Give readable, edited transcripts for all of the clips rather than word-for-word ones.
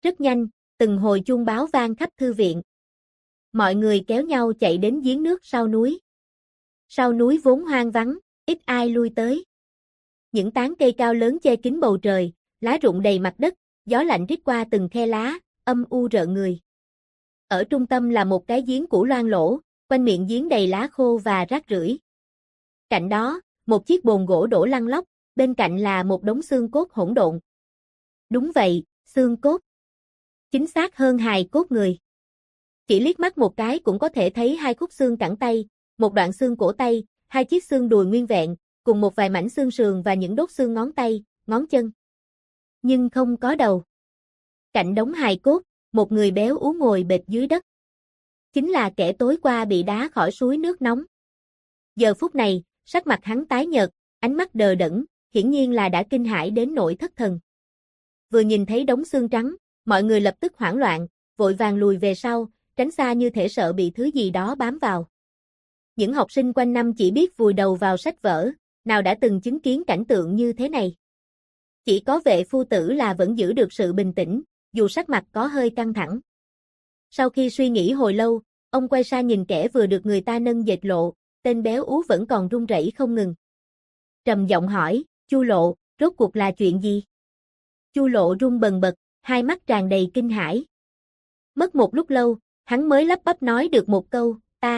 Rất nhanh, từng hồi chuông báo vang khắp thư viện. Mọi người kéo nhau chạy đến giếng nước sau núi. Sau núi vốn hoang vắng, ít ai lui tới. Những tán cây cao lớn che kín bầu trời, lá rụng đầy mặt đất, gió lạnh rít qua từng khe lá, âm u rợn người. Ở trung tâm là một cái giếng cũ loang lỗ, quanh miệng giếng đầy lá khô và rác rưởi. Cạnh đó, một chiếc bồn gỗ đổ lăn lóc, bên cạnh là một đống xương cốt hỗn độn. Đúng vậy, xương cốt. Chính xác hơn hài cốt người. Chỉ liếc mắt một cái cũng có thể thấy hai khúc xương cẳng tay, một đoạn xương cổ tay, hai chiếc xương đùi nguyên vẹn, cùng một vài mảnh xương sườn và những đốt xương ngón tay, ngón chân. Nhưng không có đầu. Cạnh đống hài cốt, một người béo ú ngồi bệt dưới đất. Chính là kẻ tối qua bị đá khỏi suối nước nóng. Giờ phút này, sắc mặt hắn tái nhợt, ánh mắt đờ đẫn, hiển nhiên là đã kinh hãi đến nỗi thất thần. Vừa nhìn thấy đống xương trắng, mọi người lập tức hoảng loạn, vội vàng lùi về sau, tránh xa như thể sợ bị thứ gì đó bám vào. Những học sinh quanh năm chỉ biết vùi đầu vào sách vở, nào đã từng chứng kiến cảnh tượng như thế này. Chỉ có Vệ phu tử là vẫn giữ được sự bình tĩnh, dù sắc mặt có hơi căng thẳng. Sau khi suy nghĩ hồi lâu, ông quay sang nhìn kẻ vừa được người ta nâng dệt lộ, tên béo ú vẫn còn run rẩy không ngừng. Trầm giọng hỏi, Chu Lộ, rốt cuộc là chuyện gì? Chu Lộ run bần bật, hai mắt tràn đầy kinh hãi. Mất một lúc lâu, hắn mới lắp bắp nói được một câu,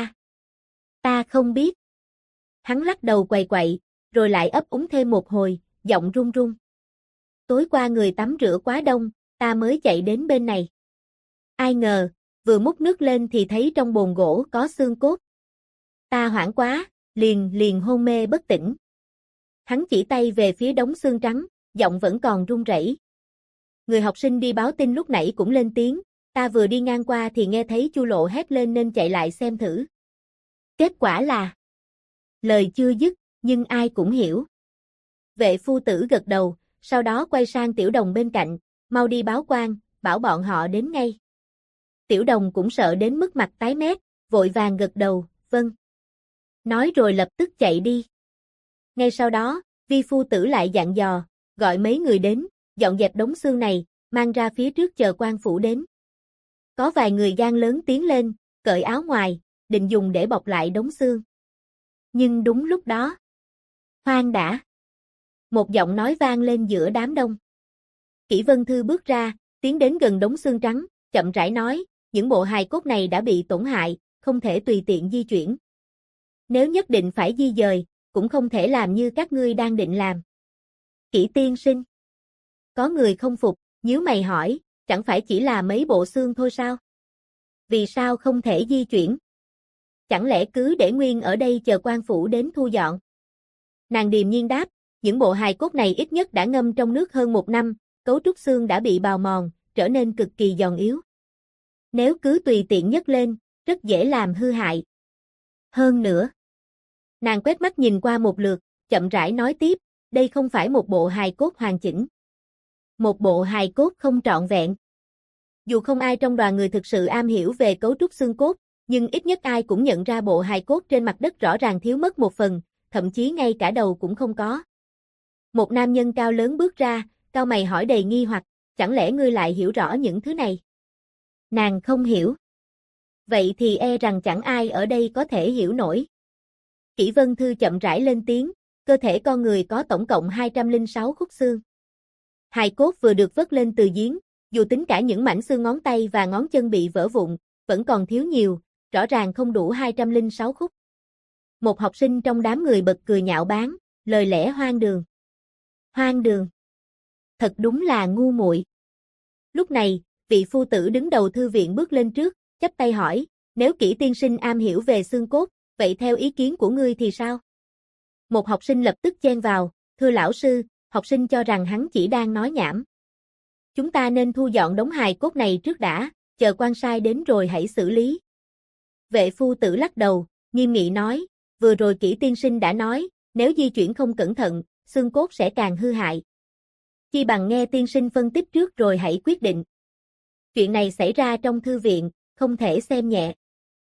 ta không biết. Hắn lắc đầu quậy quậy, rồi lại ấp úng thêm một hồi, giọng run run. Tối qua người tắm rửa quá đông, ta mới chạy đến bên này. Ai ngờ, vừa múc nước lên thì thấy trong bồn gỗ có xương cốt. Ta hoảng quá, liền hôn mê bất tỉnh. Hắn chỉ tay về phía đống xương trắng, giọng vẫn còn run rẩy. Người học sinh đi báo tin lúc nãy cũng lên tiếng, ta vừa đi ngang qua thì nghe thấy Chu Lộ hét lên nên chạy lại xem thử. Kết quả là... Lời chưa dứt, nhưng ai cũng hiểu. Vệ phu tử gật đầu, sau đó quay sang Tiểu Đồng bên cạnh, mau đi báo quan, bảo bọn họ đến ngay. Tiểu Đồng cũng sợ đến mức mặt tái mét, vội vàng gật đầu, vâng. Nói rồi lập tức chạy đi. Ngay sau đó, Vi phu tử lại dặn dò, gọi mấy người đến, dọn dẹp đống xương này, mang ra phía trước chờ quan phủ đến. Có vài người gan lớn tiến lên, cởi áo ngoài, định dùng để bọc lại đống xương. Nhưng đúng lúc đó, khoan đã. Một giọng nói vang lên giữa đám đông. Kỷ Vân Thư bước ra, tiến đến gần đống xương trắng, chậm rãi nói, những bộ hài cốt này đã bị tổn hại, không thể tùy tiện di chuyển. Nếu nhất định phải di dời, cũng không thể làm như các ngươi đang định làm. Kỷ tiên sinh. Có người không phục, nhíu mày hỏi, chẳng phải chỉ là mấy bộ xương thôi sao? Vì sao không thể di chuyển? Chẳng lẽ cứ để nguyên ở đây chờ quan phủ đến thu dọn? Nàng điềm nhiên đáp, những bộ hài cốt này ít nhất đã ngâm trong nước hơn 1 năm, cấu trúc xương đã bị bào mòn, trở nên cực kỳ giòn yếu. Nếu cứ tùy tiện nhấc lên, rất dễ làm hư hại. Hơn nữa, nàng quét mắt nhìn qua một lượt, chậm rãi nói tiếp, đây không phải một bộ hài cốt hoàn chỉnh. Một bộ hài cốt không trọn vẹn. Dù không ai trong đoàn người thực sự am hiểu về cấu trúc xương cốt, nhưng ít nhất ai cũng nhận ra bộ hài cốt trên mặt đất rõ ràng thiếu mất một phần, thậm chí ngay cả đầu cũng không có. Một nam nhân cao lớn bước ra, cau mày hỏi đầy nghi hoặc, chẳng lẽ ngươi lại hiểu rõ những thứ này? Nàng không hiểu. Vậy thì e rằng chẳng ai ở đây có thể hiểu nổi. Kỷ Vân Thư chậm rãi lên tiếng, cơ thể con người có tổng cộng 206 khúc xương. Hài cốt vừa được vớt lên từ giếng, dù tính cả những mảnh xương ngón tay và ngón chân bị vỡ vụn, vẫn còn thiếu nhiều, rõ ràng không đủ 206 khúc. Một học sinh trong đám người bật cười nhạo báng, lời lẽ hoang đường. Hoang đường. Thật đúng là ngu muội. Lúc này, vị phu tử đứng đầu thư viện bước lên trước, chắp tay hỏi, nếu Kỷ tiên sinh am hiểu về xương cốt, vậy theo ý kiến của ngươi thì sao? Một học sinh lập tức chen vào, thưa lão sư, học sinh cho rằng hắn chỉ đang nói nhảm. Chúng ta nên thu dọn đống hài cốt này trước đã, chờ quan sai đến rồi hãy xử lý. Vệ phu tử lắc đầu, nghiêm nghị nói, vừa rồi Kỷ tiên sinh đã nói, nếu di chuyển không cẩn thận, xương cốt sẽ càng hư hại. Chi bằng nghe tiên sinh phân tích trước rồi hãy quyết định. Chuyện này xảy ra trong thư viện, không thể xem nhẹ.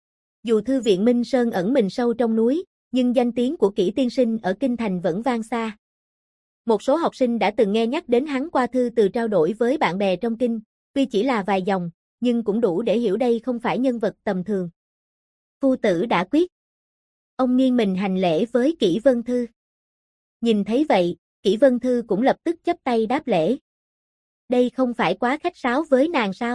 Dù thư viện Minh Sơn ẩn mình sâu trong núi, nhưng danh tiếng của Kỷ tiên sinh ở kinh thành vẫn vang xa. Một số học sinh đã từng nghe nhắc đến hắn qua thư từ trao đổi với bạn bè trong kinh, Tuy chỉ là vài dòng, nhưng cũng đủ để hiểu đây không phải nhân vật tầm thường. Phu tử đã quyết. Ông nghiêng mình hành lễ với Kỷ Vân Thư. Nhìn thấy vậy, Kỷ Vân Thư cũng lập tức chắp tay đáp lễ. Đây không phải quá khách sáo với nàng sao?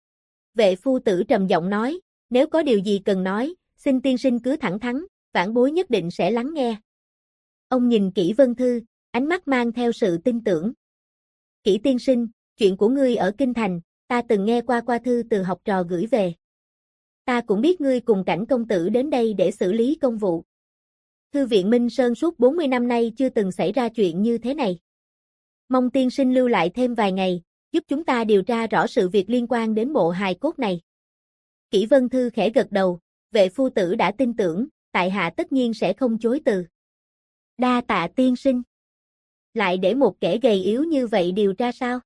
Vệ phu tử trầm giọng nói, nếu có điều gì cần nói, xin tiên sinh cứ thẳng thắn, vãn bối nhất định sẽ lắng nghe. Ông nhìn Kỷ Vân Thư, ánh mắt mang theo sự tin tưởng. Kỷ tiên sinh, chuyện của ngươi ở Kinh Thành, ta từng nghe qua thư từ học trò gửi về. Ta cũng biết ngươi cùng Cảnh công tử đến đây để xử lý công vụ. Thư viện Minh Sơn suốt 40 năm nay chưa từng xảy ra chuyện như thế này. Mong tiên sinh lưu lại thêm vài ngày, giúp chúng ta điều tra rõ sự việc liên quan đến bộ hài cốt này. Kỷ Vân Thư khẽ gật đầu, vệ phu tử đã tin tưởng, tại hạ tất nhiên sẽ không chối từ. Đa tạ tiên sinh. Lại để một kẻ gầy yếu như vậy điều tra sao?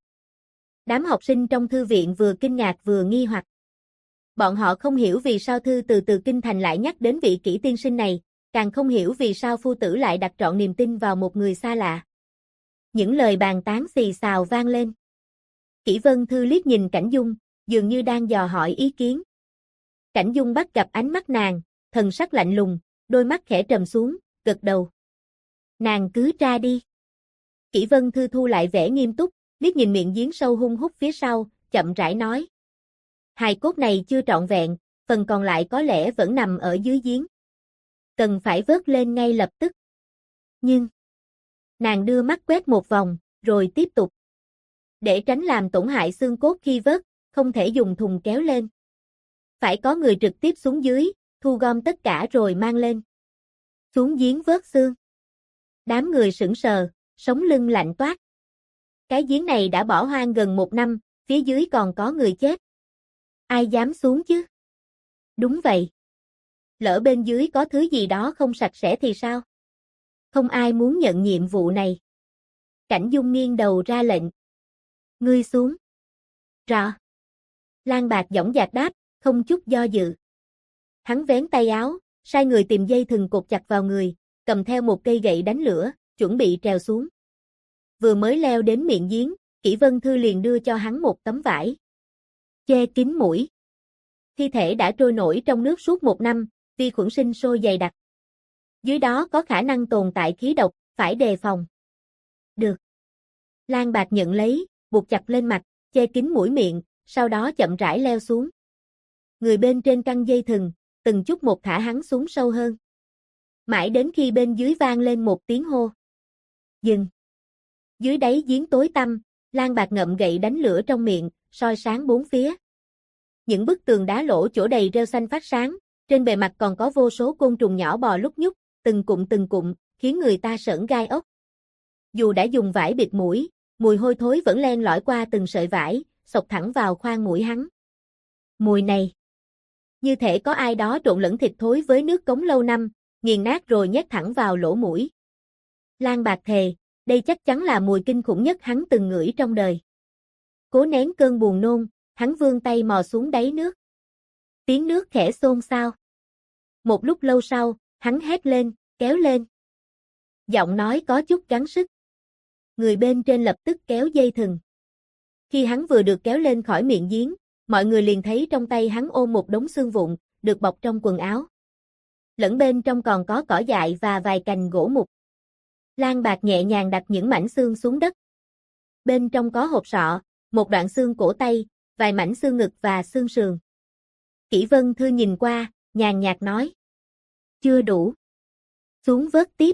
Đám học sinh trong thư viện vừa kinh ngạc vừa nghi hoặc. Bọn họ không hiểu vì sao thư từ Kinh Thành lại nhắc đến vị Kỷ tiên sinh này, càng không hiểu vì sao phu tử lại đặt trọn niềm tin vào một người xa lạ. Những lời bàn tán xì xào vang lên. Kỷ Vân Thư liếc nhìn Cảnh Dung, dường như đang dò hỏi ý kiến. Cảnh Dung bắt gặp ánh mắt nàng, thần sắc lạnh lùng, đôi mắt khẽ trầm xuống, gật đầu. Nàng cứ tra đi. Kỷ Vân Thư thu lại vẻ nghiêm túc, liếc nhìn miệng giếng sâu hun hút phía sau, chậm rãi nói. Hài cốt này chưa trọn vẹn, phần còn lại có lẽ vẫn nằm ở dưới giếng. Cần phải vớt lên ngay lập tức. Nhưng, nàng đưa mắt quét một vòng, rồi tiếp tục. Để tránh làm tổn hại xương cốt khi vớt, không thể dùng thùng kéo lên. Phải có người trực tiếp xuống dưới, thu gom tất cả rồi mang lên. Xuống giếng vớt xương. Đám người sững sờ, sống lưng lạnh toát. Cái giếng này đã bỏ hoang gần 1 năm, phía dưới còn có người chết. Ai dám xuống chứ? Đúng vậy. Lỡ bên dưới có thứ gì đó không sạch sẽ thì sao? Không ai muốn nhận nhiệm vụ này. Cảnh Dung nghiêng đầu ra lệnh. Ngươi xuống. Rõ. Lang Bạc dõng dạc đáp, không chút do dự. Hắn vén tay áo, sai người tìm dây thừng cột chặt vào người, cầm theo một cây gậy đánh lửa, chuẩn bị trèo xuống. Vừa mới leo đến miệng giếng, Kỷ Vân Thư liền đưa cho hắn một tấm vải. Che kín mũi. Thi thể đã trôi nổi trong nước suốt 1 năm, vi khuẩn sinh sôi dày đặc. Dưới đó có khả năng tồn tại khí độc, phải đề phòng. Được. Lang Bạc nhận lấy, buộc chặt lên mặt, che kín mũi miệng, sau đó chậm rãi leo xuống. Người bên trên căng dây thừng, từng chút một thả hắn xuống sâu hơn. Mãi đến khi bên dưới vang lên một tiếng hô. Dừng. Dưới đáy giếng tối tăm, Lang Bạc ngậm gậy đánh lửa trong miệng, soi sáng bốn phía. Những bức tường đá lỗ chỗ đầy rêu xanh phát sáng, trên bề mặt còn có vô số côn trùng nhỏ bò lúc nhúc, từng cụm, khiến người ta sởn gai ốc. Dù đã dùng vải bịt mũi, mùi hôi thối vẫn len lỏi qua từng sợi vải, xộc thẳng vào khoang mũi hắn. Mùi này, như thể có ai đó trộn lẫn thịt thối với nước cống lâu năm, nghiền nát rồi nhét thẳng vào lỗ mũi. Lang Bạc thề, đây chắc chắn là mùi kinh khủng nhất hắn từng ngửi trong đời. Cố nén cơn buồn nôn, hắn vươn tay mò xuống đáy nước. Tiếng nước khẽ xôn xao. Một lúc lâu sau, hắn hét lên, kéo lên. Giọng nói có chút gắng sức. Người bên trên lập tức kéo dây thừng. Khi hắn vừa được kéo lên khỏi miệng giếng, mọi người liền thấy trong tay hắn ôm một đống xương vụn, được bọc trong quần áo. Lẫn bên trong còn có cỏ dại và vài cành gỗ mục. Lang Bạc nhẹ nhàng đặt những mảnh xương xuống đất. Bên trong có hộp sọ, một đoạn xương cổ tay, vài mảnh xương ngực và xương sườn. Kỷ Vân Thư nhìn qua, nhàn nhạt nói. Chưa đủ. Xuống vớt tiếp.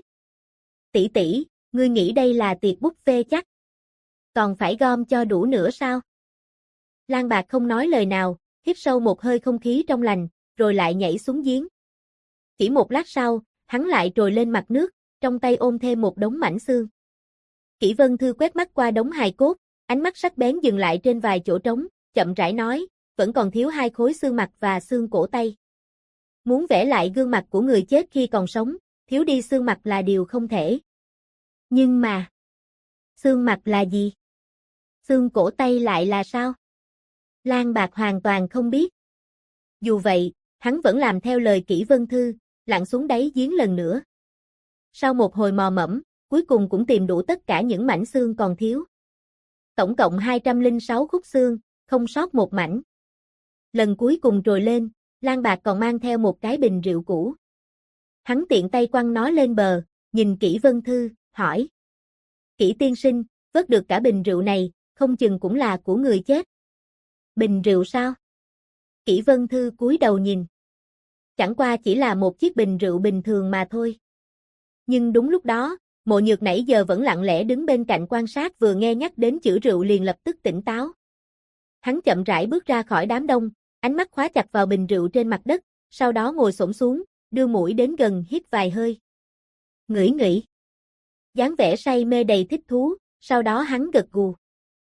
Tỷ tỷ, ngươi nghĩ đây là tiệc buffet chắc? Còn phải gom cho đủ nữa sao? Lang Bạc không nói lời nào, hít sâu một hơi không khí trong lành, rồi lại nhảy xuống giếng. Chỉ một lát sau, hắn lại trồi lên mặt nước, trong tay ôm thêm một đống mảnh xương. Kỷ Vân Thư quét mắt qua đống hài cốt, ánh mắt sắc bén dừng lại trên vài chỗ trống, chậm rãi nói, vẫn còn thiếu 2 khối xương mặt và xương cổ tay. Muốn vẽ lại gương mặt của người chết khi còn sống, thiếu đi xương mặt là điều không thể. Nhưng mà, xương mặt là gì? Xương cổ tay lại là sao? Lang Bạc hoàn toàn không biết. Dù vậy, hắn vẫn làm theo lời Kỷ Vân Thư, lặn xuống đáy giếng lần nữa. Sau một hồi mò mẫm, cuối cùng cũng tìm đủ tất cả những mảnh xương còn thiếu. Tổng cộng 206 khúc xương, không sót một mảnh. Lần cuối cùng trồi lên, Lang Bạc còn mang theo một cái bình rượu cũ. Hắn tiện tay quăng nó lên bờ, nhìn Kỷ Vân Thư, hỏi. Kỷ tiên sinh, vớt được cả bình rượu này, không chừng cũng là của người chết. Bình rượu sao? Kỷ Vân Thư cúi đầu nhìn. Chẳng qua chỉ là một chiếc bình rượu bình thường mà thôi. Nhưng đúng lúc đó, Mộ Nhược nãy giờ vẫn lặng lẽ đứng bên cạnh quan sát vừa nghe nhắc đến chữ rượu liền lập tức tỉnh táo. Hắn chậm rãi bước ra khỏi đám đông, ánh mắt khóa chặt vào bình rượu trên mặt đất, sau đó ngồi xổm xuống, đưa mũi đến gần hít vài hơi. Ngửi ngửi. Dáng vẻ say mê đầy thích thú, sau đó hắn gật gù.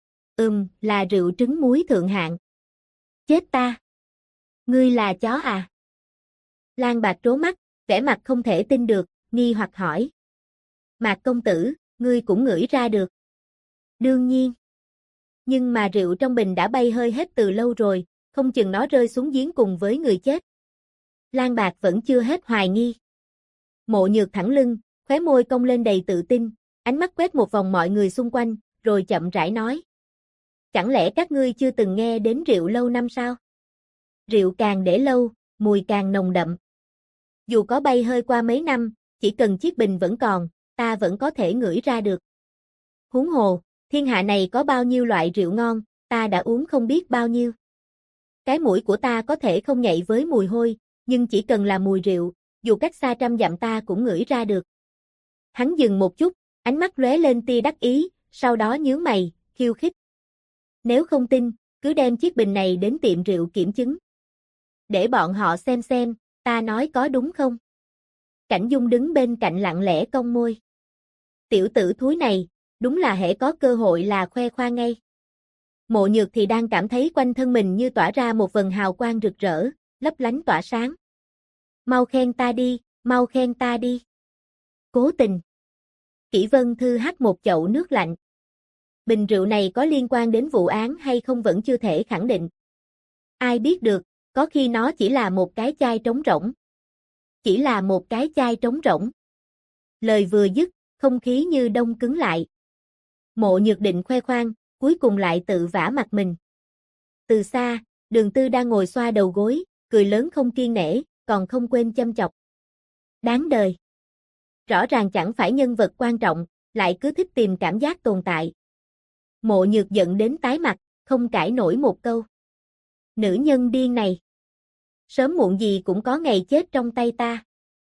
Là rượu trứng muối thượng hạng. Chết ta! Ngươi là chó à? Lang Bạc trố mắt, vẻ mặt không thể tin được, nghi hoặc hỏi. Mạc công tử, ngươi cũng ngửi ra được. Đương nhiên. Nhưng mà rượu trong bình đã bay hơi hết từ lâu rồi, không chừng nó rơi xuống giếng cùng với người chết. Lang Bạc vẫn chưa hết hoài nghi. Mộ Nhược thẳng lưng, khóe môi cong lên đầy tự tin, ánh mắt quét một vòng mọi người xung quanh, rồi chậm rãi nói. Chẳng lẽ các ngươi chưa từng nghe đến rượu lâu năm sao? Rượu càng để lâu, mùi càng nồng đậm. Dù có bay hơi qua mấy năm, chỉ cần chiếc bình vẫn còn, ta vẫn có thể ngửi ra được. Huống hồ, thiên hạ này có bao nhiêu loại rượu ngon, ta đã uống không biết bao nhiêu. Cái mũi của ta có thể không nhạy với mùi hôi, nhưng chỉ cần là mùi rượu, dù cách xa trăm dặm ta cũng ngửi ra được. Hắn dừng một chút, ánh mắt lóe lên tia đắc ý, sau đó nhướng mày, khiêu khích. Nếu không tin, cứ đem chiếc bình này đến tiệm rượu kiểm chứng. Để bọn họ xem, ta nói có đúng không? Cảnh Dung đứng bên cạnh lặng lẽ cong môi. Tiểu tử thúi này, đúng là hễ có cơ hội là khoe khoang ngay. Mộ Nhược thì đang cảm thấy quanh thân mình như tỏa ra một vầng hào quang rực rỡ, lấp lánh tỏa sáng. Mau khen ta đi, mau khen ta đi. Cố tình. Kỷ Vân Thư hắt một chậu nước lạnh. Bình rượu này có liên quan đến vụ án hay không vẫn chưa thể khẳng định. Ai biết được, có khi nó chỉ là một cái chai trống rỗng. Chỉ là một cái chai trống rỗng. Lời vừa dứt, không khí như đông cứng lại. Mộ Nhược định khoe khoang, cuối cùng lại tự vả mặt mình. Từ xa, Đường Tư đang ngồi xoa đầu gối, cười lớn không kiêng nể, còn không quên châm chọc. Đáng đời. Rõ ràng chẳng phải nhân vật quan trọng, lại cứ thích tìm cảm giác tồn tại. Mộ Nhược giận đến tái mặt, không cãi nổi một câu. Nữ nhân điên này. Sớm muộn gì cũng có ngày chết trong tay ta.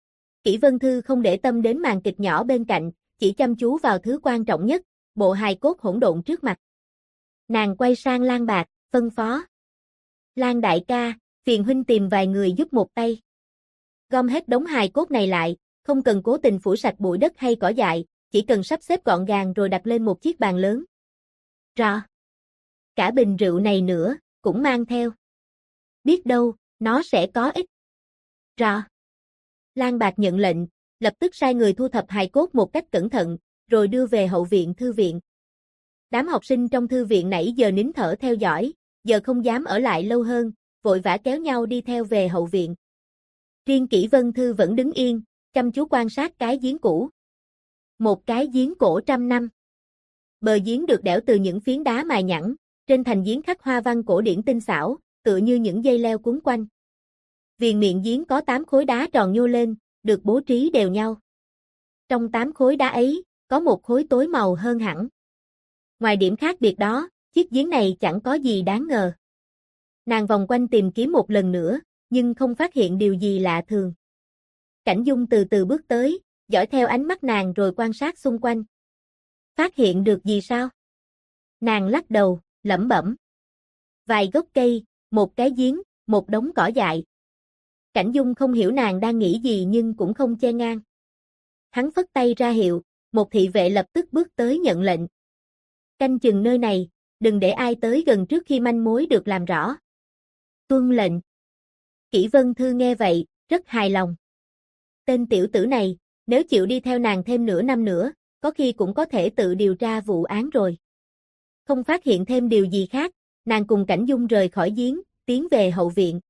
Kỷ Vân Thư không để tâm đến màn kịch nhỏ bên cạnh, chỉ chăm chú vào thứ quan trọng nhất, bộ hài cốt hỗn độn trước mặt. Nàng quay sang Lang Bạc, phân phó. Lang đại ca, phiền huynh tìm vài người giúp một tay. Gom hết đống hài cốt này lại, không cần cố tình phủ sạch bụi đất hay cỏ dại, chỉ cần sắp xếp gọn gàng rồi đặt lên một chiếc bàn lớn. Rõ. Cả bình rượu này nữa, cũng mang theo. Biết đâu, nó sẽ có ích. Rõ. Lang Bạc nhận lệnh, lập tức sai người thu thập hài cốt một cách cẩn thận, rồi đưa về hậu viện thư viện. Đám học sinh trong thư viện nãy giờ nín thở theo dõi, giờ không dám ở lại lâu hơn, vội vã kéo nhau đi theo về hậu viện. Riêng Kỷ Vân Thư vẫn đứng yên, chăm chú quan sát cái giếng cũ. Một cái giếng cổ trăm năm. Bờ giếng được đẽo từ những phiến đá mài nhẵn, trên thành giếng khắc hoa văn cổ điển tinh xảo, tựa như những dây leo quấn quanh. Viền miệng giếng có 8 khối đá tròn nhô lên, được bố trí đều nhau. Trong 8 khối đá ấy, có một khối tối màu hơn hẳn. Ngoài điểm khác biệt đó, chiếc giếng này chẳng có gì đáng ngờ. Nàng vòng quanh tìm kiếm một lần nữa, nhưng không phát hiện điều gì lạ thường. Cảnh Dung từ từ bước tới, dõi theo ánh mắt nàng rồi quan sát xung quanh. Phát hiện được gì sao? Nàng lắc đầu, lẩm bẩm. Vài gốc cây, một cái giếng, một đống cỏ dại. Cảnh Dung không hiểu nàng đang nghĩ gì nhưng cũng không che ngang. Hắn phất tay ra hiệu, một thị vệ lập tức bước tới nhận lệnh. Canh chừng nơi này, đừng để ai tới gần trước khi manh mối được làm rõ. Tuân lệnh. Kỷ Vân Thư nghe vậy, rất hài lòng. Tên tiểu tử này, nếu chịu đi theo nàng thêm nửa năm nữa, có khi cũng có thể tự điều tra vụ án rồi. Không phát hiện thêm điều gì khác, nàng cùng Cảnh Dung rời khỏi giếng, tiến về hậu viện.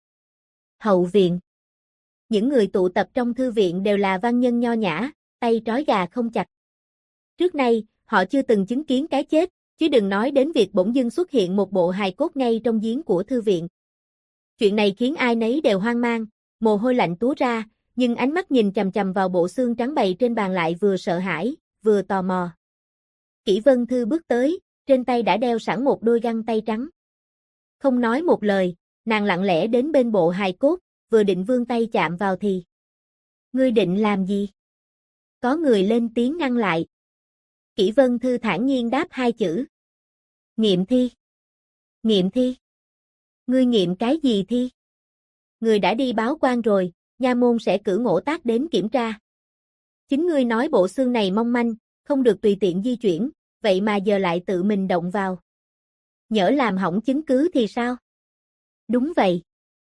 Hậu viện. Những người tụ tập trong thư viện đều là văn nhân nho nhã, tay trói gà không chặt. Trước nay, họ chưa từng chứng kiến cái chết, chứ đừng nói đến việc bỗng dưng xuất hiện một bộ hài cốt ngay trong giếng của thư viện. Chuyện này khiến ai nấy đều hoang mang, mồ hôi lạnh túa ra, nhưng ánh mắt nhìn chằm chằm vào bộ xương trắng bày trên bàn lại vừa sợ hãi, vừa tò mò. Kỷ Vân Thư bước tới, trên tay đã đeo sẵn một đôi găng tay trắng. Không nói một lời, nàng lặng lẽ đến bên bộ hài cốt, vừa định vươn tay chạm vào thì. Ngươi định làm gì? Có người lên tiếng ngăn lại. Kỷ Vân Thư thản nhiên đáp hai chữ. Nghiệm thi. Nghiệm thi. Ngươi nghiệm cái gì thi? Người đã đi báo quan rồi, nha môn sẽ cử Ngỗ Tác đến kiểm tra. Chính ngươi nói bộ xương này mong manh, không được tùy tiện di chuyển, vậy mà giờ lại tự mình động vào. Nhỡ làm hỏng chứng cứ thì sao? Đúng vậy.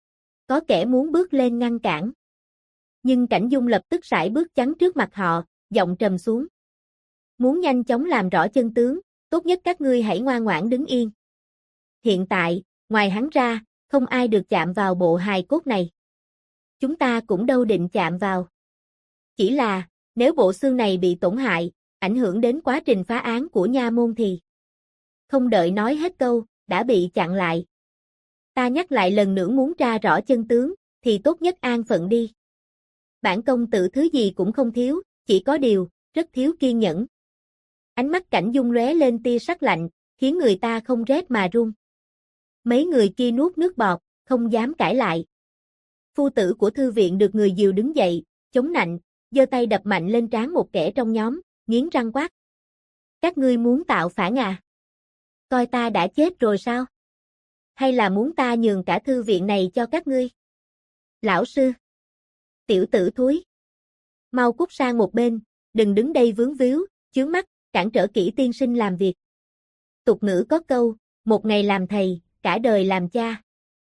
Có kẻ muốn bước lên ngăn cản. Nhưng Cảnh Dung lập tức sải bước chắn trước mặt họ, giọng trầm xuống. Muốn nhanh chóng làm rõ chân tướng, tốt nhất các ngươi hãy ngoan ngoãn đứng yên. Hiện tại, ngoài hắn ra, không ai được chạm vào bộ hài cốt này. Chúng ta cũng đâu định chạm vào. Chỉ là, nếu bộ xương này bị tổn hại, ảnh hưởng đến quá trình phá án của nha môn thì. Không đợi nói hết câu, đã bị chặn lại. Ta nhắc lại lần nữa, muốn tra rõ chân tướng, thì tốt nhất an phận đi. Bản công tử thứ gì cũng không thiếu, chỉ có điều, rất thiếu kiên nhẫn. Ánh mắt Cảnh Dung lóe lên tia sắc lạnh, khiến người ta không rét mà run. Mấy người kia nuốt nước bọt, không dám cãi lại. Phu tử của thư viện được người dìu đứng dậy, chống nạnh, giơ tay đập mạnh lên trán một kẻ trong nhóm, nghiến răng quát. Các ngươi muốn tạo phản à? Coi ta đã chết rồi sao? Hay là muốn ta nhường cả thư viện này cho các ngươi? Lão sư! Tiểu tử thúi! Mau cút sang một bên, đừng đứng đây vướng víu, chướng mắt, cản trở Kỷ tiên sinh làm việc. Tục ngữ có câu, một ngày làm thầy, cả đời làm cha.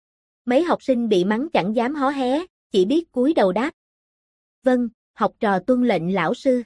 Mấy học sinh bị mắng chẳng dám hó hé, chỉ biết cúi đầu đáp. Vâng, học trò tuân lệnh lão sư.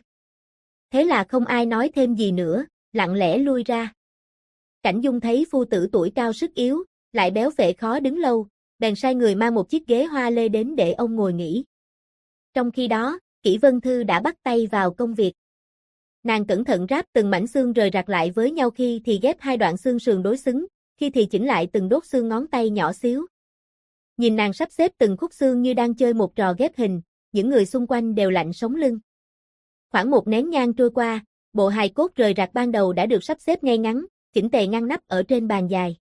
Thế là không ai nói thêm gì nữa, lặng lẽ lui ra. Cảnh Dung thấy phu tử tuổi cao sức yếu, lại béo phệ khó đứng lâu, bèn sai người mang một chiếc ghế hoa lê đến để ông ngồi nghỉ. Trong khi đó, Kỷ Vân Thư đã bắt tay vào công việc. Nàng cẩn thận ráp từng mảnh xương rời rạc lại với nhau, khi thì ghép hai đoạn xương sườn đối xứng, khi thì chỉnh lại từng đốt xương ngón tay nhỏ xíu. Nhìn nàng sắp xếp từng khúc xương như đang chơi một trò ghép hình, những người xung quanh đều lạnh sống lưng. Khoảng một nén nhang trôi qua, bộ hài cốt rời rạc ban đầu đã được sắp xếp ngay ngắn, chỉnh tề ngăn nắp ở trên bàn dài.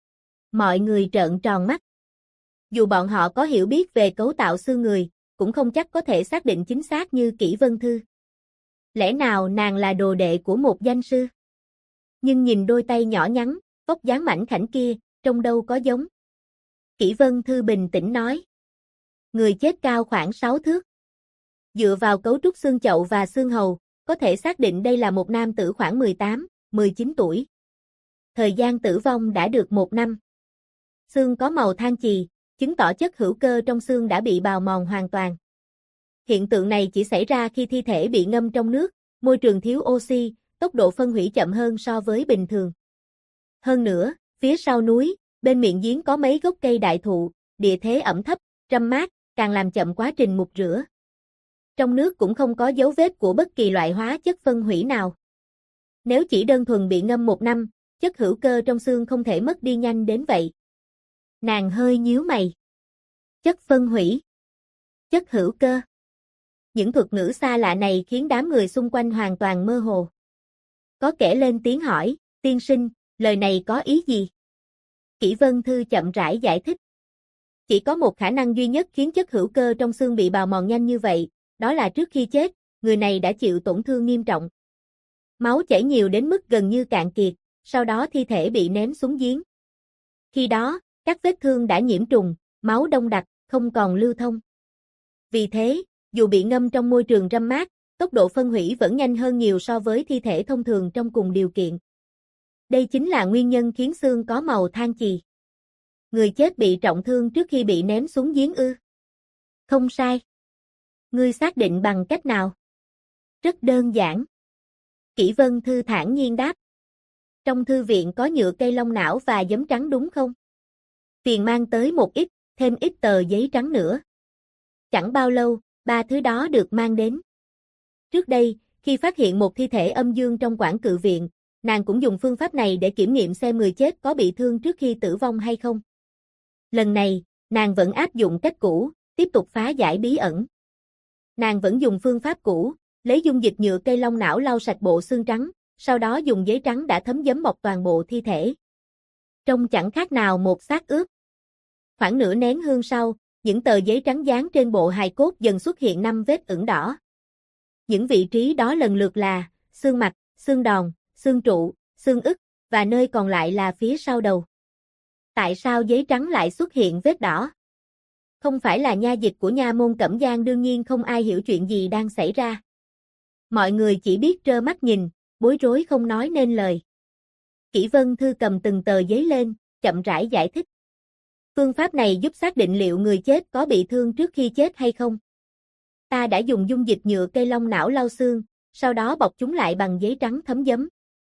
Mọi người trợn tròn mắt. Dù bọn họ có hiểu biết về cấu tạo xương người, cũng không chắc có thể xác định chính xác như Kỷ Vân Thư. Lẽ nào nàng là đồ đệ của một danh sư? Nhưng nhìn đôi tay nhỏ nhắn, vóc dáng mảnh khảnh kia, trông đâu có giống. Kỷ Vân Thư bình tĩnh nói. Người chết cao khoảng 6 thước. Dựa vào cấu trúc xương chậu và xương hầu, có thể xác định đây là một nam tử khoảng 18, 19 tuổi. Thời gian tử vong đã được 1 năm. Xương có màu than chì, chứng tỏ chất hữu cơ trong xương đã bị bào mòn hoàn toàn. Hiện tượng này chỉ xảy ra khi thi thể bị ngâm trong nước, môi trường thiếu oxy, tốc độ phân hủy chậm hơn so với bình thường. Hơn nữa, phía sau núi, bên miệng giếng có mấy gốc cây đại thụ, địa thế ẩm thấp, râm mát, càng làm chậm quá trình mục rửa. Trong nước cũng không có dấu vết của bất kỳ loại hóa chất phân hủy nào. Nếu chỉ đơn thuần bị ngâm 1 năm, chất hữu cơ trong xương không thể mất đi nhanh đến vậy. Nàng hơi nhíu mày. Chất phân hủy. Chất hữu cơ. Những thuật ngữ xa lạ này khiến đám người xung quanh hoàn toàn mơ hồ. Có kẻ lên tiếng hỏi, tiên sinh, lời này có ý gì? Kỷ Vân Thư chậm rãi giải thích. Chỉ có một khả năng duy nhất khiến chất hữu cơ trong xương bị bào mòn nhanh như vậy, đó là trước khi chết, người này đã chịu tổn thương nghiêm trọng. Máu chảy nhiều đến mức gần như cạn kiệt, sau đó thi thể bị ném xuống giếng. Khi đó, các vết thương đã nhiễm trùng, máu đông đặc, không còn lưu thông. Vì thế, dù bị ngâm trong môi trường râm mát, tốc độ phân hủy vẫn nhanh hơn nhiều so với thi thể thông thường trong cùng điều kiện. Đây chính là nguyên nhân khiến xương có màu than chì. Người chết bị trọng thương trước khi bị ném xuống giếng ư? Không sai. Ngươi xác định bằng cách nào? Rất đơn giản. Kỷ Vân Thư thản nhiên đáp. Trong thư viện có nhựa cây long não và giấm trắng đúng không? Phiền mang tới một ít, thêm ít tờ giấy trắng nữa. Chẳng bao lâu, 3 thứ đó được mang đến. Trước đây, khi phát hiện một thi thể âm dương trong quản cự viện, nàng cũng dùng phương pháp này để kiểm nghiệm xem người chết có bị thương trước khi tử vong hay không. Lần này, nàng vẫn áp dụng cách cũ, tiếp tục phá giải bí ẩn. Nàng vẫn dùng phương pháp cũ, lấy dung dịch nhựa cây long não lau sạch bộ xương trắng, sau đó dùng giấy trắng đã thấm giấm bọc toàn bộ thi thể. Trông chẳng khác nào một xác ướp. Khoảng nửa nén hương sau, những tờ giấy trắng dán trên bộ hài cốt dần xuất hiện 5 vết ửng đỏ. Những vị trí đó lần lượt là xương mặt, xương đòn, xương trụ, xương ức, và nơi còn lại là phía sau đầu. Tại sao giấy trắng lại xuất hiện vết đỏ? Không phải là nha dịch của nha môn Cẩm Giang, đương nhiên không ai hiểu chuyện gì đang xảy ra. Mọi người chỉ biết trơ mắt nhìn, bối rối không nói nên lời. Kỷ Vân Thư cầm từng tờ giấy lên, chậm rãi giải thích. Phương pháp này giúp xác định liệu người chết có bị thương trước khi chết hay không. Ta đã dùng dung dịch nhựa cây long não lau xương, sau đó bọc chúng lại bằng giấy trắng thấm giấm.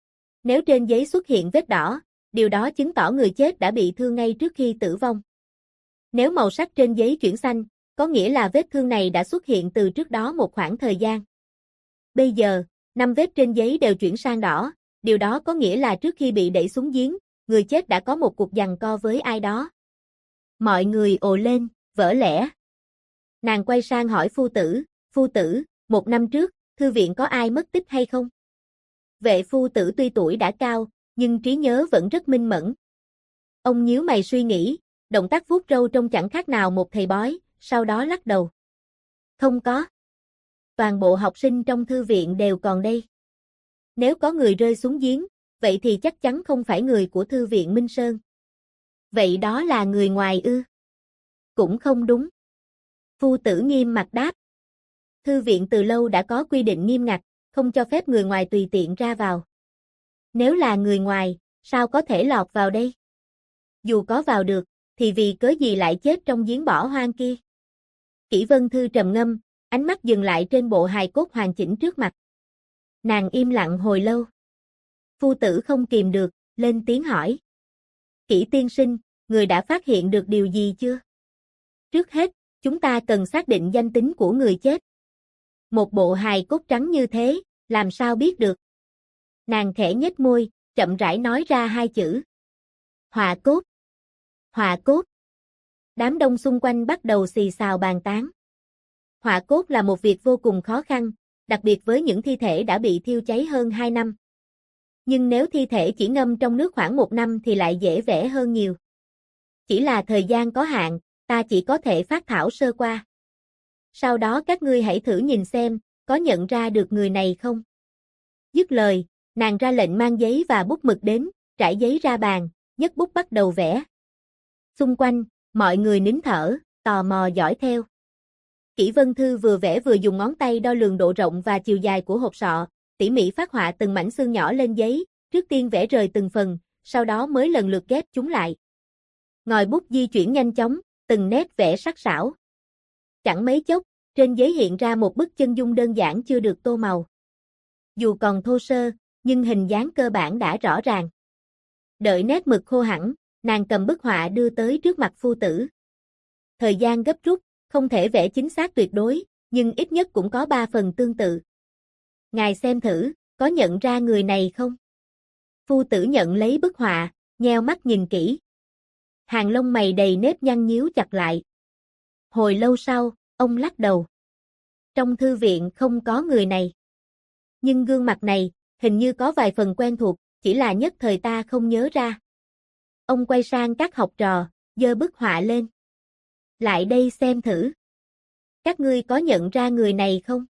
Nếu trên giấy xuất hiện vết đỏ, điều đó chứng tỏ người chết đã bị thương ngay trước khi tử vong. Nếu màu sắc trên giấy chuyển xanh, có nghĩa là vết thương này đã xuất hiện từ trước đó một khoảng thời gian. Bây giờ, 5 vết trên giấy đều chuyển sang đỏ, điều đó có nghĩa là trước khi bị đẩy xuống giếng, người chết đã có một cuộc giằng co với ai đó. Mọi người ồ lên, vỡ lẽ. Nàng quay sang hỏi phu tử, 1 năm trước, thư viện có ai mất tích hay không? Vệ phu tử tuy tuổi đã cao, nhưng trí nhớ vẫn rất minh mẫn. Ông nhíu mày suy nghĩ, động tác vuốt râu trông chẳng khác nào một thầy bói, sau đó lắc đầu. Không có. Toàn bộ học sinh trong thư viện đều còn đây. Nếu có người rơi xuống giếng, vậy thì chắc chắn không phải người của thư viện Minh Sơn. Vậy đó là người ngoài ư? Cũng không đúng. Phu tử nghiêm mặt đáp. Thư viện từ lâu đã có quy định nghiêm ngặt, không cho phép người ngoài tùy tiện ra vào. Nếu là người ngoài, sao có thể lọt vào đây? Dù có vào được, thì vì cớ gì lại chết trong giếng bỏ hoang kia? Kỷ Vân Thư trầm ngâm, ánh mắt dừng lại trên bộ hài cốt hoàn chỉnh trước mặt. Nàng im lặng hồi lâu. Phu tử không kìm được, lên tiếng hỏi. Kỷ tiên sinh, người đã phát hiện được điều gì chưa? Trước hết, chúng ta cần xác định danh tính của người chết. Một bộ hài cốt trắng như thế, làm sao biết được? Nàng khẽ nhếch môi, chậm rãi nói ra 2 chữ. Họa cốt. Họa cốt. Đám đông xung quanh bắt đầu xì xào bàn tán. Họa cốt là một việc vô cùng khó khăn, đặc biệt với những thi thể đã bị thiêu cháy hơn 2 năm. Nhưng nếu thi thể chỉ ngâm trong nước khoảng 1 năm thì lại dễ vẽ hơn nhiều. Chỉ là thời gian có hạn, ta chỉ có thể phác thảo sơ qua. Sau đó các ngươi hãy thử nhìn xem, có nhận ra được người này không? Dứt lời, nàng ra lệnh mang giấy và bút mực đến, trải giấy ra bàn, nhấc bút bắt đầu vẽ. Xung quanh, mọi người nín thở, tò mò dõi theo. Kỷ Vân Thư vừa vẽ vừa dùng ngón tay đo lường độ rộng và chiều dài của hộp sọ, tỉ mỉ phác họa từng mảnh xương nhỏ lên giấy, trước tiên vẽ rời từng phần, sau đó mới lần lượt ghép chúng lại. Ngòi bút di chuyển nhanh chóng, từng nét vẽ sắc sảo. Chẳng mấy chốc, trên giấy hiện ra một bức chân dung đơn giản chưa được tô màu. Dù còn thô sơ, nhưng hình dáng cơ bản đã rõ ràng. Đợi nét mực khô hẳn, nàng cầm bức họa đưa tới trước mặt phu tử. Thời gian gấp rút, không thể vẽ chính xác tuyệt đối, nhưng ít nhất cũng có 3 phần tương tự. Ngài xem thử, có nhận ra người này không? Phu tử nhận lấy bức họa, nheo mắt nhìn kỹ. Hàng lông mày đầy nếp nhăn nhíu chặt lại. Hồi lâu sau, ông lắc đầu. Trong thư viện không có người này. Nhưng gương mặt này, hình như có vài phần quen thuộc, chỉ là nhất thời ta không nhớ ra. Ông quay sang các học trò, giơ bức họa lên. Lại đây xem thử. Các ngươi có nhận ra người này không?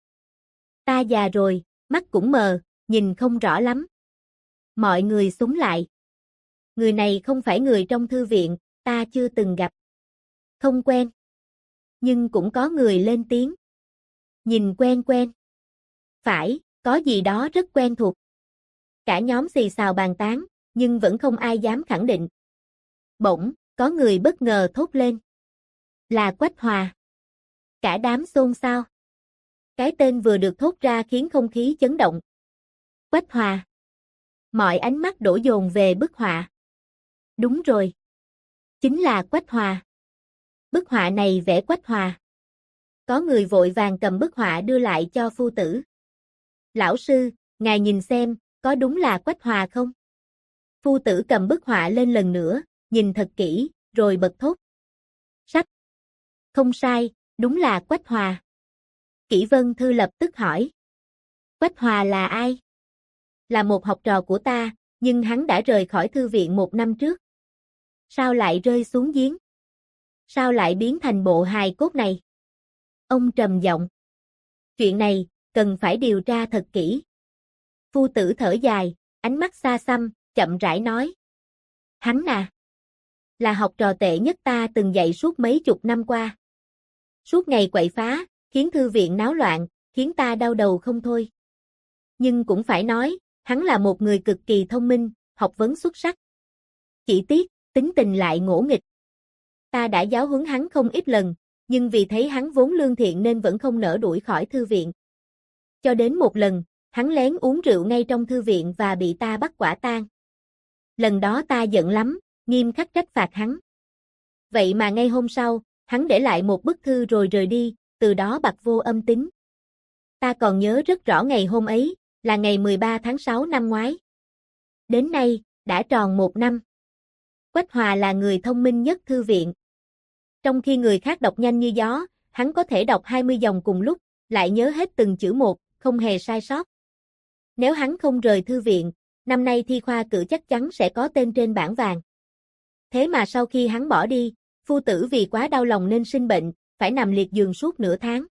Ta già rồi, mắt cũng mờ, nhìn không rõ lắm. Mọi người xúm lại. Người này không phải người trong thư viện, ta chưa từng gặp. Không quen. Nhưng cũng có người lên tiếng. Nhìn quen quen. Phải, có gì đó rất quen thuộc. Cả nhóm xì xào bàn tán, nhưng vẫn không ai dám khẳng định. Bỗng, có người bất ngờ thốt lên. Là Quách Hòa. Cả đám xôn xao. Cái tên vừa được thốt ra khiến không khí chấn động. Quách Hòa. Mọi ánh mắt đổ dồn về bức họa. Đúng rồi. Chính là Quách Hòa. Bức họa này vẽ Quách Hòa. Có người vội vàng cầm bức họa đưa lại cho phu tử. Lão sư, ngài nhìn xem, có đúng là Quách Hòa không? Phu tử cầm bức họa lên lần nữa, nhìn thật kỹ, rồi bật thốt. Sách. Không sai, đúng là Quách Hòa. Kỷ Vân Thư lập tức hỏi. Quách Hòa là ai? Là một học trò của ta, nhưng hắn đã rời khỏi thư viện 1 năm trước. Sao lại rơi xuống giếng? Sao lại biến thành bộ hài cốt này? Ông trầm giọng. Chuyện này, cần phải điều tra thật kỹ. Phu tử thở dài, ánh mắt xa xăm, chậm rãi nói. Hắn à? Là học trò tệ nhất ta từng dạy suốt mấy chục năm qua. Suốt ngày quậy phá, khiến thư viện náo loạn, khiến ta đau đầu không thôi. Nhưng cũng phải nói, hắn là một người cực kỳ thông minh, học vấn xuất sắc. Chỉ tiếc, tính tình lại ngỗ nghịch. Ta đã giáo huấn hắn không ít lần, nhưng vì thấy hắn vốn lương thiện nên vẫn không nỡ đuổi khỏi thư viện. Cho đến một lần, hắn lén uống rượu ngay trong thư viện và bị ta bắt quả tang. Lần đó ta giận lắm, nghiêm khắc trách phạt hắn. Vậy mà ngay hôm sau, hắn để lại một bức thư rồi rời đi, từ đó bặt vô âm tín. Ta còn nhớ rất rõ ngày hôm ấy, là ngày 13 tháng 6 năm ngoái. Đến nay, đã tròn 1 năm. Quách Hòa là người thông minh nhất thư viện. Trong khi người khác đọc nhanh như gió, hắn có thể đọc 20 dòng cùng lúc, lại nhớ hết từng chữ một, không hề sai sót. Nếu hắn không rời thư viện, năm nay thi khoa cử chắc chắn sẽ có tên trên bảng vàng. Thế mà sau khi hắn bỏ đi, phu tử vì quá đau lòng nên sinh bệnh, phải nằm liệt giường suốt nửa tháng.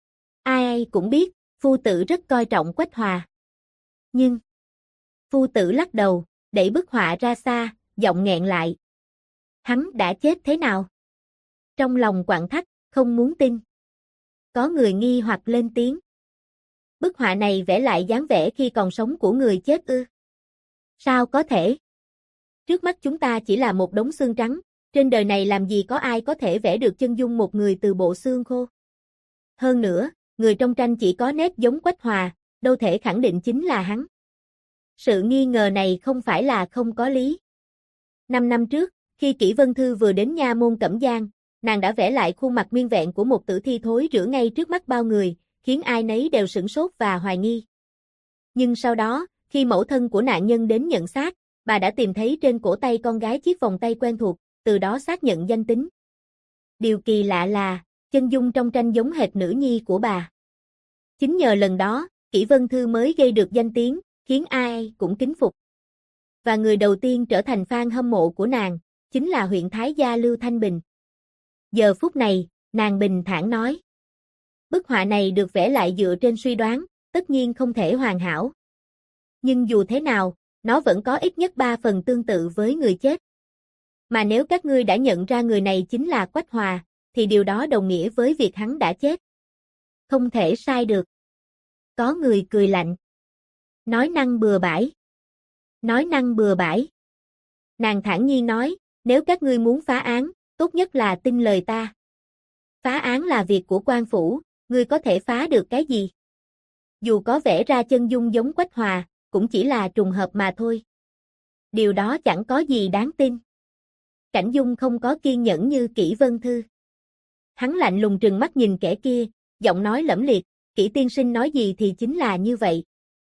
Ai cũng biết, phu tử rất coi trọng Quách Hòa. Nhưng, phu tử lắc đầu, đẩy bức họa ra xa, giọng nghẹn lại. Hắn đã chết thế nào? Trong lòng quặn thắt, không muốn tin. Có người nghi hoặc lên tiếng. Bức họa này vẽ lại dáng vẻ khi còn sống của người chết ư? Sao có thể? Trước mắt chúng ta chỉ là một đống xương trắng, trên đời này làm gì có ai có thể vẽ được chân dung một người từ bộ xương khô. Hơn nữa, người trong tranh chỉ có nét giống Quách Hòa, đâu thể khẳng định chính là hắn. Sự nghi ngờ này không phải là không có lý. 5 năm trước, khi Kỷ Vân Thư vừa đến nha môn Cẩm Giang, nàng đã vẽ lại khuôn mặt nguyên vẹn của một tử thi thối rữa ngay trước mắt bao người, khiến ai nấy đều sửng sốt và hoài nghi. Nhưng sau đó, khi mẫu thân của nạn nhân đến nhận xác, bà đã tìm thấy trên cổ tay con gái chiếc vòng tay quen thuộc, từ đó xác nhận danh tính. Điều kỳ lạ là, chân dung trong tranh giống hệt nữ nhi của bà. Chính nhờ lần đó, Kỷ Vân Thư mới gây được danh tiếng, khiến ai cũng kính phục. Và người đầu tiên trở thành fan hâm mộ của nàng, chính là huyện Thái Gia Lưu Thanh Bình. Giờ phút này, nàng bình thản nói. Bức họa này được vẽ lại dựa trên suy đoán, tất nhiên không thể hoàn hảo. Nhưng dù thế nào, nó vẫn có ít nhất 3 phần tương tự với người chết. Mà nếu các ngươi đã nhận ra người này chính là Quách Hòa, thì điều đó đồng nghĩa với việc hắn đã chết. Không thể sai được. Có người cười lạnh. Nói năng bừa bãi. Nói năng bừa bãi. Nàng thản nhiên nói, nếu các ngươi muốn phá án, tốt nhất là tin lời ta. Phá án là việc của quan phủ, ngươi có thể phá được cái gì? Dù có vẽ ra chân dung giống Quách Hòa, cũng chỉ là trùng hợp mà thôi. Điều đó chẳng có gì đáng tin. Cảnh Dung không có kiên nhẫn như Kỷ Vân Thư. Hắn lạnh lùng trừng mắt nhìn kẻ kia, giọng nói lẫm liệt, Kỷ tiên sinh nói gì thì chính là như vậy.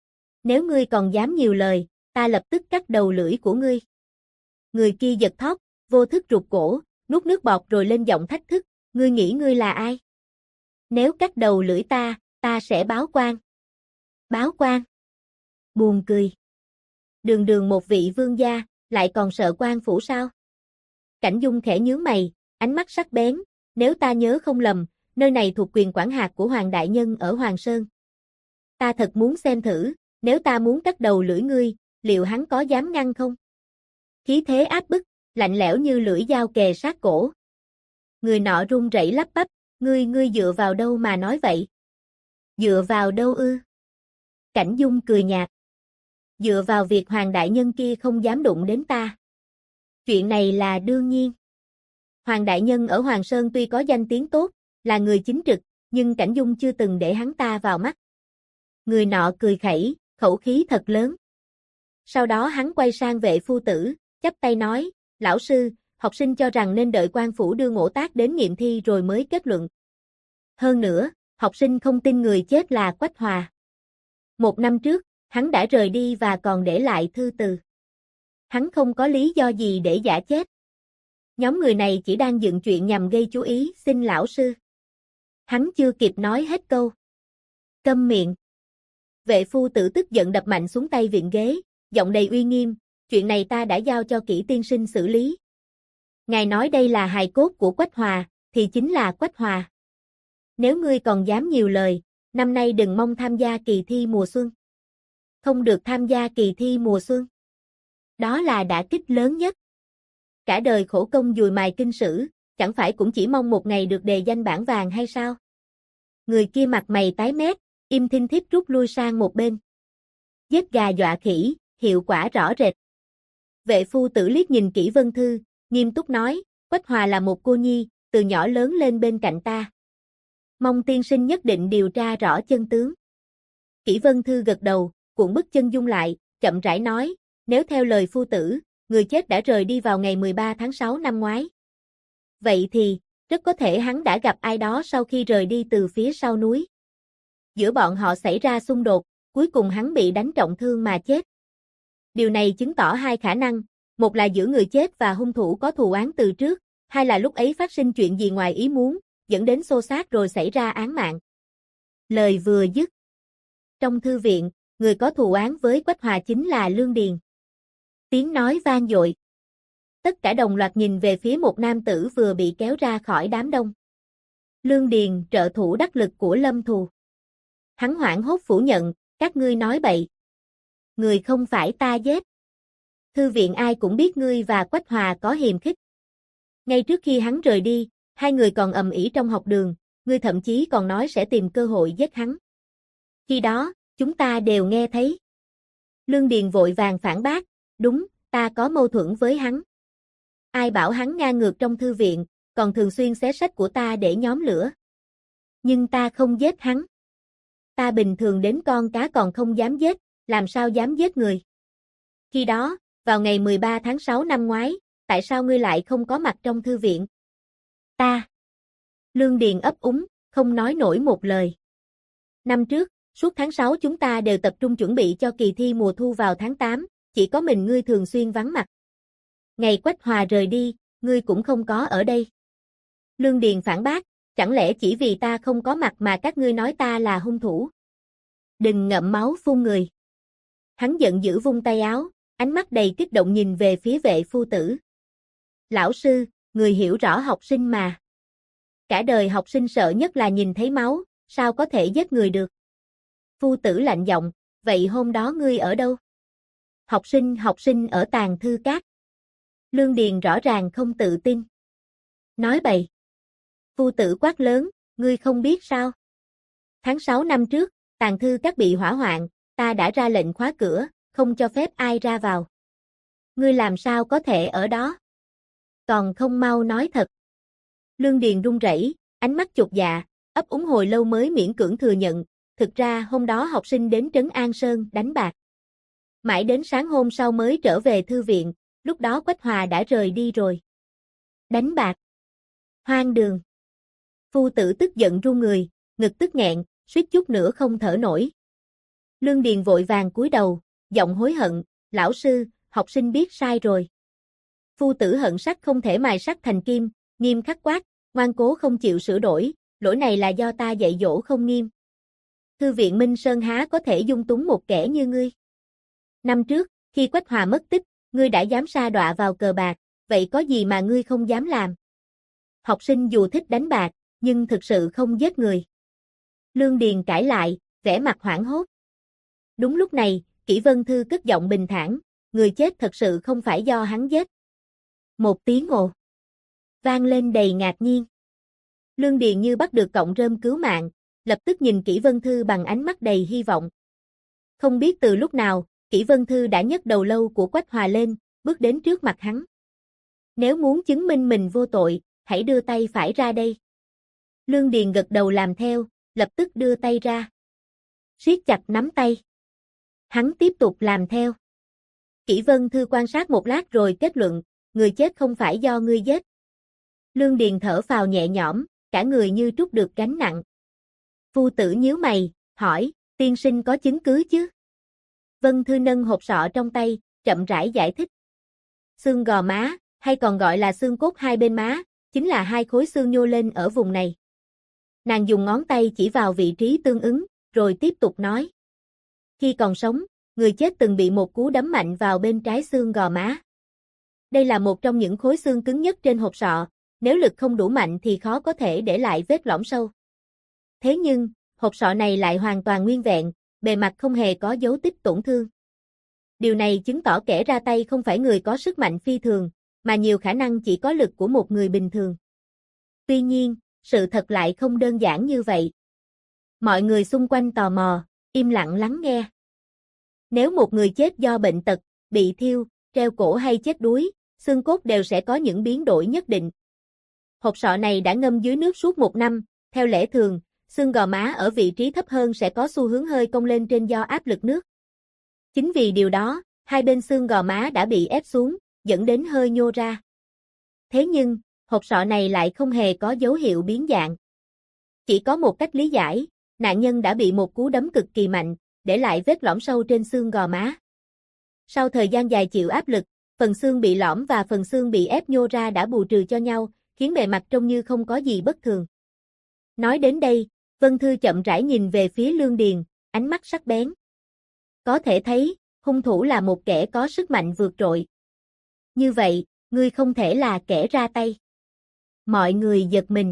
Nếu ngươi còn dám nhiều lời, ta lập tức cắt đầu lưỡi của ngươi. Người kia giật thót, vô thức rụt cổ, nuốt nước bọt rồi lên giọng thách thức, ngươi nghĩ ngươi là ai? Nếu cắt đầu lưỡi ta sẽ báo quan. Báo quan? Buồn cười. Đường đường một vị vương gia, lại còn sợ quan phủ sao? Cảnh Dung khẽ nhướng mày, ánh mắt sắc bén, nếu ta nhớ không lầm, nơi này thuộc quyền quản hạt của Hoàng Đại Nhân ở Hoàng Sơn. Ta thật muốn xem thử, nếu ta muốn cắt đầu lưỡi ngươi, liệu hắn có dám ngăn không? Khí thế áp bức, lạnh lẽo như lưỡi dao kề sát cổ. Người nọ run rẩy lắp bắp, ngươi dựa vào đâu mà nói vậy? Dựa vào đâu ư? Cảnh Dung cười nhạt. Dựa vào việc Hoàng Đại Nhân kia không dám đụng đến ta. Chuyện này là đương nhiên. Hoàng Đại Nhân ở Hoàng Sơn tuy có danh tiếng tốt, là người chính trực, nhưng Cảnh Dung chưa từng để hắn ta vào mắt. Người nọ cười khẩy, khẩu khí thật lớn. Sau đó hắn quay sang vệ phu tử, chắp tay nói, lão sư, học sinh cho rằng nên đợi quan phủ đưa Ngỗ Tác đến nghiệm thi rồi mới kết luận. Hơn nữa, học sinh không tin người chết là Quách Hòa. 1 năm trước, Hắn đã rời đi và còn để lại thư từ. Hắn không có lý do gì để giả chết. Nhóm người này chỉ đang dựng chuyện nhằm gây chú ý, xin lão sư. Hắn chưa kịp nói hết câu. Câm miệng. Vệ phu tử tức giận đập mạnh xuống tay viện ghế, giọng đầy uy nghiêm, chuyện này ta đã giao cho Kỷ tiên sinh xử lý. Ngài nói đây là hài cốt của Quách Hòa, thì chính là Quách Hòa. Nếu ngươi còn dám nhiều lời, năm nay đừng mong tham gia kỳ thi mùa xuân. Không được tham gia kỳ thi mùa xuân. Đó là đả kích lớn nhất. Cả đời khổ công dùi mài kinh sử, chẳng phải cũng chỉ mong một ngày được đề danh bảng vàng hay sao? Người kia mặt mày tái mét, im thinh thít rút lui sang một bên. Giết gà dọa khỉ, hiệu quả rõ rệt. Vệ phu tử liếc nhìn Kỷ Vân Thư, nghiêm túc nói, Quách Hòa là một cô nhi, từ nhỏ lớn lên bên cạnh ta. Mong tiên sinh nhất định điều tra rõ chân tướng. Kỷ Vân Thư gật đầu, cuộn bức chân dung lại, chậm rãi nói, nếu theo lời phu tử, người chết đã rời đi vào ngày 13 tháng 6 năm ngoái. Vậy thì, rất có thể hắn đã gặp ai đó sau khi rời đi từ phía sau núi. Giữa bọn họ xảy ra xung đột, cuối cùng hắn bị đánh trọng thương mà chết. Điều này chứng tỏ hai khả năng, một là giữa người chết và hung thủ có thù oán từ trước, hai là lúc ấy phát sinh chuyện gì ngoài ý muốn, dẫn đến xô xát rồi xảy ra án mạng. Lời vừa dứt. Trong thư viện, người có thù oán với Quách Hòa chính là Lương Điền. Tiếng nói vang dội. Tất cả đồng loạt nhìn về phía một nam tử vừa bị kéo ra khỏi đám đông. Lương Điền, trợ thủ đắc lực của Lâm Thù. Hắn hoảng hốt phủ nhận, các ngươi nói bậy. Người không phải ta giết. Thư viện ai cũng biết ngươi và Quách Hòa có hiềm khích. Ngay trước khi hắn rời đi, hai người còn ầm ĩ trong học đường, ngươi thậm chí còn nói sẽ tìm cơ hội giết hắn. Khi đó, chúng ta đều nghe thấy. Lương Điền vội vàng phản bác, đúng, ta có mâu thuẫn với hắn. Ai bảo hắn ngang ngược trong thư viện, còn thường xuyên xé sách của ta để nhóm lửa. Nhưng ta không giết hắn. Ta bình thường đến con cá còn không dám giết, làm sao dám giết người. Khi đó, vào ngày 13 tháng 6 năm ngoái, tại sao ngươi lại không có mặt trong thư viện? Ta. Lương Điền ấp úng, không nói nổi một lời. Năm trước, suốt tháng 6 chúng ta đều tập trung chuẩn bị cho kỳ thi mùa thu vào tháng 8, chỉ có mình ngươi thường xuyên vắng mặt. Ngày Quách Hòa rời đi, ngươi cũng không có ở đây. Lương Điền phản bác, chẳng lẽ chỉ vì ta không có mặt mà các ngươi nói ta là hung thủ? Đừng ngậm máu phun người. Hắn giận dữ vung tay áo, ánh mắt đầy kích động nhìn về phía vệ phu tử. Lão sư, người hiểu rõ học sinh mà. Cả đời học sinh sợ nhất là nhìn thấy máu, sao có thể giết người được? Phu tử lạnh giọng, vậy hôm đó ngươi ở đâu? Học sinh ở tàng thư các. Lương Điền rõ ràng không tự tin. Nói bậy. Phu tử quát lớn, ngươi không biết sao? Tháng 6 năm trước, tàng thư các bị hỏa hoạn, ta đã ra lệnh khóa cửa, không cho phép ai ra vào. Ngươi làm sao có thể ở đó? Còn không mau nói thật. Lương Điền run rẩy, ánh mắt chột dạ, ấp úng hồi lâu mới miễn cưỡng thừa nhận, thực ra hôm đó học sinh đến Trấn An Sơn đánh bạc. Mãi đến sáng hôm sau mới trở về thư viện, lúc đó Quách Hòa đã rời đi rồi. Đánh bạc. Hoang đường. Phu tử tức giận run người, ngực tức nghẹn, suýt chút nữa không thở nổi. Lương Điền vội vàng cúi đầu, giọng hối hận, lão sư, học sinh biết sai rồi. Phu tử hận sắt không thể mài sắt thành kim, nghiêm khắc quát, ngoan cố không chịu sửa đổi, lỗi này là do ta dạy dỗ không nghiêm. Thư viện Minh Sơn há có thể dung túng một kẻ như ngươi. Năm trước, khi Quách Hòa mất tích, ngươi đã dám sa đọa vào cờ bạc, vậy có gì mà ngươi không dám làm? Học sinh dù thích đánh bạc, nhưng thực sự không giết người. Lương Điền cãi lại, vẻ mặt hoảng hốt. Đúng lúc này, Kỷ Vân Thư cất giọng bình thản, người chết thật sự không phải do hắn giết. Một tiếng ồ vang lên đầy ngạc nhiên. Lương Điền như bắt được cọng rơm cứu mạng, lập tức nhìn Kỷ Vân Thư bằng ánh mắt đầy hy vọng. Không biết từ lúc nào, Kỷ Vân Thư đã nhấc đầu lâu của Quách Hòa lên, bước đến trước mặt hắn. Nếu muốn chứng minh mình vô tội, hãy đưa tay phải ra đây. Lương Điền gật đầu làm theo, lập tức đưa tay ra. Siết chặt nắm tay. Hắn tiếp tục làm theo. Kỷ Vân Thư quan sát một lát rồi kết luận, người chết không phải do ngươi giết. Lương Điền thở phào nhẹ nhõm, cả người như trút được gánh nặng. Phu tử nhíu mày, hỏi, tiên sinh có chứng cứ chứ? Vân Thư nâng hộp sọ trong tay, chậm rãi giải thích. Xương gò má, hay còn gọi là xương cốt hai bên má, chính là hai khối xương nhô lên ở vùng này. Nàng dùng ngón tay chỉ vào vị trí tương ứng, rồi tiếp tục nói. Khi còn sống, người chết từng bị một cú đấm mạnh vào bên trái xương gò má. Đây là một trong những khối xương cứng nhất trên hộp sọ, nếu lực không đủ mạnh thì khó có thể để lại vết lõm sâu. Thế nhưng, hộp sọ này lại hoàn toàn nguyên vẹn, bề mặt không hề có dấu tích tổn thương. Điều này chứng tỏ kẻ ra tay không phải người có sức mạnh phi thường, mà nhiều khả năng chỉ có lực của một người bình thường. Tuy nhiên, sự thật lại không đơn giản như vậy. Mọi người xung quanh tò mò, im lặng lắng nghe. Nếu một người chết do bệnh tật, bị thiêu, treo cổ hay chết đuối, xương cốt đều sẽ có những biến đổi nhất định. Hộp sọ này đã ngâm dưới nước suốt 1 năm, theo lẽ thường, xương gò má ở vị trí thấp hơn sẽ có xu hướng hơi cong lên trên do áp lực nước. Chính vì điều đó, hai bên xương gò má đã bị ép xuống, dẫn đến hơi nhô ra. Thế nhưng, hộp sọ này lại không hề có dấu hiệu biến dạng. Chỉ có một cách lý giải, nạn nhân đã bị một cú đấm cực kỳ mạnh, để lại vết lõm sâu trên xương gò má. Sau thời gian dài chịu áp lực, phần xương bị lõm và phần xương bị ép nhô ra đã bù trừ cho nhau, khiến bề mặt trông như không có gì bất thường. Nói đến đây, Vân Thư chậm rãi nhìn về phía Lương Điền, ánh mắt sắc bén. Có thể thấy, hung thủ là một kẻ có sức mạnh vượt trội. Như vậy, ngươi không thể là kẻ ra tay. Mọi người giật mình.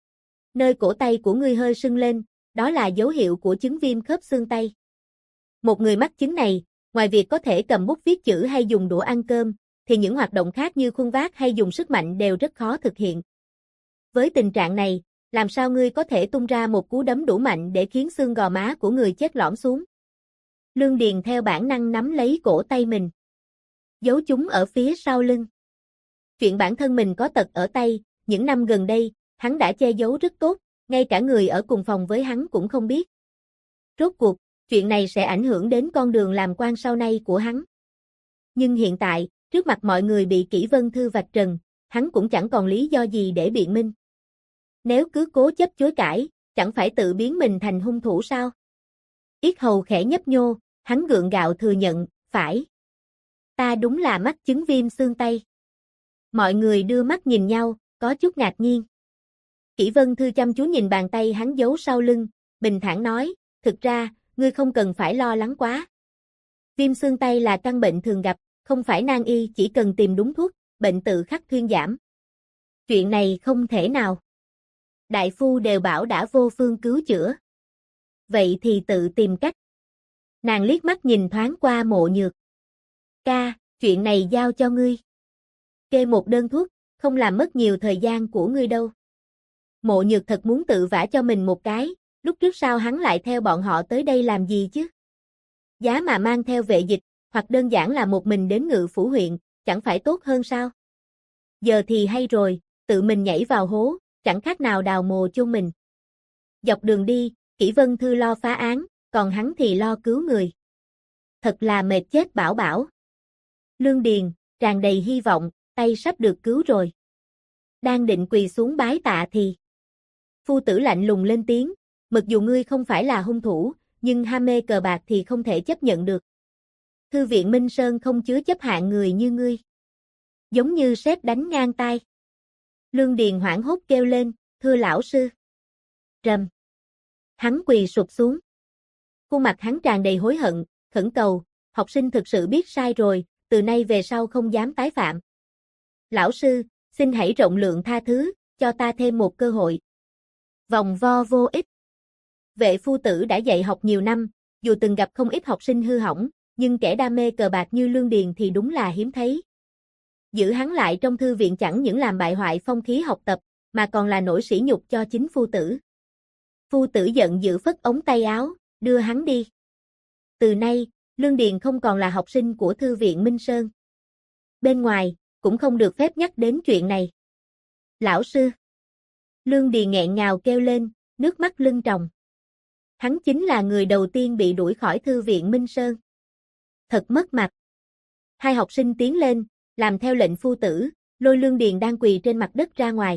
Nơi cổ tay của ngươi hơi sưng lên, đó là dấu hiệu của chứng viêm khớp xương tay. Một người mắc chứng này, ngoài việc có thể cầm bút viết chữ hay dùng đũa ăn cơm, thì những hoạt động khác như khuân vác hay dùng sức mạnh đều rất khó thực hiện. Với tình trạng này, làm sao ngươi có thể tung ra một cú đấm đủ mạnh để khiến xương gò má của người chết lõm xuống? Lương Điền theo bản năng nắm lấy cổ tay mình, giấu chúng ở phía sau lưng. Chuyện bản thân mình có tật ở tay, những năm gần đây, hắn đã che giấu rất tốt, ngay cả người ở cùng phòng với hắn cũng không biết. Rốt cuộc, chuyện này sẽ ảnh hưởng đến con đường làm quan sau này của hắn. Nhưng hiện tại, trước mặt mọi người bị Kỷ Vân Thư vạch trần, hắn cũng chẳng còn lý do gì để biện minh. Nếu cứ cố chấp chối cãi, chẳng phải tự biến mình thành hung thủ sao? Yết hầu khẽ nhấp nhô, hắn gượng gạo thừa nhận, phải. Ta đúng là mắc chứng viêm xương tay. Mọi người đưa mắt nhìn nhau, có chút ngạc nhiên. Kỷ Vân Thư chăm chú nhìn bàn tay hắn giấu sau lưng, bình thản nói, thực ra, ngươi không cần phải lo lắng quá. Viêm xương tay là căn bệnh thường gặp, không phải nan y, chỉ cần tìm đúng thuốc, bệnh tự khắc thuyên giảm. Chuyện này không thể nào. Đại phu đều bảo đã vô phương cứu chữa. Vậy thì tự tìm cách. Nàng liếc mắt nhìn thoáng qua Mộ Nhược. Ca, chuyện này giao cho ngươi. Kê một đơn thuốc, không làm mất nhiều thời gian của ngươi đâu. Mộ Nhược thật muốn tự vả cho mình một cái, lúc trước sao hắn lại theo bọn họ tới đây làm gì chứ? Giá mà mang theo vệ dịch, hoặc đơn giản là một mình đến Ngự Phủ huyện, chẳng phải tốt hơn sao? Giờ thì hay rồi, tự mình nhảy vào hố, chẳng khác nào đào mồ chôn mình. Dọc đường đi, Kỷ Vân Thư lo phá án, còn hắn thì lo cứu người. Thật là mệt chết bảo bảo. Lương Điền, tràn đầy hy vọng, tay sắp được cứu rồi. Đang định quỳ xuống bái tạ thì phu tử lạnh lùng lên tiếng, mặc dù ngươi không phải là hung thủ, nhưng ham mê cờ bạc thì không thể chấp nhận được. Thư viện Minh Sơn không chứa chấp hạng người như ngươi. Giống như sét đánh ngang tai. Lương Điền hoảng hốt kêu lên, thưa lão sư. Rầm. Hắn quỳ sụp xuống. Khuôn mặt hắn tràn đầy hối hận, khẩn cầu, học sinh thực sự biết sai rồi, từ nay về sau không dám tái phạm. Lão sư, xin hãy rộng lượng tha thứ, cho ta thêm một cơ hội. Vòng vo vô ích. Vệ phu tử đã dạy học nhiều năm, dù từng gặp không ít học sinh hư hỏng, nhưng kẻ đam mê cờ bạc như Lương Điền thì đúng là hiếm thấy. Giữ hắn lại trong thư viện chẳng những làm bại hoại phong khí học tập, mà còn là nỗi sỉ nhục cho chính phu tử. Phu tử giận dữ phất ống tay áo, đưa hắn đi. Từ nay, Lương Điền không còn là học sinh của thư viện Minh Sơn. Bên ngoài, cũng không được phép nhắc đến chuyện này. Lão sư. Lương Điền nghẹn ngào kêu lên, nước mắt lưng tròng. Hắn chính là người đầu tiên bị đuổi khỏi thư viện Minh Sơn. Thật mất mặt. Hai học sinh tiến lên, làm theo lệnh phu tử, lôi Lương Điền đang quỳ trên mặt đất ra ngoài.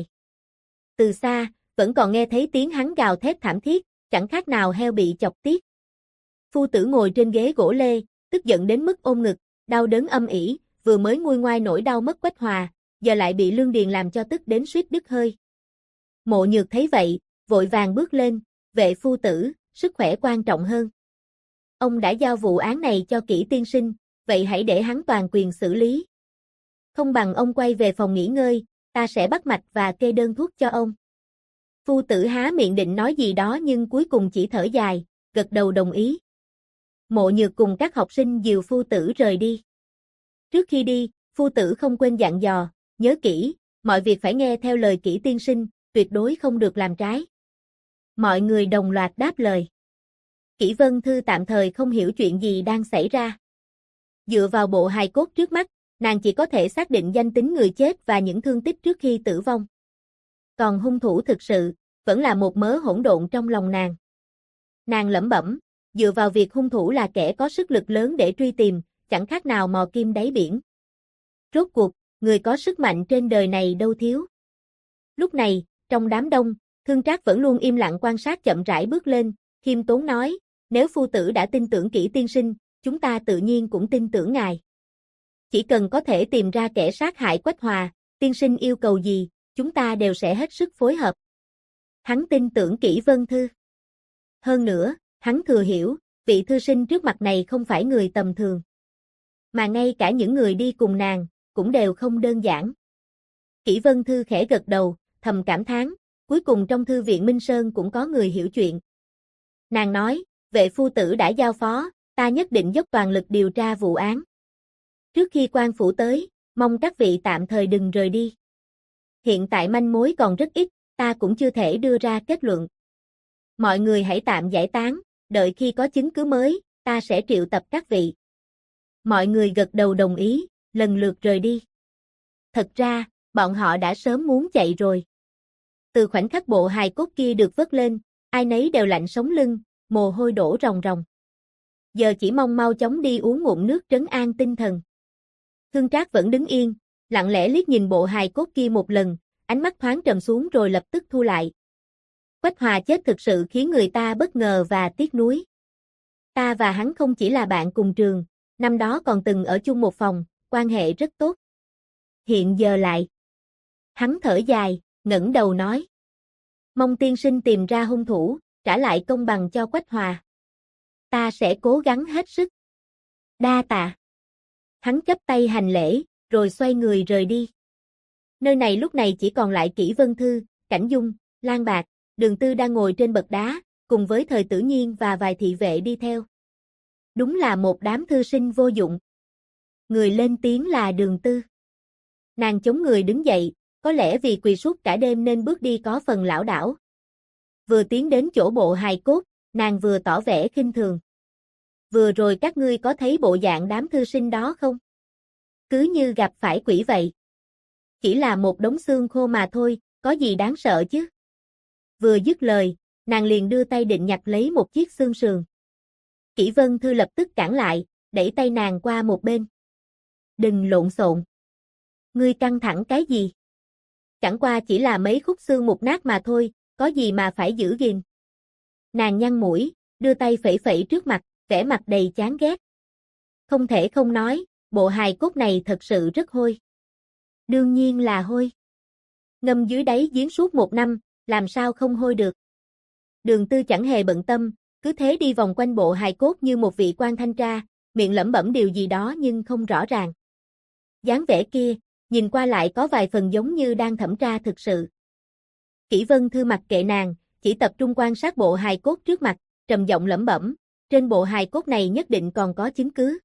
Từ xa, vẫn còn nghe thấy tiếng hắn gào thét thảm thiết, chẳng khác nào heo bị chọc tiết. Phu tử ngồi trên ghế gỗ lê, tức giận đến mức ôm ngực, đau đớn âm ỉ, vừa mới nguôi ngoai nỗi đau mất Quách Hòa, giờ lại bị Lương Điền làm cho tức đến suýt đứt hơi. Mộ Nhược thấy vậy, vội vàng bước lên, vệ phu tử, sức khỏe quan trọng hơn. Ông đã giao vụ án này cho Kỷ tiên sinh, vậy hãy để hắn toàn quyền xử lý. Không bằng ông quay về phòng nghỉ ngơi, ta sẽ bắt mạch và kê đơn thuốc cho ông. Phu tử há miệng định nói gì đó nhưng cuối cùng chỉ thở dài, gật đầu đồng ý. Mộ Nhược cùng các học sinh dìu phu tử rời đi. Trước khi đi, phu tử không quên dặn dò, nhớ kỹ, mọi việc phải nghe theo lời Kỷ tiên sinh, tuyệt đối không được làm trái. Mọi người đồng loạt đáp lời. Kỷ Vân Thư tạm thời không hiểu chuyện gì đang xảy ra. Dựa vào bộ hài cốt trước mắt, nàng chỉ có thể xác định danh tính người chết và những thương tích trước khi tử vong. Còn hung thủ thực sự, vẫn là một mớ hỗn độn trong lòng nàng. Nàng lẩm bẩm, dựa vào việc hung thủ là kẻ có sức lực lớn để truy tìm, chẳng khác nào mò kim đáy biển. Rốt cuộc, người có sức mạnh trên đời này đâu thiếu. Lúc này, trong đám đông, Thương Trác vẫn luôn im lặng quan sát chậm rãi bước lên, khiêm tốn nói, nếu phu tử đã tin tưởng Kỷ tiên sinh, chúng ta tự nhiên cũng tin tưởng ngài. Chỉ cần có thể tìm ra kẻ sát hại Quách Hòa, tiên sinh yêu cầu gì, chúng ta đều sẽ hết sức phối hợp. Hắn tin tưởng Kỷ Vân Thư. Hơn nữa, hắn thừa hiểu, vị thư sinh trước mặt này không phải người tầm thường. Mà ngay cả những người đi cùng nàng, cũng đều không đơn giản. Kỷ Vân Thư khẽ gật đầu, thầm cảm thán, cuối cùng trong thư viện Minh Sơn cũng có người hiểu chuyện. Nàng nói, vệ phu tử đã giao phó, ta nhất định dốc toàn lực điều tra vụ án. Trước khi quan phủ tới, mong các vị tạm thời đừng rời đi. Hiện tại manh mối còn rất ít, ta cũng chưa thể đưa ra kết luận. Mọi người hãy tạm giải tán, đợi khi có chứng cứ mới, ta sẽ triệu tập các vị. Mọi người gật đầu đồng ý, lần lượt rời đi. Thật ra, bọn họ đã sớm muốn chạy rồi. Từ khoảnh khắc bộ hài cốt kia được vớt lên, ai nấy đều lạnh sống lưng, mồ hôi đổ ròng ròng. Giờ chỉ mong mau chóng đi uống ngụm nước trấn an tinh thần. Thương Trác vẫn đứng yên, lặng lẽ liếc nhìn bộ hài cốt kia một lần, ánh mắt thoáng trầm xuống rồi lập tức thu lại. Quách Hòa chết thực sự khiến người ta bất ngờ và tiếc nuối. Ta và hắn không chỉ là bạn cùng trường, năm đó còn từng ở chung một phòng, quan hệ rất tốt. Hiện giờ lại. Hắn thở dài, ngẩng đầu nói. Mong tiên sinh tìm ra hung thủ, trả lại công bằng cho Quách Hòa. Ta sẽ cố gắng hết sức. Đa tạ. Hắn chắp tay hành lễ, rồi xoay người rời đi. Nơi này lúc này chỉ còn lại Kỷ Vân Thư, Cảnh Dung, Lan Bạc, Đường Tư đang ngồi trên bậc đá, cùng với Thời Tử Nhiên và vài thị vệ đi theo. Đúng là một đám thư sinh vô dụng. Người lên tiếng là Đường Tư. Nàng chống người đứng dậy, có lẽ vì quỳ suốt cả đêm nên bước đi có phần lảo đảo. Vừa tiến đến chỗ bộ hài cốt, nàng vừa tỏ vẻ khinh thường. Vừa rồi các ngươi có thấy bộ dạng đám thư sinh đó không? Cứ như gặp phải quỷ vậy. Chỉ là một đống xương khô mà thôi, có gì đáng sợ chứ? Vừa dứt lời, nàng liền đưa tay định nhặt lấy một chiếc xương sườn. Kỷ Vân Thư lập tức cản lại, đẩy tay nàng qua một bên. Đừng lộn xộn. Ngươi căng thẳng cái gì? Chẳng qua chỉ là mấy khúc xương mục nát mà thôi, có gì mà phải giữ gìn. Nàng nhăn mũi, đưa tay phẩy phẩy trước mặt, vẻ mặt đầy chán ghét. Không thể không nói, bộ hài cốt này thật sự rất hôi. Đương nhiên là hôi. Ngâm dưới đáy giếng suốt 1 năm, làm sao không hôi được. Đường Tư chẳng hề bận tâm, cứ thế đi vòng quanh bộ hài cốt như một vị quan thanh tra, miệng lẩm bẩm điều gì đó nhưng không rõ ràng. Dáng vẻ kia, nhìn qua lại có vài phần giống như đang thẩm tra thực sự. Kỷ Vân Thư mặc kệ nàng, chỉ tập trung quan sát bộ hài cốt trước mặt, trầm giọng lẩm bẩm, trên bộ hài cốt này nhất định còn có chứng cứ.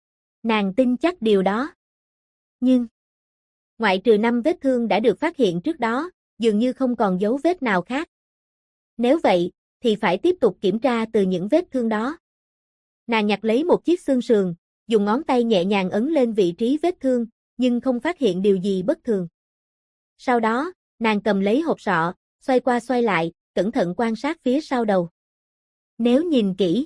Nàng tin chắc điều đó. Nhưng, ngoại trừ 5 vết thương đã được phát hiện trước đó, dường như không còn dấu vết nào khác. Nếu vậy, thì phải tiếp tục kiểm tra từ những vết thương đó. Nàng nhặt lấy một chiếc xương sườn, dùng ngón tay nhẹ nhàng ấn lên vị trí vết thương, nhưng không phát hiện điều gì bất thường. Sau đó, nàng cầm lấy hộp sọ, xoay qua xoay lại, cẩn thận quan sát phía sau đầu. Nếu nhìn kỹ,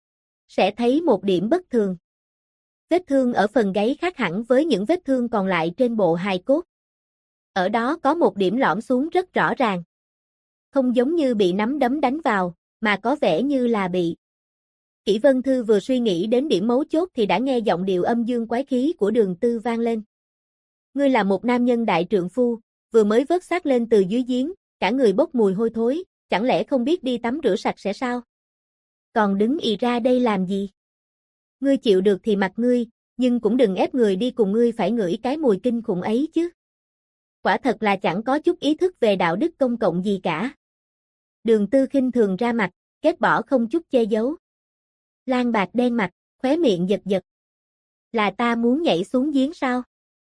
sẽ thấy một điểm bất thường. Vết thương ở phần gáy khác hẳn với những vết thương còn lại trên bộ hài cốt. Ở đó có một điểm lõm xuống rất rõ ràng. Không giống như bị nắm đấm đánh vào, mà có vẻ như là bị Kỷ Vân Thư vừa suy nghĩ đến điểm mấu chốt thì đã nghe giọng điệu âm dương quái khí của Đường Tư vang lên. Ngươi là một nam nhân đại trượng phu, vừa mới vớt xác lên từ dưới giếng, cả người bốc mùi hôi thối, chẳng lẽ không biết đi tắm rửa sạch sẽ sao? Còn đứng ì ra đây làm gì? Ngươi chịu được thì mặc ngươi, nhưng cũng đừng ép người đi cùng ngươi phải ngửi cái mùi kinh khủng ấy chứ. Quả thật là chẳng có chút ý thức về đạo đức công cộng gì cả. Đường Tư khinh thường ra mặt, ghét bỏ không chút che giấu. Lan Bạc đen mặt, khóe miệng giật giật. Là ta muốn nhảy xuống giếng sao?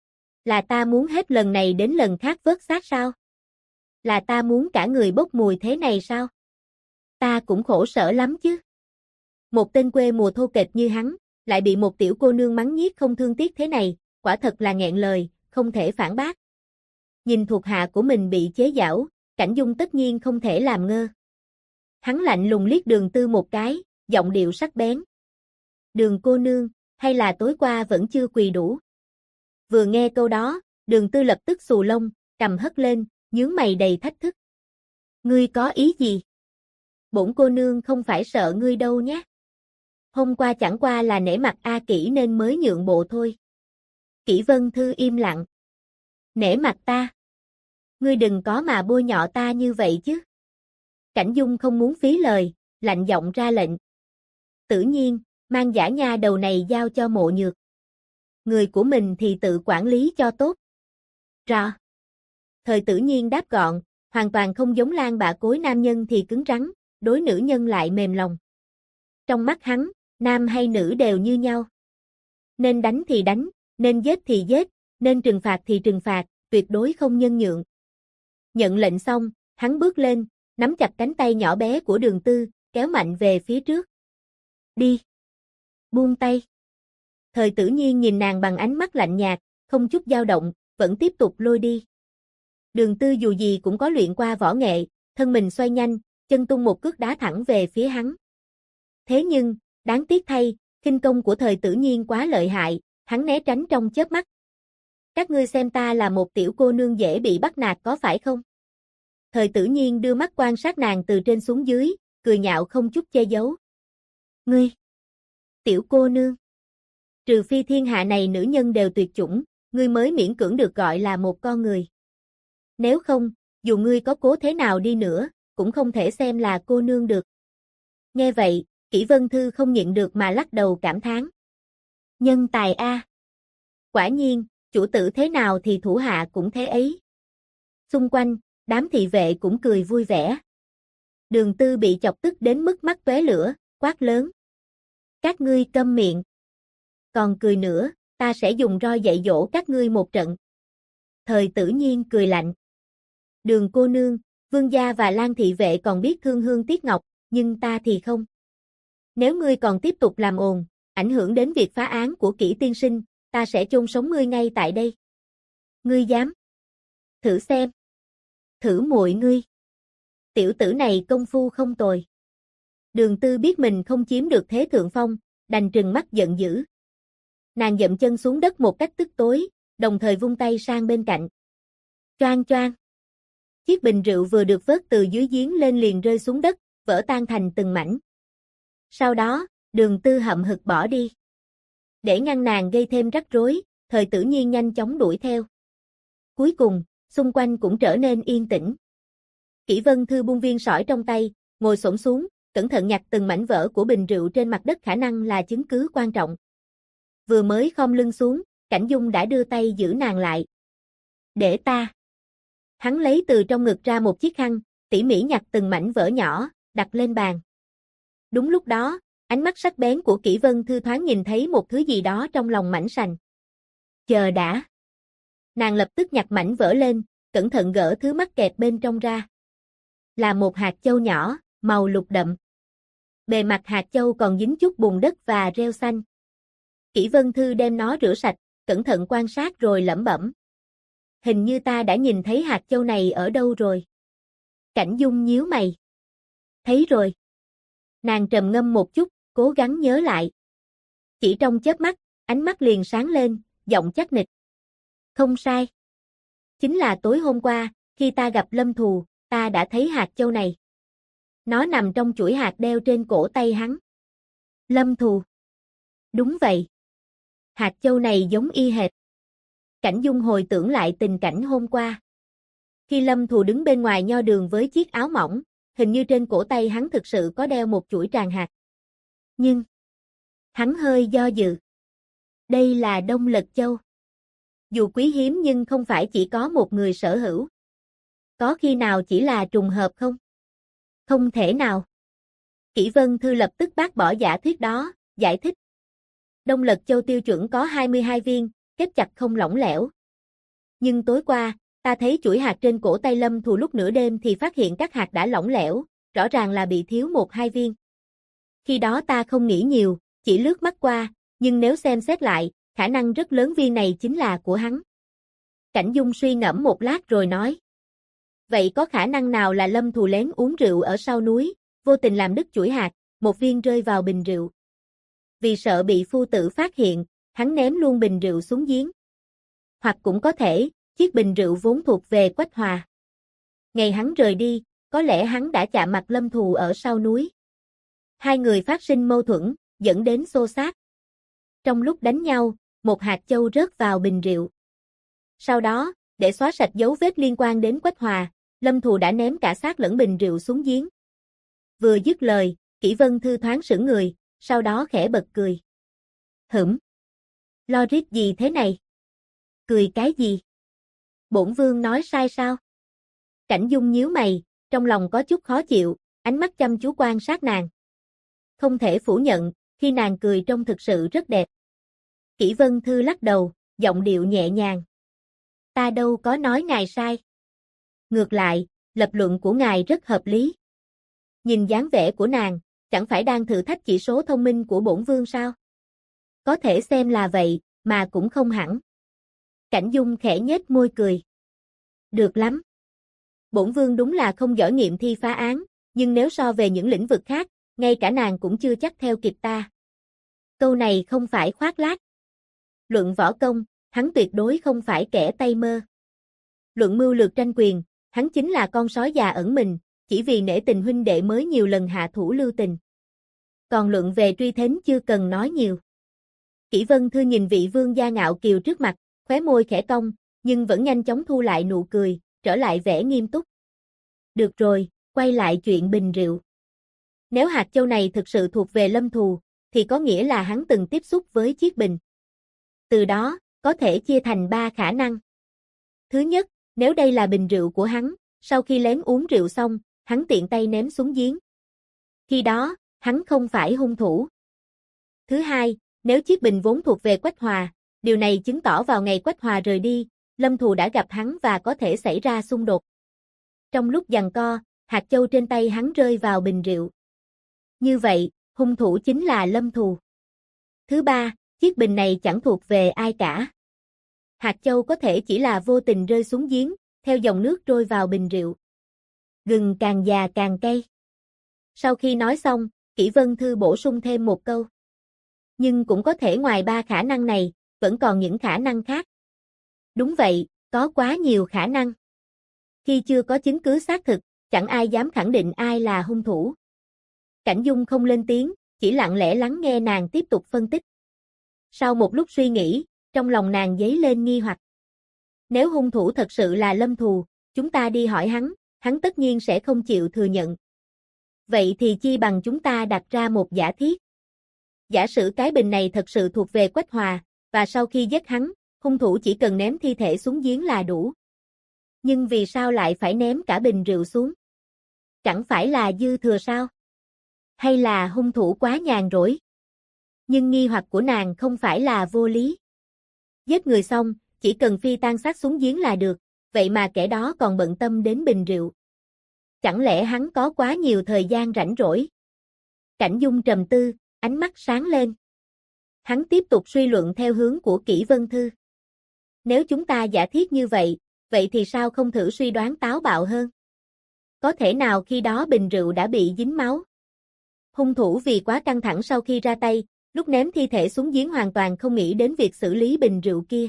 Là ta muốn hết lần này đến lần khác vớt xác sao? Là ta muốn cả người bốc mùi thế này sao? Ta cũng khổ sở lắm chứ. Một tên quê mùa thô kệch như hắn, lại bị một tiểu cô nương mắng nhiếc không thương tiếc thế này, quả thật là nghẹn lời, không thể phản bác. Nhìn thuộc hạ của mình bị chế giễu, Cảnh Dung tất nhiên không thể làm ngơ. Hắn lạnh lùng liếc Đường Tư một cái, giọng điệu sắc bén. Đường cô nương, hay là tối qua vẫn chưa quỳ đủ? Vừa nghe câu đó, Đường Tư lập tức xù lông, cầm hất lên, nhướng mày đầy thách thức. Ngươi có ý gì? Bổn cô nương không phải sợ ngươi đâu nhé. Hôm qua chẳng qua là nể mặt A Kỷ nên mới nhượng bộ thôi. Kỷ Vân Thư im lặng. Nể mặt ta? Ngươi đừng có mà bôi nhọ ta như vậy chứ. Cảnh Dung không muốn phí lời, lạnh giọng ra lệnh. Tự nhiên, mang giả nha đầu này giao cho Mộ Nhược. Người của mình thì tự quản lý cho tốt. Rõ. Thời Tử Nhiên đáp gọn, hoàn toàn không giống Lan Bạ Cối nam nhân thì cứng rắn, đối nữ nhân lại mềm lòng. Trong mắt hắn, nam hay nữ đều như nhau. Nên đánh thì đánh, nên giết thì giết, nên trừng phạt thì trừng phạt, tuyệt đối không nhân nhượng. Nhận lệnh xong, hắn bước lên, nắm chặt cánh tay nhỏ bé của Đường Tư, kéo mạnh về phía trước. Đi. Buông tay. Thời Tử Nhiên nhìn nàng bằng ánh mắt lạnh nhạt, không chút dao động, vẫn tiếp tục lôi đi. Đường Tư dù gì cũng có luyện qua võ nghệ, thân mình xoay nhanh, chân tung một cước đá thẳng về phía hắn. Thế nhưng, đáng tiếc thay, khinh công của Thời Tử Nhiên quá lợi hại, hắn né tránh trong chớp mắt. Các ngươi xem ta là một tiểu cô nương dễ bị bắt nạt có phải không? Thời Tử Nhiên đưa mắt quan sát nàng từ trên xuống dưới, cười nhạo không chút che giấu. Ngươi! Tiểu cô nương! Trừ phi thiên hạ này nữ nhân đều tuyệt chủng, ngươi mới miễn cưỡng được gọi là một con người. Nếu không, dù ngươi có cố thế nào đi nữa, cũng không thể xem là cô nương được. Nghe vậy, Kỷ Vân Thư không nhịn được mà lắc đầu cảm thán. Nhân tài a. Quả nhiên, chủ tử thế nào thì thủ hạ cũng thế ấy. Xung quanh, đám thị vệ cũng cười vui vẻ. Đường Tư bị chọc tức đến mức mắt tóe lửa, quát lớn. Các ngươi câm miệng. Còn cười nữa, ta sẽ dùng roi dạy dỗ các ngươi một trận. Thời Tử Nhiên cười lạnh. Đường cô nương, Vương gia và Lan thị vệ còn biết thương hương tiếc ngọc, nhưng ta thì không. Nếu ngươi còn tiếp tục làm ồn, ảnh hưởng đến việc phá án của Kỷ tiên sinh, ta sẽ chôn sống ngươi ngay tại đây. Ngươi dám? Thử xem. Thử muội ngươi. Tiểu tử này công phu không tồi. Đường Tư biết mình không chiếm được thế thượng phong, đành trừng mắt giận dữ. Nàng dậm chân xuống đất một cách tức tối, đồng thời vung tay sang bên cạnh. Choang choang. Chiếc bình rượu vừa được vớt từ dưới giếng lên liền rơi xuống đất, vỡ tan thành từng mảnh. Sau đó, Đường Tư hậm hực bỏ đi. Để ngăn nàng gây thêm rắc rối, Thời Tử Nhiên nhanh chóng đuổi theo. Cuối cùng, xung quanh cũng trở nên yên tĩnh. Kỷ Vân Thư buông viên sỏi trong tay, ngồi xổm xuống, cẩn thận nhặt từng mảnh vỡ của bình rượu trên mặt đất khả năng là chứng cứ quan trọng. Vừa mới khom lưng xuống, Cảnh Dung đã đưa tay giữ nàng lại. Để ta. Hắn lấy từ trong ngực ra một chiếc khăn, tỉ mỉ nhặt từng mảnh vỡ nhỏ, đặt lên bàn. Đúng lúc đó, ánh mắt sắc bén của Kỷ Vân Thư thoáng nhìn thấy một thứ gì đó trong lòng mảnh sành. Chờ đã. Nàng lập tức nhặt mảnh vỡ lên, cẩn thận gỡ thứ mắc kẹt bên trong ra. Là một hạt châu nhỏ, màu lục đậm. Bề mặt hạt châu còn dính chút bùn đất và rêu xanh. Kỷ Vân Thư đem nó rửa sạch, cẩn thận quan sát rồi lẩm bẩm. Hình như ta đã nhìn thấy hạt châu này ở đâu rồi. Cảnh Dung nhíu mày. Thấy rồi. Nàng trầm ngâm một chút, cố gắng nhớ lại. Chỉ trong chớp mắt, ánh mắt liền sáng lên, giọng chắc nịch. Không sai. Chính là tối hôm qua, khi ta gặp Lâm Thù, ta đã thấy hạt châu này. Nó nằm trong chuỗi hạt đeo trên cổ tay hắn. Lâm Thù. Đúng vậy. Hạt châu này giống y hệt. Cảnh Dung hồi tưởng lại tình cảnh hôm qua. Khi Lâm Thù đứng bên ngoài nho đường với chiếc áo mỏng, hình như trên cổ tay hắn thực sự có đeo một chuỗi tràng hạt. Nhưng, hắn hơi do dự. Đây là Đông Lật Châu. Dù quý hiếm nhưng không phải chỉ có một người sở hữu. Có khi nào chỉ là trùng hợp không? Không thể nào. Kỷ Vân Thư lập tức bác bỏ giả thuyết đó, giải thích. Đông Lật Châu tiêu chuẩn có 22 viên, kết chặt không lỏng lẻo. Nhưng tối qua, ta thấy chuỗi hạt trên cổ tay Lâm Thù lúc nửa đêm thì phát hiện các hạt đã lỏng lẻo, rõ ràng là bị thiếu 1-2 viên. Khi đó ta không nghĩ nhiều, chỉ lướt mắt qua, nhưng nếu xem xét lại, khả năng rất lớn viên này chính là của hắn. Cảnh Dung suy ngẫm một lát rồi nói. Vậy có khả năng nào là Lâm Thù lén uống rượu ở sau núi, vô tình làm đứt chuỗi hạt, một viên rơi vào bình rượu. Vì sợ bị phu tử phát hiện, hắn ném luôn bình rượu xuống giếng. Hoặc cũng có thể, chiếc bình rượu vốn thuộc về Quách Hòa. Ngày hắn rời đi, có lẽ hắn đã chạm mặt Lâm Thù ở sau núi. Hai người phát sinh mâu thuẫn, dẫn đến xô xát. Trong lúc đánh nhau, một hạt châu rớt vào bình rượu. Sau đó, để xóa sạch dấu vết liên quan đến Quách Hòa, Lâm Thù đã ném cả xác lẫn bình rượu xuống giếng. Vừa dứt lời, Kỷ Vân Thư thoáng sững người, sau đó khẽ bật cười. Logic gì thế này? Cười cái gì? Bổn vương nói sai sao? Cảnh Dung nhíu mày, trong lòng có chút khó chịu, ánh mắt chăm chú quan sát nàng. Không thể phủ nhận, khi nàng cười trông thực sự rất đẹp. Kỷ Vân Thư lắc đầu, giọng điệu nhẹ nhàng. Ta đâu có nói ngài sai. Ngược lại, lập luận của ngài rất hợp lý. Nhìn dáng vẻ của nàng, chẳng phải đang thử thách chỉ số thông minh của bổn vương sao? Có thể xem là vậy, mà cũng không hẳn. Cảnh Dung khẽ nhếch môi cười. Được lắm. Bổn vương đúng là không giỏi nghiệm thi phá án, nhưng nếu so về những lĩnh vực khác, ngay cả nàng cũng chưa chắc theo kịp ta. Câu này không phải khoác lác. Luận võ công, hắn tuyệt đối không phải kẻ tay mơ. Luận mưu lược tranh quyền, hắn chính là con sói già ẩn mình, chỉ vì nể tình huynh đệ mới nhiều lần hạ thủ lưu tình. Còn luận về truy thến chưa cần nói nhiều. Kỷ Vân Thư nhìn vị vương gia ngạo kiều trước mặt, khóe môi khẽ cong, nhưng vẫn nhanh chóng thu lại nụ cười, trở lại vẻ nghiêm túc. Được rồi, quay lại chuyện bình rượu. Nếu hạt châu này thực sự thuộc về Lâm Thù, thì có nghĩa là hắn từng tiếp xúc với chiếc bình. Từ đó, có thể chia thành 3 khả năng. Thứ nhất, nếu đây là bình rượu của hắn, sau khi lén uống rượu xong, hắn tiện tay ném xuống giếng. Khi đó, hắn không phải hung thủ. Thứ hai, nếu chiếc bình vốn thuộc về Quách Hòa, điều này chứng tỏ vào ngày Quách Hòa rời đi, Lâm Thù đã gặp hắn và có thể xảy ra xung đột. Trong lúc giằng co, hạt châu trên tay hắn rơi vào bình rượu. Như vậy, hung thủ chính là Lâm Thù. Thứ ba, chiếc bình này chẳng thuộc về ai cả. Hạt châu có thể chỉ là vô tình rơi xuống giếng, theo dòng nước trôi vào bình rượu. Gừng càng già càng cay. Sau khi nói xong, Kỷ Vân Thư bổ sung thêm một câu. Nhưng cũng có thể ngoài 3 khả năng này, vẫn còn những khả năng khác. Đúng vậy, có quá nhiều khả năng. Khi chưa có chứng cứ xác thực, chẳng ai dám khẳng định ai là hung thủ. Cảnh Dung không lên tiếng, chỉ lặng lẽ lắng nghe nàng tiếp tục phân tích. Sau một lúc suy nghĩ, trong lòng nàng dấy lên nghi hoặc. Nếu hung thủ thật sự là Lâm Thù, chúng ta đi hỏi hắn tất nhiên sẽ không chịu thừa nhận. Vậy thì chi bằng chúng ta đặt ra một giả thiết. Giả sử cái bình này thật sự thuộc về Quách Hòa, và sau khi giết hắn, hung thủ chỉ cần ném thi thể xuống giếng là đủ. Nhưng vì sao lại phải ném cả bình rượu xuống? Chẳng phải là dư thừa sao? Hay là hung thủ quá nhàn rỗi? Nhưng nghi hoặc của nàng không phải là vô lý. Giết người xong, chỉ cần phi tan xác xuống giếng là được, vậy mà kẻ đó còn bận tâm đến bình rượu. Chẳng lẽ hắn có quá nhiều thời gian rảnh rỗi? Cảnh Dung trầm tư, ánh mắt sáng lên. Hắn tiếp tục suy luận theo hướng của Kỷ Vân Thư. Nếu chúng ta giả thiết như vậy, vậy thì sao không thử suy đoán táo bạo hơn? Có thể nào khi đó bình rượu đã bị dính máu? Hung thủ vì quá căng thẳng sau khi ra tay, lúc ném thi thể xuống giếng hoàn toàn không nghĩ đến việc xử lý bình rượu kia.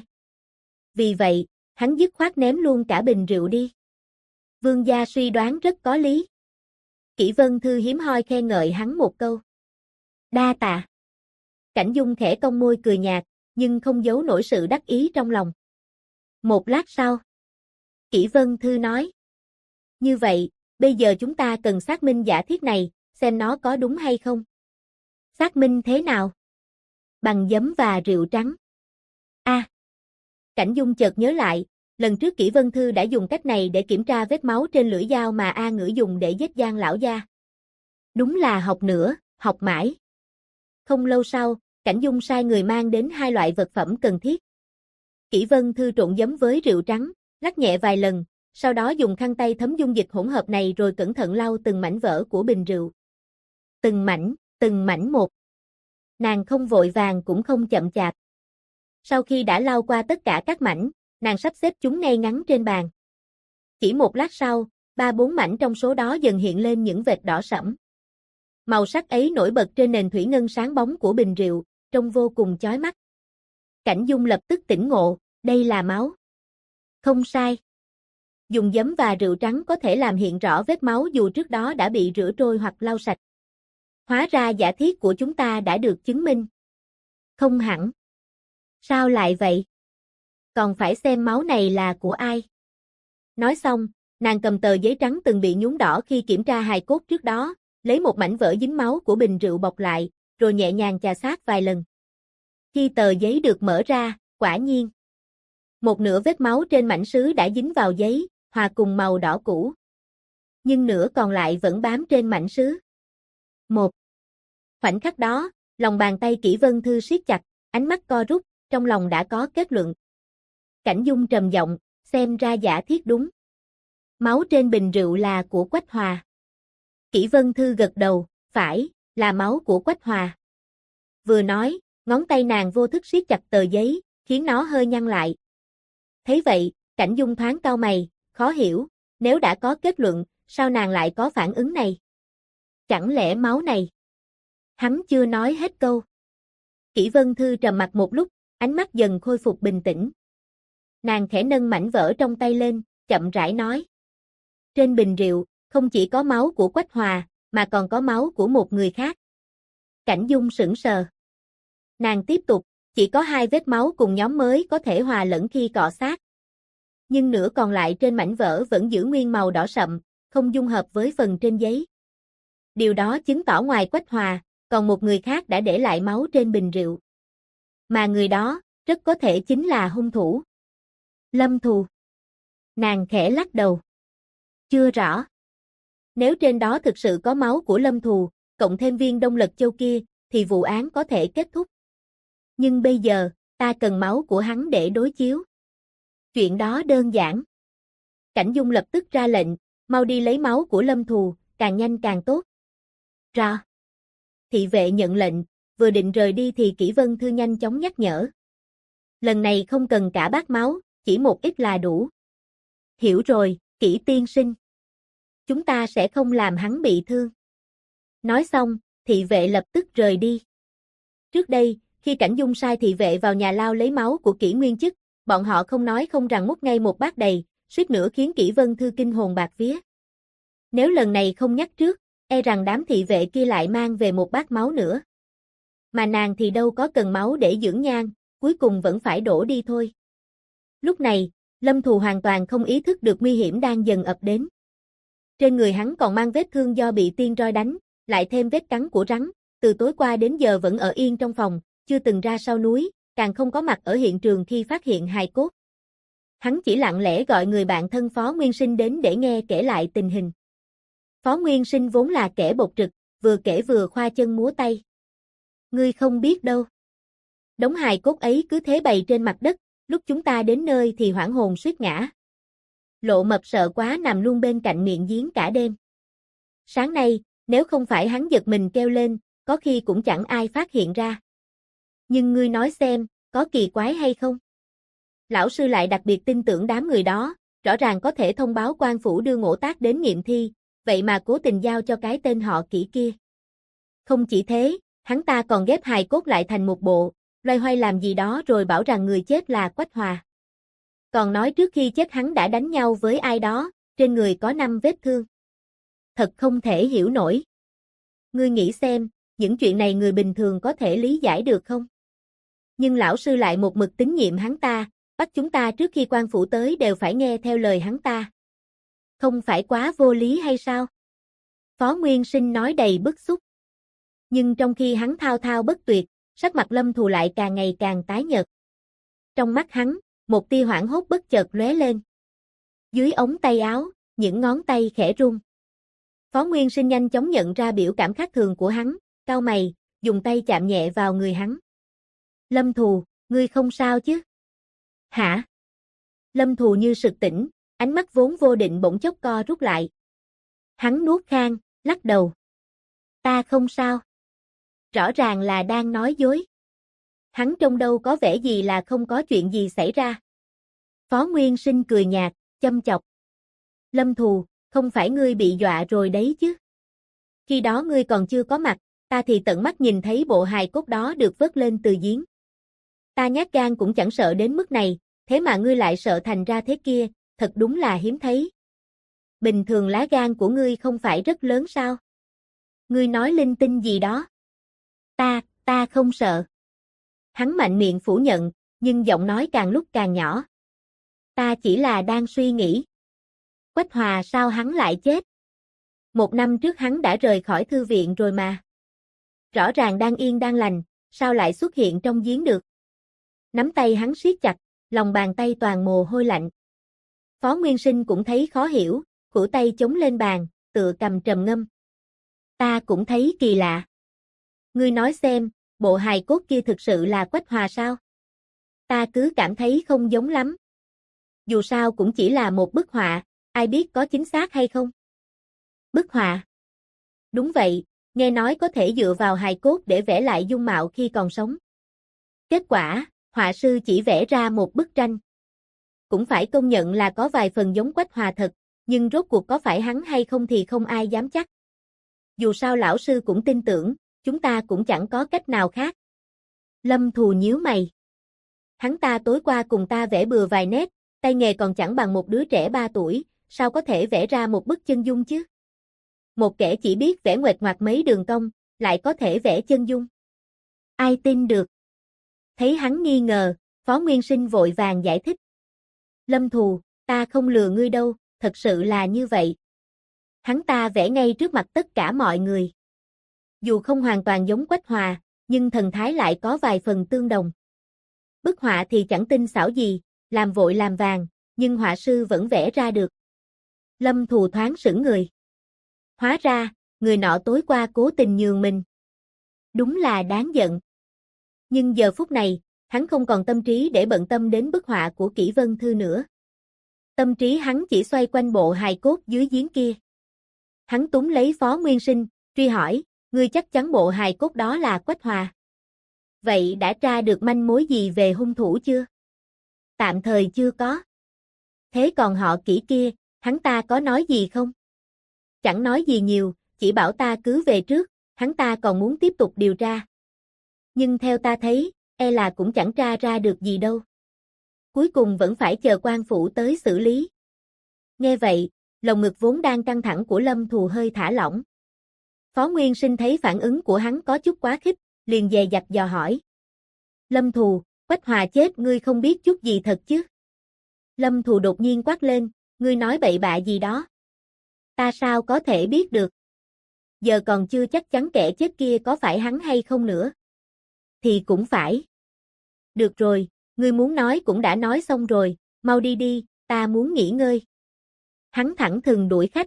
Vì vậy, hắn dứt khoát ném luôn cả bình rượu đi. Vương gia suy đoán rất có lý. Kỷ Vân Thư hiếm hoi khen ngợi hắn một câu. Đa tạ. Cảnh Dung khẽ cong môi cười nhạt, nhưng không giấu nổi sự đắc ý trong lòng. Một lát sau, Kỷ Vân Thư nói. Như vậy, bây giờ chúng ta cần xác minh giả thiết này, xem nó có đúng hay không. Xác minh thế nào? Bằng giấm và rượu trắng. Cảnh Dung chợt nhớ lại, lần trước Kỷ Vân Thư đã dùng cách này để kiểm tra vết máu trên lưỡi dao mà A Ngữ dùng để giết Giang lão gia. Đúng là học nữa, học mãi. Không lâu sau, Cảnh Dung sai người mang đến hai loại vật phẩm cần thiết. Kỷ Vân Thư trộn giấm với rượu trắng, lắc nhẹ vài lần, sau đó dùng khăn tay thấm dung dịch hỗn hợp này rồi cẩn thận lau từng mảnh vỡ của bình rượu. Từng mảnh một. Nàng không vội vàng cũng không chậm chạp. Sau khi đã lau qua tất cả các mảnh, nàng sắp xếp chúng ngay ngắn trên bàn. Chỉ một lát sau, 3-4 mảnh trong số đó dần hiện lên những vệt đỏ sẫm. Màu sắc ấy nổi bật trên nền thủy ngân sáng bóng của bình rượu, trông vô cùng chói mắt. Cảnh Dung lập tức tỉnh ngộ, đây là máu. Không sai. Dùng giấm và rượu trắng có thể làm hiện rõ vết máu dù trước đó đã bị rửa trôi hoặc lau sạch. Hóa ra giả thiết của chúng ta đã được chứng minh. Không hẳn. Sao lại vậy? Còn phải xem máu này là của ai. Nói xong, nàng cầm tờ giấy trắng từng bị nhuốm đỏ khi kiểm tra hài cốt trước đó, lấy một mảnh vỡ dính máu của bình rượu bọc lại, rồi nhẹ nhàng chà sát vài lần. Khi tờ giấy được mở ra, quả nhiên, một nửa vết máu trên mảnh sứ đã dính vào giấy, hòa cùng màu đỏ cũ. Nhưng nửa còn lại vẫn bám trên mảnh sứ. Khoảnh khắc đó, lòng bàn tay Kỷ Vân Thư siết chặt, ánh mắt co rút, trong lòng đã có kết luận. Cảnh Dung trầm giọng, xem ra giả thiết đúng. Máu trên bình rượu là của Quách Hòa. Kỷ Vân Thư gật đầu, phải, là máu của Quách Hòa. Vừa nói, ngón tay nàng vô thức siết chặt tờ giấy, khiến nó hơi nhăn lại. Thấy vậy, Cảnh Dung thoáng cau mày, khó hiểu, nếu đã có kết luận, sao nàng lại có phản ứng này? Chẳng lẽ máu này? Hắn chưa nói hết câu. Kỷ Vân Thư trầm mặc một lúc, ánh mắt dần khôi phục bình tĩnh. Nàng khẽ nâng mảnh vỡ trong tay lên, chậm rãi nói. Trên bình rượu, không chỉ có máu của Quách Hòa, mà còn có máu của một người khác. Cảnh Dung sững sờ. Nàng tiếp tục, chỉ có 2 vết máu cùng nhóm mới có thể hòa lẫn khi cọ xát. Nhưng nửa còn lại trên mảnh vỡ vẫn giữ nguyên màu đỏ sậm, không dung hợp với phần trên giấy. Điều đó chứng tỏ ngoài Quách Hòa, còn một người khác đã để lại máu trên bình rượu. Mà người đó, rất có thể chính là hung thủ. Lâm Thù. Nàng khẽ lắc đầu. Chưa rõ. Nếu trên đó thực sự có máu của Lâm Thù, cộng thêm viên Đông Lật Châu kia, thì vụ án có thể kết thúc. Nhưng bây giờ, ta cần máu của hắn để đối chiếu. Chuyện đó đơn giản. Cảnh Dung lập tức ra lệnh, mau đi lấy máu của Lâm Thù, càng nhanh càng tốt. Rõ. Thị vệ nhận lệnh, vừa định rời đi thì Kỷ Vân Thư nhanh chóng nhắc nhở. Lần này không cần cả bát máu, chỉ một ít là đủ. Hiểu rồi, Kỷ tiên sinh. Chúng ta sẽ không làm hắn bị thương. Nói xong, thị vệ lập tức rời đi. Trước đây, khi Cảnh Dung sai thị vệ vào nhà lao lấy máu của Kỷ Nguyên Chức, bọn họ không nói không rằng múc ngay một bát đầy, suýt nữa khiến Kỷ Vân Thư kinh hồn bạt vía. Nếu lần này không nhắc trước, e rằng đám thị vệ kia lại mang về một bát máu nữa. Mà nàng thì đâu có cần máu để dưỡng nhan, cuối cùng vẫn phải đổ đi thôi. Lúc này, Lâm Thù hoàn toàn không ý thức được nguy hiểm đang dần ập đến. Trên người hắn còn mang vết thương do bị tiên roi đánh, lại thêm vết cắn của rắn, từ tối qua đến giờ vẫn ở yên trong phòng, chưa từng ra sau núi, càng không có mặt ở hiện trường khi phát hiện hài cốt. Hắn chỉ lặng lẽ gọi người bạn thân Phó Nguyên Sinh đến để nghe kể lại tình hình. Phó Nguyên Sinh vốn là kẻ bộc trực, vừa kể vừa khoa chân múa tay. Ngươi không biết đâu. Đống hài cốt ấy cứ thế bày trên mặt đất, lúc chúng ta đến nơi thì hoảng hồn suýt ngã. Lộ Mập sợ quá nằm luôn bên cạnh miệng giếng cả đêm. Sáng nay, nếu không phải hắn giật mình kêu lên, có khi cũng chẳng ai phát hiện ra. Nhưng ngươi nói xem, có kỳ quái hay không? Lão sư lại đặc biệt tin tưởng đám người đó, rõ ràng có thể thông báo quan phủ đưa Ngỗ Tác đến nghiệm thi, vậy mà cố tình giao cho cái tên họ Kỷ kia. Không chỉ thế, hắn ta còn ghép hài cốt lại thành một bộ, loay hoay làm gì đó rồi bảo rằng người chết là Quách Hòa. Còn nói trước khi chết hắn đã đánh nhau với ai đó, trên người có 5 vết thương. Thật không thể hiểu nổi. Ngươi nghĩ xem, những chuyện này người bình thường có thể lý giải được không? Nhưng lão sư lại một mực tín nhiệm hắn ta, bắt chúng ta trước khi quan phủ tới đều phải nghe theo lời hắn ta. Không phải quá vô lý hay sao? Phó Nguyên Sinh nói đầy bức xúc. Nhưng trong khi hắn thao thao bất tuyệt, sắc mặt Lâm Thù lại càng ngày càng tái nhợt. Trong mắt hắn, một tia hoảng hốt bất chợt lóe lên. Dưới ống tay áo, những ngón tay khẽ run. Phó Nguyên Sinh nhanh chóng nhận ra biểu cảm khác thường của hắn, cau mày, dùng tay chạm nhẹ vào người hắn. Lâm Thù, ngươi không sao chứ? Hả? Lâm Thù như sực tỉnh, ánh mắt vốn vô định bỗng chốc co rút lại. Hắn nuốt khan, lắc đầu. Ta không sao. Rõ ràng là đang nói dối. Hắn trông đâu có vẻ gì là không có chuyện gì xảy ra. Phó Nguyên Sinh cười nhạt, châm chọc. Lâm Thù, không phải ngươi bị dọa rồi đấy chứ? Khi đó ngươi còn chưa có mặt, ta thì tận mắt nhìn thấy bộ hài cốt đó được vớt lên từ giếng. Ta nhát gan cũng chẳng sợ đến mức này, thế mà ngươi lại sợ thành ra thế kia, thật đúng là hiếm thấy. Bình thường lá gan của ngươi không phải rất lớn sao? Ngươi nói linh tinh gì đó? Ta không sợ. Hắn mạnh miệng phủ nhận, nhưng giọng nói càng lúc càng nhỏ. Ta chỉ là đang suy nghĩ. Quách Hòa sao hắn lại chết? 1 năm trước hắn đã rời khỏi thư viện rồi mà. Rõ ràng đang yên đang lành, sao lại xuất hiện trong giếng được? Nắm tay hắn siết chặt, lòng bàn tay toàn mồ hôi lạnh. Phó Nguyên Sinh cũng thấy khó hiểu, khuỷu tay chống lên bàn, tựa cầm trầm ngâm. Ta cũng thấy kỳ lạ. Ngươi nói xem, bộ hài cốt kia thực sự là Quách Hòa sao? Ta cứ cảm thấy không giống lắm. Dù sao cũng chỉ là một bức họa, ai biết có chính xác hay không? Bức họa? Đúng vậy, nghe nói có thể dựa vào hài cốt để vẽ lại dung mạo khi còn sống. Kết quả, họa sư chỉ vẽ ra một bức tranh. Cũng phải công nhận là có vài phần giống Quách Hòa thật, nhưng rốt cuộc có phải hắn hay không thì không ai dám chắc. Dù sao lão sư cũng tin tưởng, chúng ta cũng chẳng có cách nào khác. Lâm Thù nhíu mày. Hắn ta tối qua cùng ta vẽ bừa vài nét, tay nghề còn chẳng bằng một đứa trẻ 3 tuổi, sao có thể vẽ ra một bức chân dung chứ? Một kẻ chỉ biết vẽ nguệch ngoạc mấy đường cong, lại có thể vẽ chân dung. Ai tin được? Thấy hắn nghi ngờ, Phó Nguyên Sinh vội vàng giải thích. Lâm Thù, ta không lừa ngươi đâu, thật sự là như vậy. Hắn ta vẽ ngay trước mặt tất cả mọi người. Dù không hoàn toàn giống Quách Hòa, nhưng thần thái lại có vài phần tương đồng. Bức họa thì chẳng tinh xảo gì, làm vội làm vàng, nhưng họa sư vẫn vẽ ra được. Lâm Thù thoáng sững người. Hóa ra, người nọ tối qua cố tình nhường mình. Đúng là đáng giận. Nhưng giờ phút này, hắn không còn tâm trí để bận tâm đến bức họa của Kỷ Vân Thư nữa. Tâm trí hắn chỉ xoay quanh bộ hài cốt dưới giếng kia. Hắn túm lấy Phó Nguyên Sinh, truy hỏi, ngươi chắc chắn bộ hài cốt đó là Quách Hòa. Vậy đã tra được manh mối gì về hung thủ chưa? Tạm thời chưa có. Thế còn họ Kỷ kia, hắn ta có nói gì không? Chẳng nói gì nhiều, chỉ bảo ta cứ về trước, hắn ta còn muốn tiếp tục điều tra. Nhưng theo ta thấy, e là cũng chẳng tra ra được gì đâu. Cuối cùng vẫn phải chờ quan phủ tới xử lý. Nghe vậy, lồng ngực vốn đang căng thẳng của Lâm Thù hơi thả lỏng. Phó Nguyên Sinh thấy phản ứng của hắn có chút quá khích, liền dè dặt dò hỏi. Lâm Thù, Quách Hòa chết ngươi không biết chút gì thật chứ? Lâm Thù đột nhiên quát lên, ngươi nói bậy bạ gì đó? Ta sao có thể biết được? Giờ còn chưa chắc chắn kẻ chết kia có phải hắn hay không nữa. Thì cũng phải. Được rồi, ngươi muốn nói cũng đã nói xong rồi, mau đi đi, ta muốn nghỉ ngơi. Hắn thẳng thừng đuổi khách.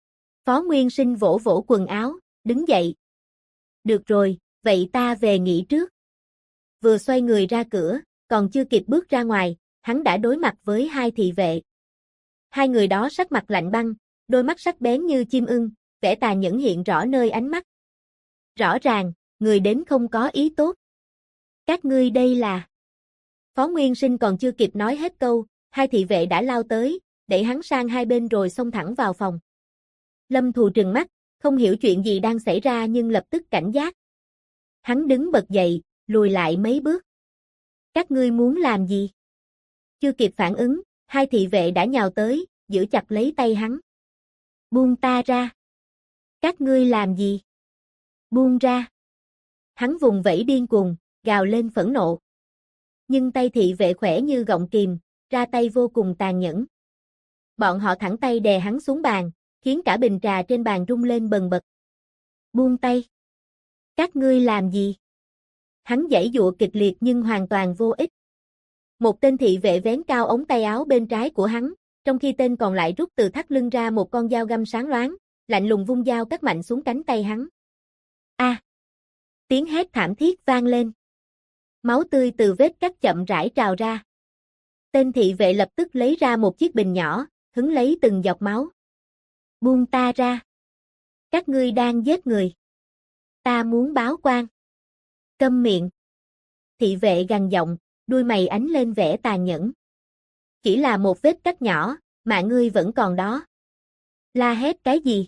Phó Nguyên Sinh vỗ vỗ quần áo, đứng dậy. Được rồi, vậy ta về nghỉ trước. Vừa xoay người ra cửa, còn chưa kịp bước ra ngoài, hắn đã đối mặt với 2 thị vệ. Hai người đó sắc mặt lạnh băng, đôi mắt sắc bén như chim ưng, vẻ tà nhẫn hiện rõ nơi ánh mắt. Rõ ràng, người đến không có ý tốt. Các ngươi đây là... Phó Nguyên Sinh còn chưa kịp nói hết câu, 2 thị vệ đã lao tới, đẩy hắn sang hai bên rồi xông thẳng vào phòng. Lâm Thù trừng mắt, không hiểu chuyện gì đang xảy ra nhưng lập tức cảnh giác. Hắn đứng bật dậy, lùi lại mấy bước. Các ngươi muốn làm gì? Chưa kịp phản ứng, 2 thị vệ đã nhào tới, giữ chặt lấy tay hắn. Buông ta ra. Các ngươi làm gì? Buông ra. Hắn vùng vẫy điên cuồng, gào lên phẫn nộ. Nhưng tay thị vệ khỏe như gọng kìm, ra tay vô cùng tàn nhẫn. Bọn họ thẳng tay đè hắn xuống bàn, khiến cả bình trà trên bàn rung lên bần bật. Buông tay. Các ngươi làm gì? Hắn giãy giụa kịch liệt nhưng hoàn toàn vô ích. Một tên thị vệ vén cao ống tay áo bên trái của hắn, trong khi tên còn lại rút từ thắt lưng ra một con dao găm sáng loáng, lạnh lùng vung dao cắt mạnh xuống cánh tay hắn. A! Tiếng hét thảm thiết vang lên. Máu tươi từ vết cắt chậm rãi trào ra. Tên thị vệ lập tức lấy ra một chiếc bình nhỏ, hứng lấy từng giọt máu. Buông ta ra. Các ngươi đang giết người. Ta muốn báo quan. Câm miệng. Thị vệ gằn giọng, đuôi mày ánh lên vẻ tàn nhẫn. Chỉ là một vết cắt nhỏ, mà ngươi vẫn còn đó. La hét cái gì?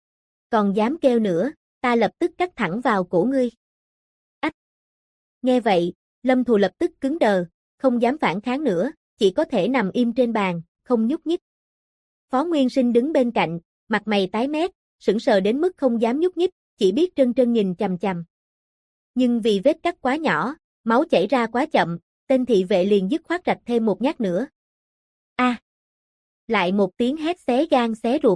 Còn dám kêu nữa, ta lập tức cắt thẳng vào cổ ngươi. Ách! Nghe vậy, Lâm Thù lập tức cứng đờ, không dám phản kháng nữa, chỉ có thể nằm im trên bàn, không nhúc nhích. Phó Nguyên Sinh đứng bên cạnh, mặt mày tái mét, sững sờ đến mức không dám nhúc nhích, chỉ biết trân trân nhìn chằm chằm. Nhưng vì vết cắt quá nhỏ, máu chảy ra quá chậm, tên thị vệ liền dứt khoát rạch thêm một nhát nữa. A! Lại một tiếng hét xé gan xé ruột.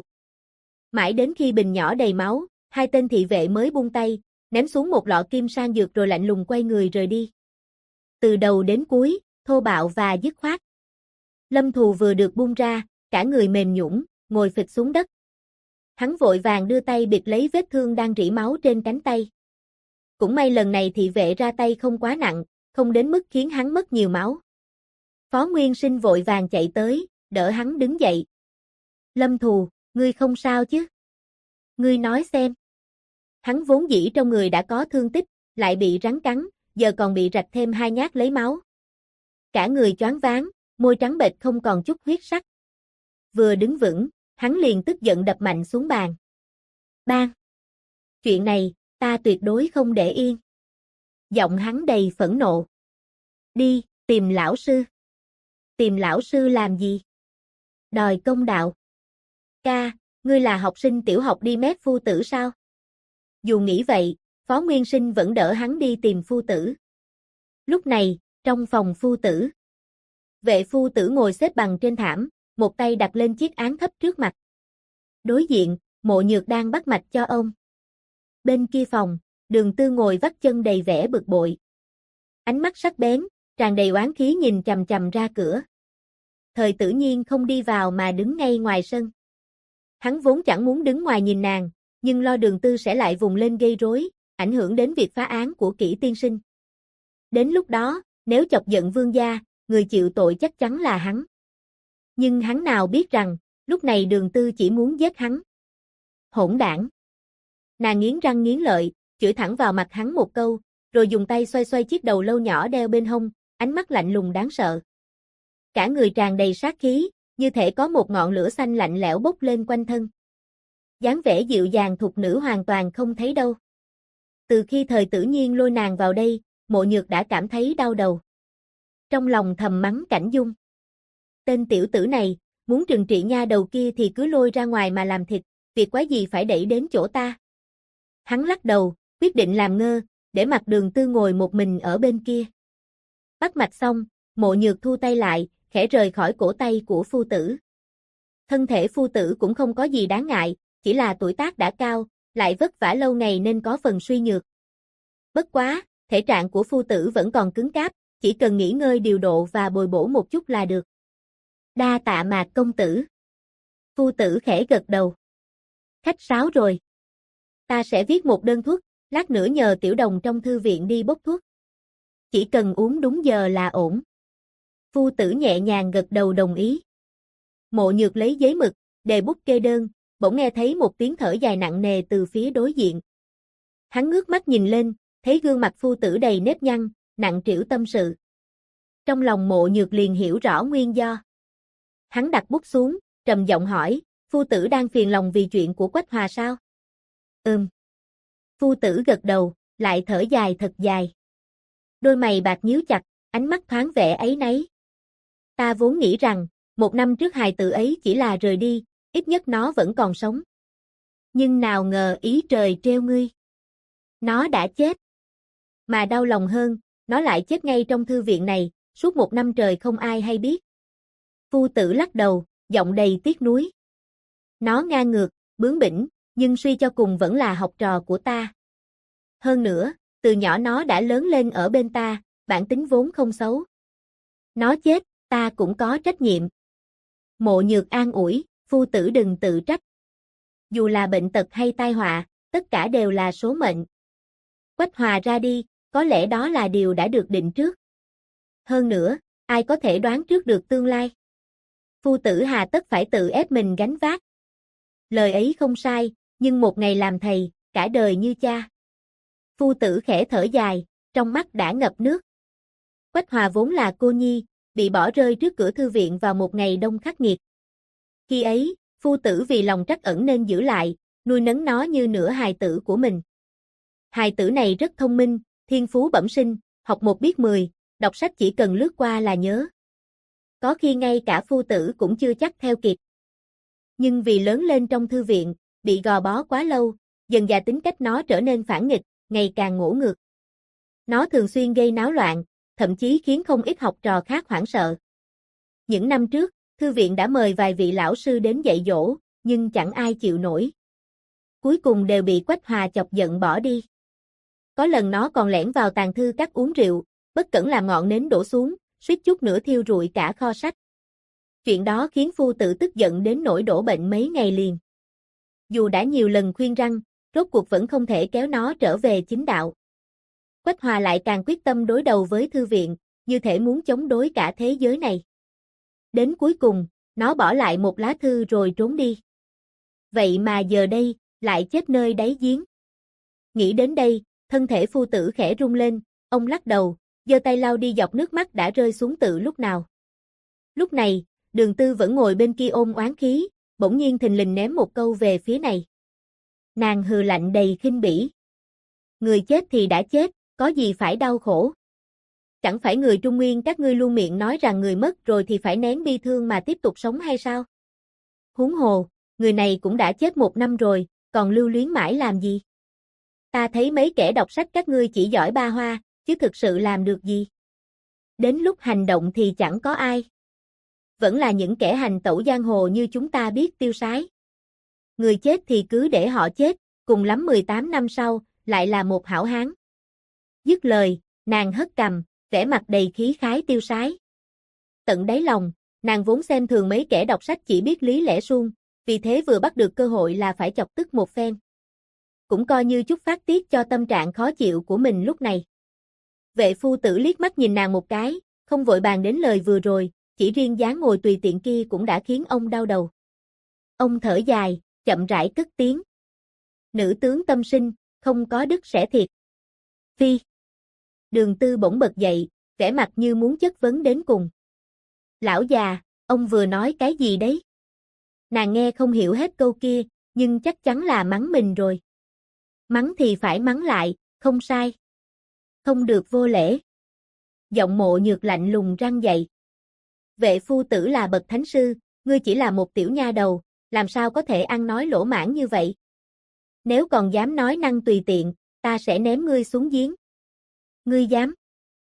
Mãi đến khi bình nhỏ đầy máu, hai tên thị vệ mới buông tay, ném xuống một lọ kim sang dược rồi lạnh lùng quay người rời đi. Từ đầu đến cuối, thô bạo và dứt khoát. Lâm Thù vừa được buông ra, cả người mềm nhũn, ngồi phịch xuống đất. Hắn vội vàng đưa tay bịt lấy vết thương đang rỉ máu trên cánh tay. Cũng may lần này thị vệ ra tay không quá nặng, không đến mức khiến hắn mất nhiều máu. Phó Nguyên Sinh vội vàng chạy tới, đỡ hắn đứng dậy. Lâm Thù, ngươi không sao chứ? Ngươi nói xem. Hắn vốn dĩ trong người đã có thương tích, lại bị rắn cắn, giờ còn bị rạch thêm 2 nhát lấy máu. Cả người choáng váng, môi trắng bệch không còn chút huyết sắc. Vừa đứng vững, hắn liền tức giận đập mạnh xuống bàn. Bang! Chuyện này, ta tuyệt đối không để yên. Giọng hắn đầy phẫn nộ. Đi, tìm lão sư. Tìm lão sư làm gì? Đòi công đạo. Ca, ngươi là học sinh tiểu học đi mét phu tử sao? Dù nghĩ vậy, Phó Nguyên Sinh vẫn đỡ hắn đi tìm phu tử. Lúc này, trong phòng phu tử, vệ phu tử ngồi xếp bằng trên thảm, một tay đặt lên chiếc án thấp trước mặt. Đối diện, Mộ Nhược đang bắt mạch cho ông. Bên kia phòng, Đường Tư ngồi vắt chân đầy vẻ bực bội. Ánh mắt sắc bén, tràn đầy oán khí nhìn chằm chằm ra cửa. Thời Tử Nhiên không đi vào mà đứng ngay ngoài sân. Hắn vốn chẳng muốn đứng ngoài nhìn nàng, nhưng lo Đường Tư sẽ lại vùng lên gây rối, ảnh hưởng đến việc phá án của Kỷ tiên sinh. Đến lúc đó, nếu chọc giận vương gia, người chịu tội chắc chắn là hắn. Nhưng hắn nào biết rằng, lúc này Đường Tư chỉ muốn giết hắn. Hỗn đảng! Nàng nghiến răng nghiến lợi, chửi thẳng vào mặt hắn một câu, rồi dùng tay xoay xoay chiếc đầu lâu nhỏ đeo bên hông, ánh mắt lạnh lùng đáng sợ. Cả người tràn đầy sát khí, như thể có một ngọn lửa xanh lạnh lẽo bốc lên quanh thân. Dáng vẻ dịu dàng thục nữ hoàn toàn không thấy đâu. Từ khi Thời Tử Nhiên lôi nàng vào đây, Mộ Nhược đã cảm thấy đau đầu. Trong lòng thầm mắng Cảnh Dung. Tên tiểu tử này, muốn trừng trị nha đầu kia thì cứ lôi ra ngoài mà làm thịt, việc quái gì phải đẩy đến chỗ ta. Hắn lắc đầu, quyết định làm ngơ, để mặc Đường Tư ngồi một mình ở bên kia. Bắt mạch xong, Mộ Nhược thu tay lại, khẽ rời khỏi cổ tay của phu tử. Thân thể phu tử cũng không có gì đáng ngại, chỉ là tuổi tác đã cao, lại vất vả lâu ngày nên có phần suy nhược. Bất quá, thể trạng của phu tử vẫn còn cứng cáp, chỉ cần nghỉ ngơi điều độ và bồi bổ một chút là được. Đa tạ Mạc công tử. Phu tử khẽ gật đầu. Khách sáo rồi. Ta sẽ viết một đơn thuốc, lát nữa nhờ tiểu đồng trong thư viện đi bốc thuốc. Chỉ cần uống đúng giờ là ổn. Phu tử nhẹ nhàng gật đầu đồng ý. Mộ Nhược lấy giấy mực, đề bút kê đơn, bỗng nghe thấy một tiếng thở dài nặng nề từ phía đối diện. Hắn ngước mắt nhìn lên, thấy gương mặt phu tử đầy nếp nhăn, nặng trĩu tâm sự. Trong lòng Mộ Nhược liền hiểu rõ nguyên do. Hắn đặt bút xuống, trầm giọng hỏi, phu tử đang phiền lòng vì chuyện của Quách Hòa sao? Phu tử gật đầu, lại thở dài thật dài. Đôi mày bạc nhíu chặt, ánh mắt thoáng vẻ áy náy. Ta vốn nghĩ rằng, 1 năm trước hài tử ấy chỉ là rời đi, ít nhất nó vẫn còn sống. Nhưng nào ngờ ý trời trêu ngươi. Nó đã chết. Mà đau lòng hơn, nó lại chết ngay trong thư viện này, suốt 1 năm trời không ai hay biết. Phu tử lắc đầu, giọng đầy tiếc nuối. Nó ngang ngược, bướng bỉnh, nhưng suy cho cùng vẫn là học trò của ta. Hơn nữa, từ nhỏ nó đã lớn lên ở bên ta, bản tính vốn không xấu. Nó chết, ta cũng có trách nhiệm. Mộ Nhược an ủi, phu tử đừng tự trách. Dù là bệnh tật hay tai họa, tất cả đều là số mệnh. Quách Hòa ra đi, có lẽ đó là điều đã được định trước. Hơn nữa, ai có thể đoán trước được tương lai? Phu tử hà tất phải tự ép mình gánh vác. Lời ấy không sai, nhưng một ngày làm thầy, cả đời như cha. Phu tử khẽ thở dài, trong mắt đã ngập nước. Quách Hòa vốn là cô nhi, bị bỏ rơi trước cửa thư viện vào một ngày đông khắc nghiệt. Khi ấy, phu tử vì lòng trắc ẩn nên giữ lại, nuôi nấng nó như nửa hài tử của mình. Hài tử này rất thông minh, thiên phú bẩm sinh, học một biết 10, đọc sách chỉ cần lướt qua là nhớ. Có khi ngay cả phu tử cũng chưa chắc theo kịp. Nhưng vì lớn lên trong thư viện, bị gò bó quá lâu, dần dà tính cách nó trở nên phản nghịch, ngày càng ngỗ ngược. Nó thường xuyên gây náo loạn, thậm chí khiến không ít học trò khác hoảng sợ. Những năm trước, thư viện đã mời vài vị lão sư đến dạy dỗ, nhưng chẳng ai chịu nổi. Cuối cùng đều bị Quách Hòa chọc giận bỏ đi. Có lần nó còn lẻn vào tàng thư các uống rượu, bất cẩn làm ngọn nến đổ xuống, suýt chút nữa thiêu rụi cả kho sách. Chuyện đó khiến phu tử tức giận đến nỗi đổ bệnh mấy ngày liền. Dù đã nhiều lần khuyên răn, rốt cuộc vẫn không thể kéo nó trở về chính đạo. Quách Hòa lại càng quyết tâm đối đầu với thư viện, như thể muốn chống đối cả thế giới này. Đến cuối cùng, nó bỏ lại một lá thư rồi trốn đi. Vậy mà giờ đây, lại chết nơi đáy giếng. Nghĩ đến đây, thân thể phu tử khẽ rung lên, ông lắc đầu, giơ tay lau đi giọt nước mắt đã rơi xuống từ lúc nào. Lúc này, Đường Tư vẫn ngồi bên kia ôm oán khí, bỗng nhiên thình lình ném một câu về phía này. Nàng hừ lạnh đầy khinh bỉ. Người chết thì đã chết, có gì phải đau khổ. Chẳng phải người Trung Nguyên các ngươi luôn miệng nói rằng người mất rồi thì phải nén bi thương mà tiếp tục sống hay sao? Huống hồ, người này cũng đã chết 1 năm rồi, còn lưu luyến mãi làm gì? Ta thấy mấy kẻ đọc sách các ngươi chỉ giỏi ba hoa, chứ thực sự làm được gì? Đến lúc hành động thì chẳng có ai. Vẫn là những kẻ hành tẩu giang hồ như chúng ta biết tiêu sái. Người chết thì cứ để họ chết, cùng lắm 18 năm sau, lại là một hảo hán. Dứt lời, nàng hất cằm, vẻ mặt đầy khí khái tiêu sái. Tận đáy lòng, nàng vốn xem thường mấy kẻ đọc sách chỉ biết lý lẽ suông, vì thế vừa bắt được cơ hội là phải chọc tức một phen. Cũng coi như chút phát tiết cho tâm trạng khó chịu của mình lúc này. Vệ phu tử liếc mắt nhìn nàng một cái, không vội bàn đến lời vừa rồi, chỉ riêng dáng ngồi tùy tiện kia cũng đã khiến ông đau đầu. Ông thở dài, chậm rãi cất tiếng. Nữ tướng tâm sinh, không có đức sẽ thiệt. Phi. Đường Tư bỗng bật dậy, vẻ mặt như muốn chất vấn đến cùng. Lão già, ông vừa nói cái gì đấy? Nàng nghe không hiểu hết câu kia, nhưng chắc chắn là mắng mình rồi. Mắng thì phải mắng lại, không sai. Không được vô lễ. Giọng Mộ Nhược lạnh lùng răn dậy. Vệ phu tử là bậc thánh sư, ngươi chỉ là một tiểu nha đầu, làm sao có thể ăn nói lỗ mãng như vậy? Nếu còn dám nói năng tùy tiện, ta sẽ ném ngươi xuống giếng. Ngươi dám?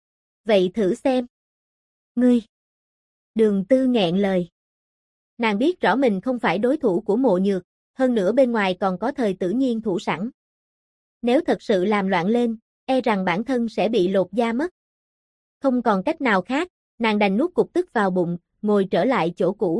Vậy thử xem. Ngươi. Đường Tư nghẹn lời. Nàng biết rõ mình không phải đối thủ của Mộ Nhược, hơn nữa bên ngoài còn có Thời Tử Nhiên thủ sẵn. Nếu thật sự làm loạn lên, e rằng bản thân sẽ bị lột da mất. Không còn cách nào khác, nàng đành nuốt cục tức vào bụng, ngồi trở lại chỗ cũ.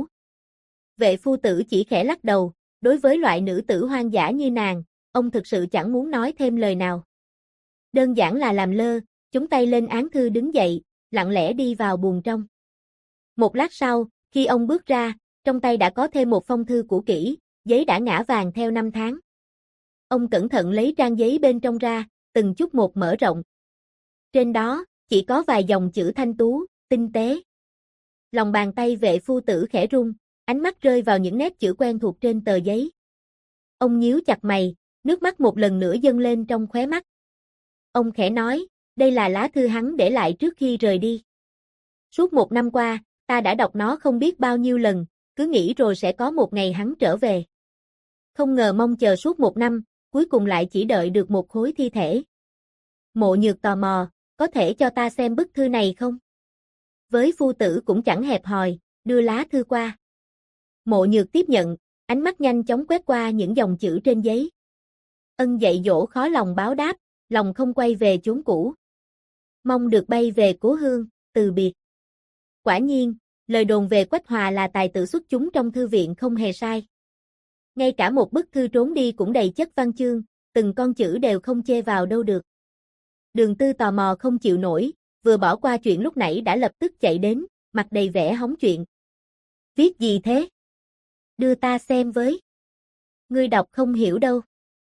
Vệ phu tử chỉ khẽ lắc đầu, đối với loại nữ tử hoang dã như nàng, ông thực sự chẳng muốn nói thêm lời nào. Đơn giản là làm lơ, chống tay lên án thư đứng dậy, lặng lẽ đi vào buồng trong. Một lát sau, khi ông bước ra, trong tay đã có thêm một phong thư cũ kỹ, giấy đã ngã vàng theo năm tháng. Ông cẩn thận lấy trang giấy bên trong ra, từng chút một mở rộng. Trên đó, chỉ có vài dòng chữ thanh tú, tinh tế. Lòng bàn tay vệ phu tử khẽ rung, ánh mắt rơi vào những nét chữ quen thuộc trên tờ giấy. Ông nhíu chặt mày, nước mắt một lần nữa dâng lên trong khóe mắt. Ông khẽ nói, đây là lá thư hắn để lại trước khi rời đi. Suốt 1 năm qua, ta đã đọc nó không biết bao nhiêu lần, cứ nghĩ rồi sẽ có một ngày hắn trở về. Không ngờ mong chờ suốt 1 năm, cuối cùng lại chỉ đợi được một khối thi thể. Mộ Nhược tò mò, có thể cho ta xem bức thư này không? Với phu tử cũng chẳng hẹp hòi, đưa lá thư qua. Mộ Nhược tiếp nhận, ánh mắt nhanh chóng quét qua những dòng chữ trên giấy. Ân dạy dỗ khó lòng báo đáp, lòng không quay về chốn cũ. Mong được bay về cố hương, từ biệt. Quả nhiên, lời đồn về Quách Hòa là tài tử xuất chúng trong thư viện không hề sai. Ngay cả một bức thư trốn đi cũng đầy chất văn chương, từng con chữ đều không chê vào đâu được. Đường Tư tò mò không chịu nổi, vừa bỏ qua chuyện lúc nãy đã lập tức chạy đến, mặt đầy vẻ hóng chuyện. Viết gì thế? Đưa ta xem với. Ngươi đọc không hiểu đâu.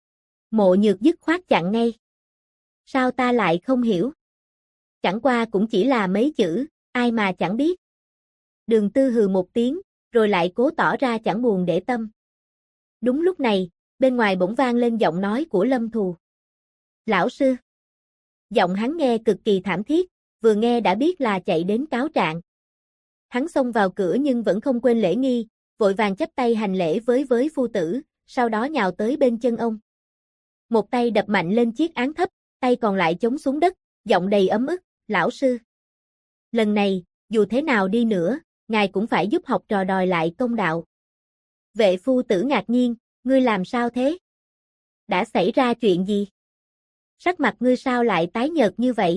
Mộ Nhược dứt khoát chặn ngay. Sao ta lại không hiểu? Chẳng qua cũng chỉ là mấy chữ, ai mà chẳng biết. Đường Tư hừ một tiếng, rồi lại cố tỏ ra chẳng buồn để tâm. Đúng lúc này, bên ngoài bỗng vang lên giọng nói của Lâm Thù. Lão sư. Giọng hắn nghe cực kỳ thảm thiết, vừa nghe đã biết là chạy đến cáo trạng. Hắn xông vào cửa nhưng vẫn không quên lễ nghi, vội vàng chắp tay hành lễ với phu tử, sau đó nhào tới bên chân ông. Một tay đập mạnh lên chiếc án thấp, tay còn lại chống xuống đất, giọng đầy ấm ức, lão sư. Lần này, dù thế nào đi nữa, ngài cũng phải giúp học trò đòi lại công đạo. Vệ phu tử ngạc nhiên, ngươi làm sao thế? Đã xảy ra chuyện gì? Sắc mặt ngươi sao lại tái nhợt như vậy?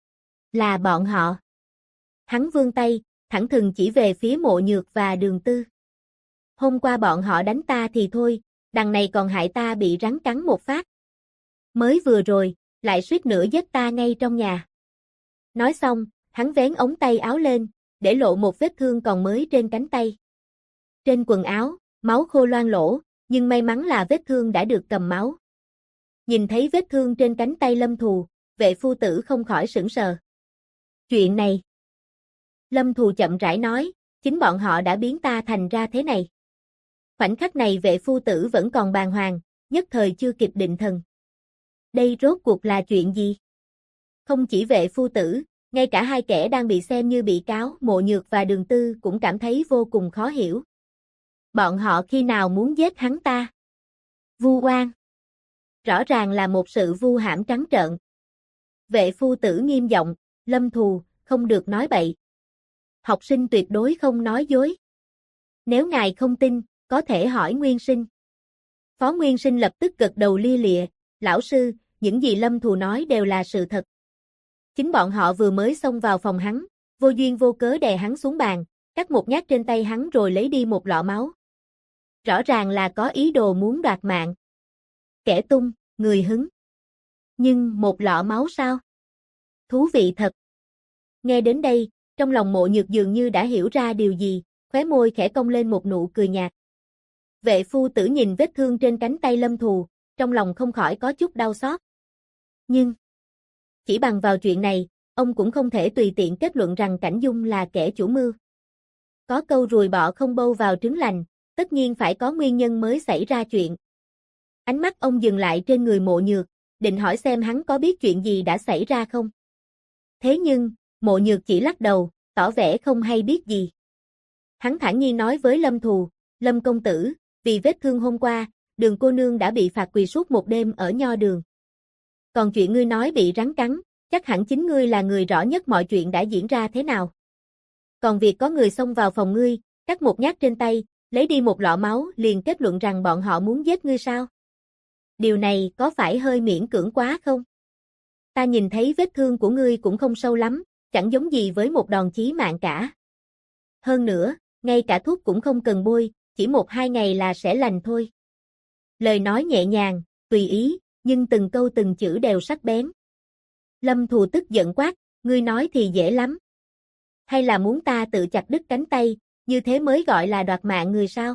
Là bọn họ. Hắn vươn tay, thẳng thừng chỉ về phía Mộ Nhược và Đường Tư. Hôm qua bọn họ đánh ta thì thôi, đằng này còn hại ta bị rắn cắn một phát. Mới vừa rồi, lại suýt nữa giết ta ngay trong nhà. Nói xong, hắn vén ống tay áo lên, để lộ một vết thương còn mới trên cánh tay. Trên quần áo, máu khô loang lỗ, nhưng may mắn là vết thương đã được cầm máu. Nhìn thấy vết thương trên cánh tay Lâm Thù, vệ phu tử không khỏi sửng sờ. Chuyện này. Lâm Thù chậm rãi nói, chính bọn họ đã biến ta thành ra thế này. Khoảnh khắc này vệ phu tử vẫn còn bàng hoàng, nhất thời chưa kịp định thần. Đây rốt cuộc là chuyện gì? Không chỉ vệ phu tử, ngay cả hai kẻ đang bị xem như bị cáo, Mộ Nhược và Đường Tư cũng cảm thấy vô cùng khó hiểu. Bọn họ khi nào muốn giết hắn ta? Vu oan. Rõ ràng là một sự vu hãm trắng trợn. Vệ phu tử nghiêm giọng, Lâm Thù, không được nói bậy. Học sinh tuyệt đối không nói dối. Nếu ngài không tin, có thể hỏi Nguyên Sinh. Phó Nguyên Sinh lập tức gật đầu lia lịa, lão sư, những gì Lâm Thù nói đều là sự thật. Chính bọn họ vừa mới xông vào phòng hắn, vô duyên vô cớ đè hắn xuống bàn, cắt một nhát trên tay hắn rồi lấy đi một lọ máu. Rõ ràng là có ý đồ muốn đoạt mạng. Kẻ tung, người hứng. Nhưng một lọ máu sao? Thú vị thật. Nghe đến đây, trong lòng Mộ Nhược dường như đã hiểu ra điều gì, khóe môi khẽ cong lên một nụ cười nhạt. Vệ phu tử nhìn vết thương trên cánh tay Lâm Thù, trong lòng không khỏi có chút đau xót. Nhưng, chỉ bằng vào chuyện này, ông cũng không thể tùy tiện kết luận rằng Cảnh Dung là kẻ chủ mưu. Có câu ruồi bọ không bâu vào trứng lành, tất nhiên phải có nguyên nhân mới xảy ra chuyện. Ánh mắt ông dừng lại trên người Mộ Nhược, định hỏi xem hắn có biết chuyện gì đã xảy ra không. Thế nhưng, Mộ Nhược chỉ lắc đầu, tỏ vẻ không hay biết gì. Hắn thản nhiên nói với Lâm Thù, Lâm công tử, vì vết thương hôm qua, Đường cô nương đã bị phạt quỳ suốt một đêm ở nho đường. Còn chuyện ngươi nói bị rắn cắn, chắc hẳn chính ngươi là người rõ nhất mọi chuyện đã diễn ra thế nào. Còn việc có người xông vào phòng ngươi, cắt một nhát trên tay, lấy đi một lọ máu liền kết luận rằng bọn họ muốn giết ngươi sao? Điều này có phải hơi miễn cưỡng quá không? Ta nhìn thấy vết thương của ngươi cũng không sâu lắm, chẳng giống gì với một đòn chí mạng cả. Hơn nữa, ngay cả thuốc cũng không cần bôi, chỉ 1-2 ngày là sẽ lành thôi. Lời nói nhẹ nhàng, tùy ý, nhưng từng câu từng chữ đều sắc bén. Lâm Thù tức giận quát, ngươi nói thì dễ lắm. Hay là muốn ta tự chặt đứt cánh tay, như thế mới gọi là đoạt mạng người sao?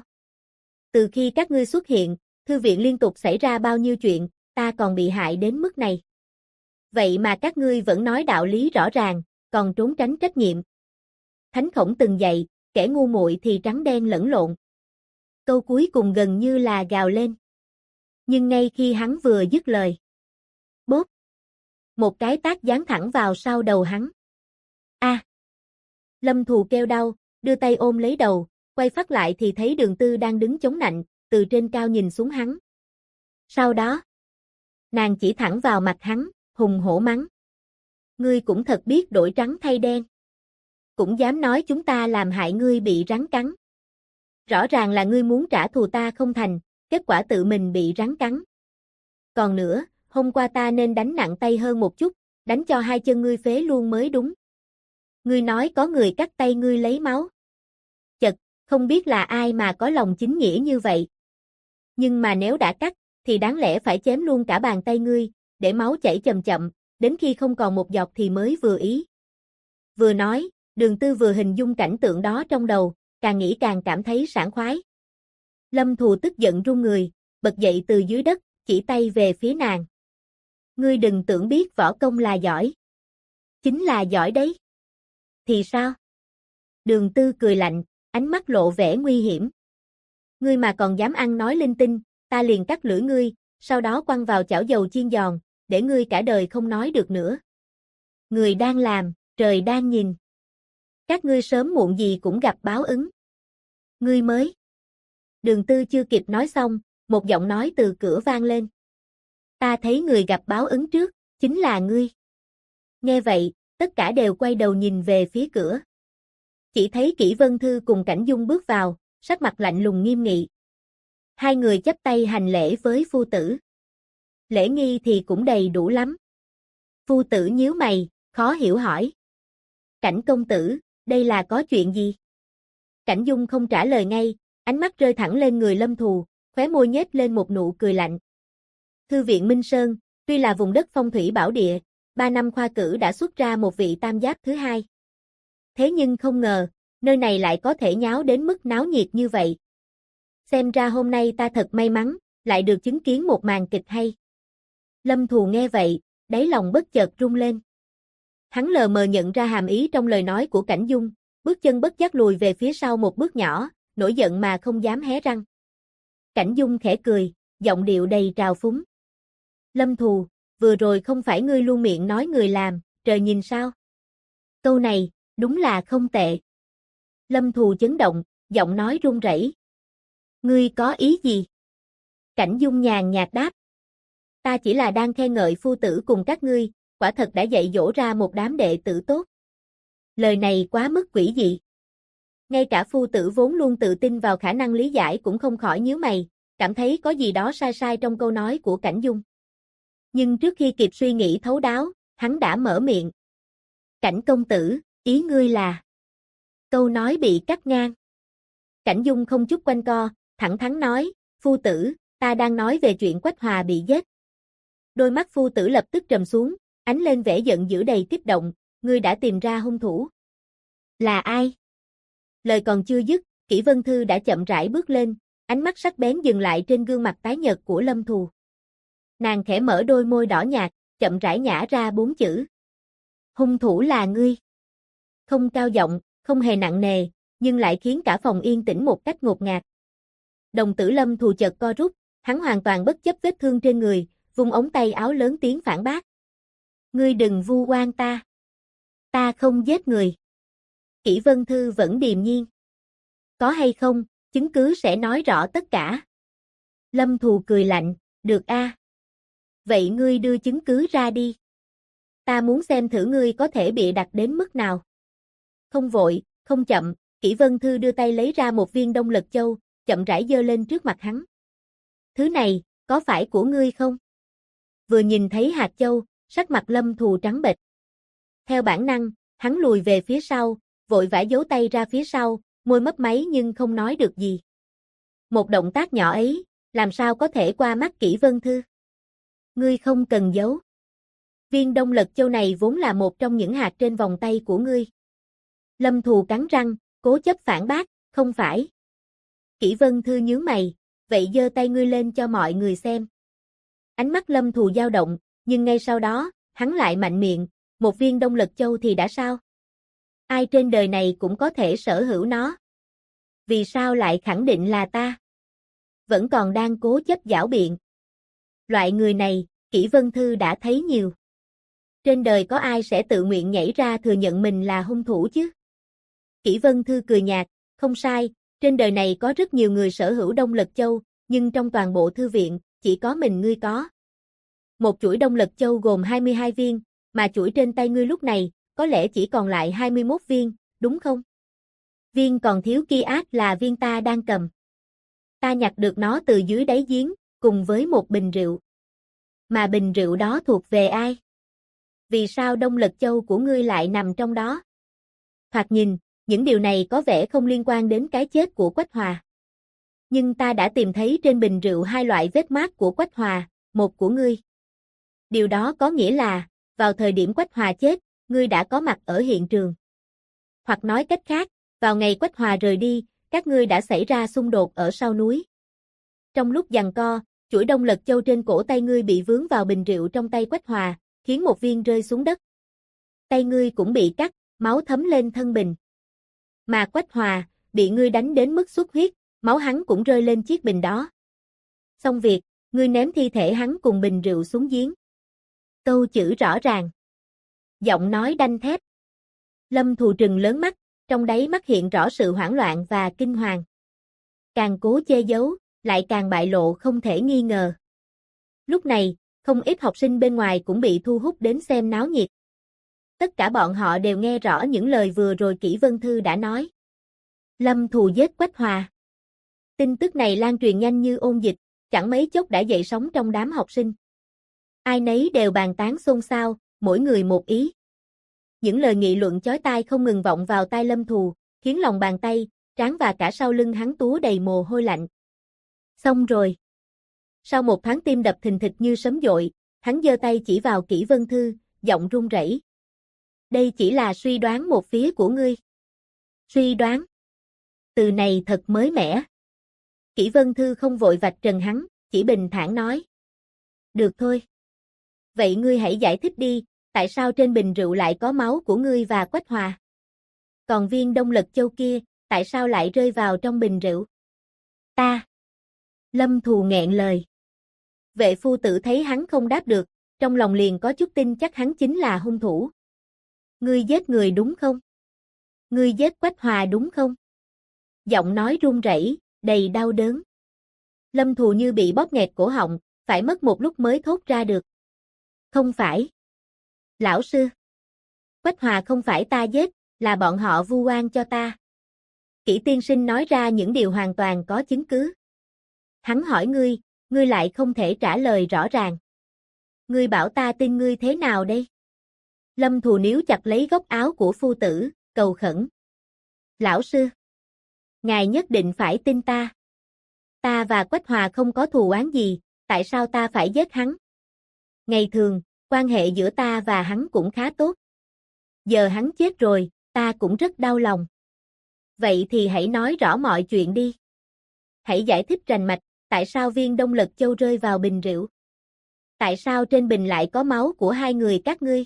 Từ khi các ngươi xuất hiện, thư viện liên tục xảy ra bao nhiêu chuyện, ta còn bị hại đến mức này. Vậy mà các ngươi vẫn nói đạo lý rõ ràng, còn trốn tránh trách nhiệm. Thánh Khổng từng dạy, kẻ ngu muội thì trắng đen lẫn lộn. Câu cuối cùng gần như là gào lên. Nhưng ngay khi hắn vừa dứt lời, bốp, một cái tát giáng thẳng vào sau đầu hắn. A! Lâm Thù kêu đau, đưa tay ôm lấy đầu, quay phát lại thì thấy Đường Tư đang đứng chống nạnh, từ trên cao nhìn xuống hắn. Sau đó, nàng chỉ thẳng vào mặt hắn, hùng hổ mắng. Ngươi cũng thật biết đổi trắng thay đen. Cũng dám nói chúng ta làm hại ngươi bị rắn cắn. Rõ ràng là ngươi muốn trả thù ta không thành, kết quả tự mình bị rắn cắn. Còn nữa, hôm qua ta nên đánh nặng tay hơn một chút, đánh cho hai chân ngươi phế luôn mới đúng. Ngươi nói có người cắt tay ngươi lấy máu. Chật, không biết là ai mà có lòng chính nghĩa như vậy. Nhưng mà nếu đã cắt, thì đáng lẽ phải chém luôn cả bàn tay ngươi, để máu chảy chậm chậm, đến khi không còn một giọt thì mới vừa ý. Vừa nói, Đường Tư vừa hình dung cảnh tượng đó trong đầu, càng nghĩ càng cảm thấy sảng khoái. Lâm Thù tức giận run người, bật dậy từ dưới đất, chỉ tay về phía nàng. Ngươi đừng tưởng biết võ công là giỏi. Chính là giỏi đấy. Thì sao? Đường Tư cười lạnh, ánh mắt lộ vẻ nguy hiểm. Ngươi mà còn dám ăn nói linh tinh, ta liền cắt lưỡi ngươi, sau đó quăng vào chảo dầu chiên giòn, để ngươi cả đời không nói được nữa. Người đang làm, trời đang nhìn. Các ngươi sớm muộn gì cũng gặp báo ứng. Ngươi mới. Đường Tư chưa kịp nói xong, một giọng nói từ cửa vang lên. Ta thấy người gặp báo ứng trước, chính là ngươi. Nghe vậy, tất cả đều quay đầu nhìn về phía cửa. Chỉ thấy Kỷ Vân Thư cùng Cảnh Dung bước vào, sắc mặt lạnh lùng nghiêm nghị. Hai người chắp tay hành lễ với phu tử. Lễ nghi thì cũng đầy đủ lắm. Phu tử nhíu mày, khó hiểu hỏi. Cảnh công tử, đây là có chuyện gì? Cảnh Dung không trả lời ngay, ánh mắt rơi thẳng lên người Lâm Thù, khóe môi nhếch lên một nụ cười lạnh. Thư viện Minh Sơn, tuy là vùng đất phong thủy bảo địa, 3 năm khoa cử đã xuất ra một vị tam giáp thứ hai. Thế nhưng không ngờ, nơi này lại có thể nháo đến mức náo nhiệt như vậy. Xem ra hôm nay ta thật may mắn, lại được chứng kiến một màn kịch hay. Lâm Thù nghe vậy, đáy lòng bất chợt rung lên. Hắn lờ mờ nhận ra hàm ý trong lời nói của Cảnh Dung, bước chân bất giác lùi về phía sau một bước nhỏ, nổi giận mà không dám hé răng. Cảnh Dung khẽ cười, giọng điệu đầy trào phúng. Lâm Thù, vừa rồi không phải ngươi luôn miệng nói người làm, trời nhìn sao? Câu này, đúng là không tệ. Lâm Thù chấn động, giọng nói run rẩy. Ngươi có ý gì? Cảnh Dung nhàn nhạt đáp. Ta chỉ là đang khen ngợi phu tử cùng các ngươi, quả thật đã dạy dỗ ra một đám đệ tử tốt. Lời này quá mức quỷ dị. Ngay cả phu tử vốn luôn tự tin vào khả năng lý giải cũng không khỏi nhíu mày, cảm thấy có gì đó sai sai trong câu nói của Cảnh Dung. Nhưng trước khi kịp suy nghĩ thấu đáo, hắn đã mở miệng. Cảnh công tử, ý ngươi là... Câu nói bị cắt ngang. Cảnh Dung không chút quanh co, thẳng thắn nói, phu tử, ta đang nói về chuyện Quách Hòa bị giết. Đôi mắt phu tử lập tức trầm xuống, ánh lên vẻ giận dữ đầy kích động, ngươi đã tìm ra hung thủ. Là ai? Lời còn chưa dứt, Kỷ Vân Thư đã chậm rãi bước lên, ánh mắt sắc bén dừng lại trên gương mặt tái nhợt của Lâm Thù. Nàng khẽ mở đôi môi đỏ nhạt, chậm rãi nhả ra 4 chữ. Hung thủ là ngươi. Không cao giọng, không hề nặng nề, nhưng lại khiến cả phòng yên tĩnh một cách ngột ngạt. Đồng tử Lâm Thù chợt co rút, hắn hoàn toàn bất chấp vết thương trên người, vung ống tay áo lớn tiếng phản bác. Ngươi đừng vu oan ta. Ta không giết người. Kỷ Vân Thư vẫn điềm nhiên. Có hay không, chứng cứ sẽ nói rõ tất cả. Lâm Thù cười lạnh, được a. Vậy ngươi đưa chứng cứ ra đi. Ta muốn xem thử ngươi có thể bịa đặt đến mức nào. Không vội, không chậm, Kỷ Vân Thư đưa tay lấy ra một viên Đông Lật Châu, chậm rãi giơ lên trước mặt hắn. Thứ này, có phải của ngươi không? Vừa nhìn thấy hạt châu, sắc mặt Lâm Thù trắng bệch. Theo bản năng, hắn lùi về phía sau, vội vã giấu tay ra phía sau, môi mấp máy nhưng không nói được gì. Một động tác nhỏ ấy, làm sao có thể qua mắt Kỷ Vân Thư? Ngươi không cần giấu. Viên Đông Lật Châu này vốn là một trong những hạt trên vòng tay của ngươi. Lâm Thù cắn răng, cố chấp phản bác, không phải. Kỷ Vân Thư nhướng mày, vậy giơ tay ngươi lên cho mọi người xem. Ánh mắt Lâm Thù dao động, nhưng ngay sau đó, hắn lại mạnh miệng, một viên Đông Lật Châu thì đã sao? Ai trên đời này cũng có thể sở hữu nó. Vì sao lại khẳng định là ta? Vẫn còn đang cố chấp giảo biện. Loại người này, Kỷ Vân Thư đã thấy nhiều. Trên đời có ai sẽ tự nguyện nhảy ra thừa nhận mình là hung thủ chứ? Kỷ Vân Thư cười nhạt, không sai, trên đời này có rất nhiều người sở hữu Đông Lật Châu, nhưng trong toàn bộ thư viện, chỉ có mình ngươi có. một chuỗi Đông Lật Châu gồm 22 viên, mà chuỗi trên tay ngươi lúc này, có lẽ chỉ còn lại 21 viên, đúng không? Viên còn thiếu kia ác là viên ta đang cầm. Ta nhặt được nó từ dưới đáy giếng, cùng với một bình rượu. Mà bình rượu đó thuộc về ai? Vì sao Đông Lật Châu của ngươi lại nằm trong đó? Thoạt nhìn, những điều này có vẻ không liên quan đến cái chết của Quách Hòa. Nhưng ta đã tìm thấy trên bình rượu hai loại vết mác của Quách Hòa, một của ngươi. Điều đó có nghĩa là, vào thời điểm Quách Hòa chết, ngươi đã có mặt ở hiện trường. Hoặc nói cách khác, vào ngày Quách Hòa rời đi, các ngươi đã xảy ra xung đột ở sau núi. Trong lúc giằng co, chuỗi Đông Lật Châu trên cổ tay ngươi bị vướng vào bình rượu trong tay Quách Hòa, khiến một viên rơi xuống đất. Tay ngươi cũng bị cắt, máu thấm lên thân bình. Mà Quách Hòa, bị ngươi đánh đến mức xuất huyết, máu hắn cũng rơi lên chiếc bình đó. Xong việc, ngươi ném thi thể hắn cùng bình rượu xuống giếng. Câu chữ rõ ràng. Giọng nói đanh thép. Lâm Thù trừng lớn mắt, trong đáy mắt hiện rõ sự hoảng loạn và kinh hoàng. Càng cố che giấu, lại càng bại lộ không thể nghi ngờ. Lúc này, không ít học sinh bên ngoài cũng bị thu hút đến xem náo nhiệt. Tất cả bọn họ đều nghe rõ những lời vừa rồi Kỷ Vân Thư đã nói. Lâm Thù giết Quách Hòa. Tin tức này lan truyền nhanh như ôn dịch, chẳng mấy chốc đã dậy sóng trong đám học sinh. Ai nấy đều bàn tán xôn xao, mỗi người một ý. Những lời nghị luận chói tai không ngừng vọng vào tai Lâm Thù, khiến lòng bàn tay, trán và cả sau lưng hắn túa đầy mồ hôi lạnh. Xong rồi. Sau một thoáng tim đập thình thịch như sấm dội, hắn giơ tay chỉ vào Kỷ Vân Thư, giọng run rẩy. Đây chỉ là suy đoán một phía của ngươi. Suy đoán. Từ này thật mới mẻ. Kỷ Vân Thư không vội vạch trần hắn, chỉ bình thản nói. Được thôi. Vậy ngươi hãy giải thích đi, tại sao trên bình rượu lại có máu của ngươi và Quách Hòa? Còn viên Đông Lật Châu kia, tại sao lại rơi vào trong bình rượu? Ta. Lâm Thù nghẹn lời. Vệ phu tử thấy hắn không đáp được, trong lòng liền có chút tin chắc hắn chính là hung thủ. Ngươi giết người đúng không? Ngươi giết Quách Hòa đúng không? Giọng nói run rẩy, đầy đau đớn. Lâm Thù như bị bóp nghẹt cổ họng, phải mất một lúc mới thốt ra được. Không phải. Lão sư. Quách Hòa không phải ta giết, là bọn họ vu oan cho ta. Kỷ tiên sinh nói ra những điều hoàn toàn có chứng cứ. Hắn hỏi ngươi lại không thể trả lời rõ ràng. Ngươi bảo ta tin ngươi thế nào đây? Lâm Thù níu chặt lấy góc áo của phu tử, cầu khẩn. Lão sư. Ngài nhất định phải tin ta. Ta và Quách Hòa không có thù oán gì, tại sao ta phải giết hắn? Ngày thường, quan hệ giữa ta và hắn cũng khá tốt. Giờ hắn chết rồi, ta cũng rất đau lòng. Vậy thì hãy nói rõ mọi chuyện đi. Hãy giải thích rành mạch, tại sao viên Đông Lật Châu rơi vào bình rượu? Tại sao trên bình lại có máu của hai người các ngươi?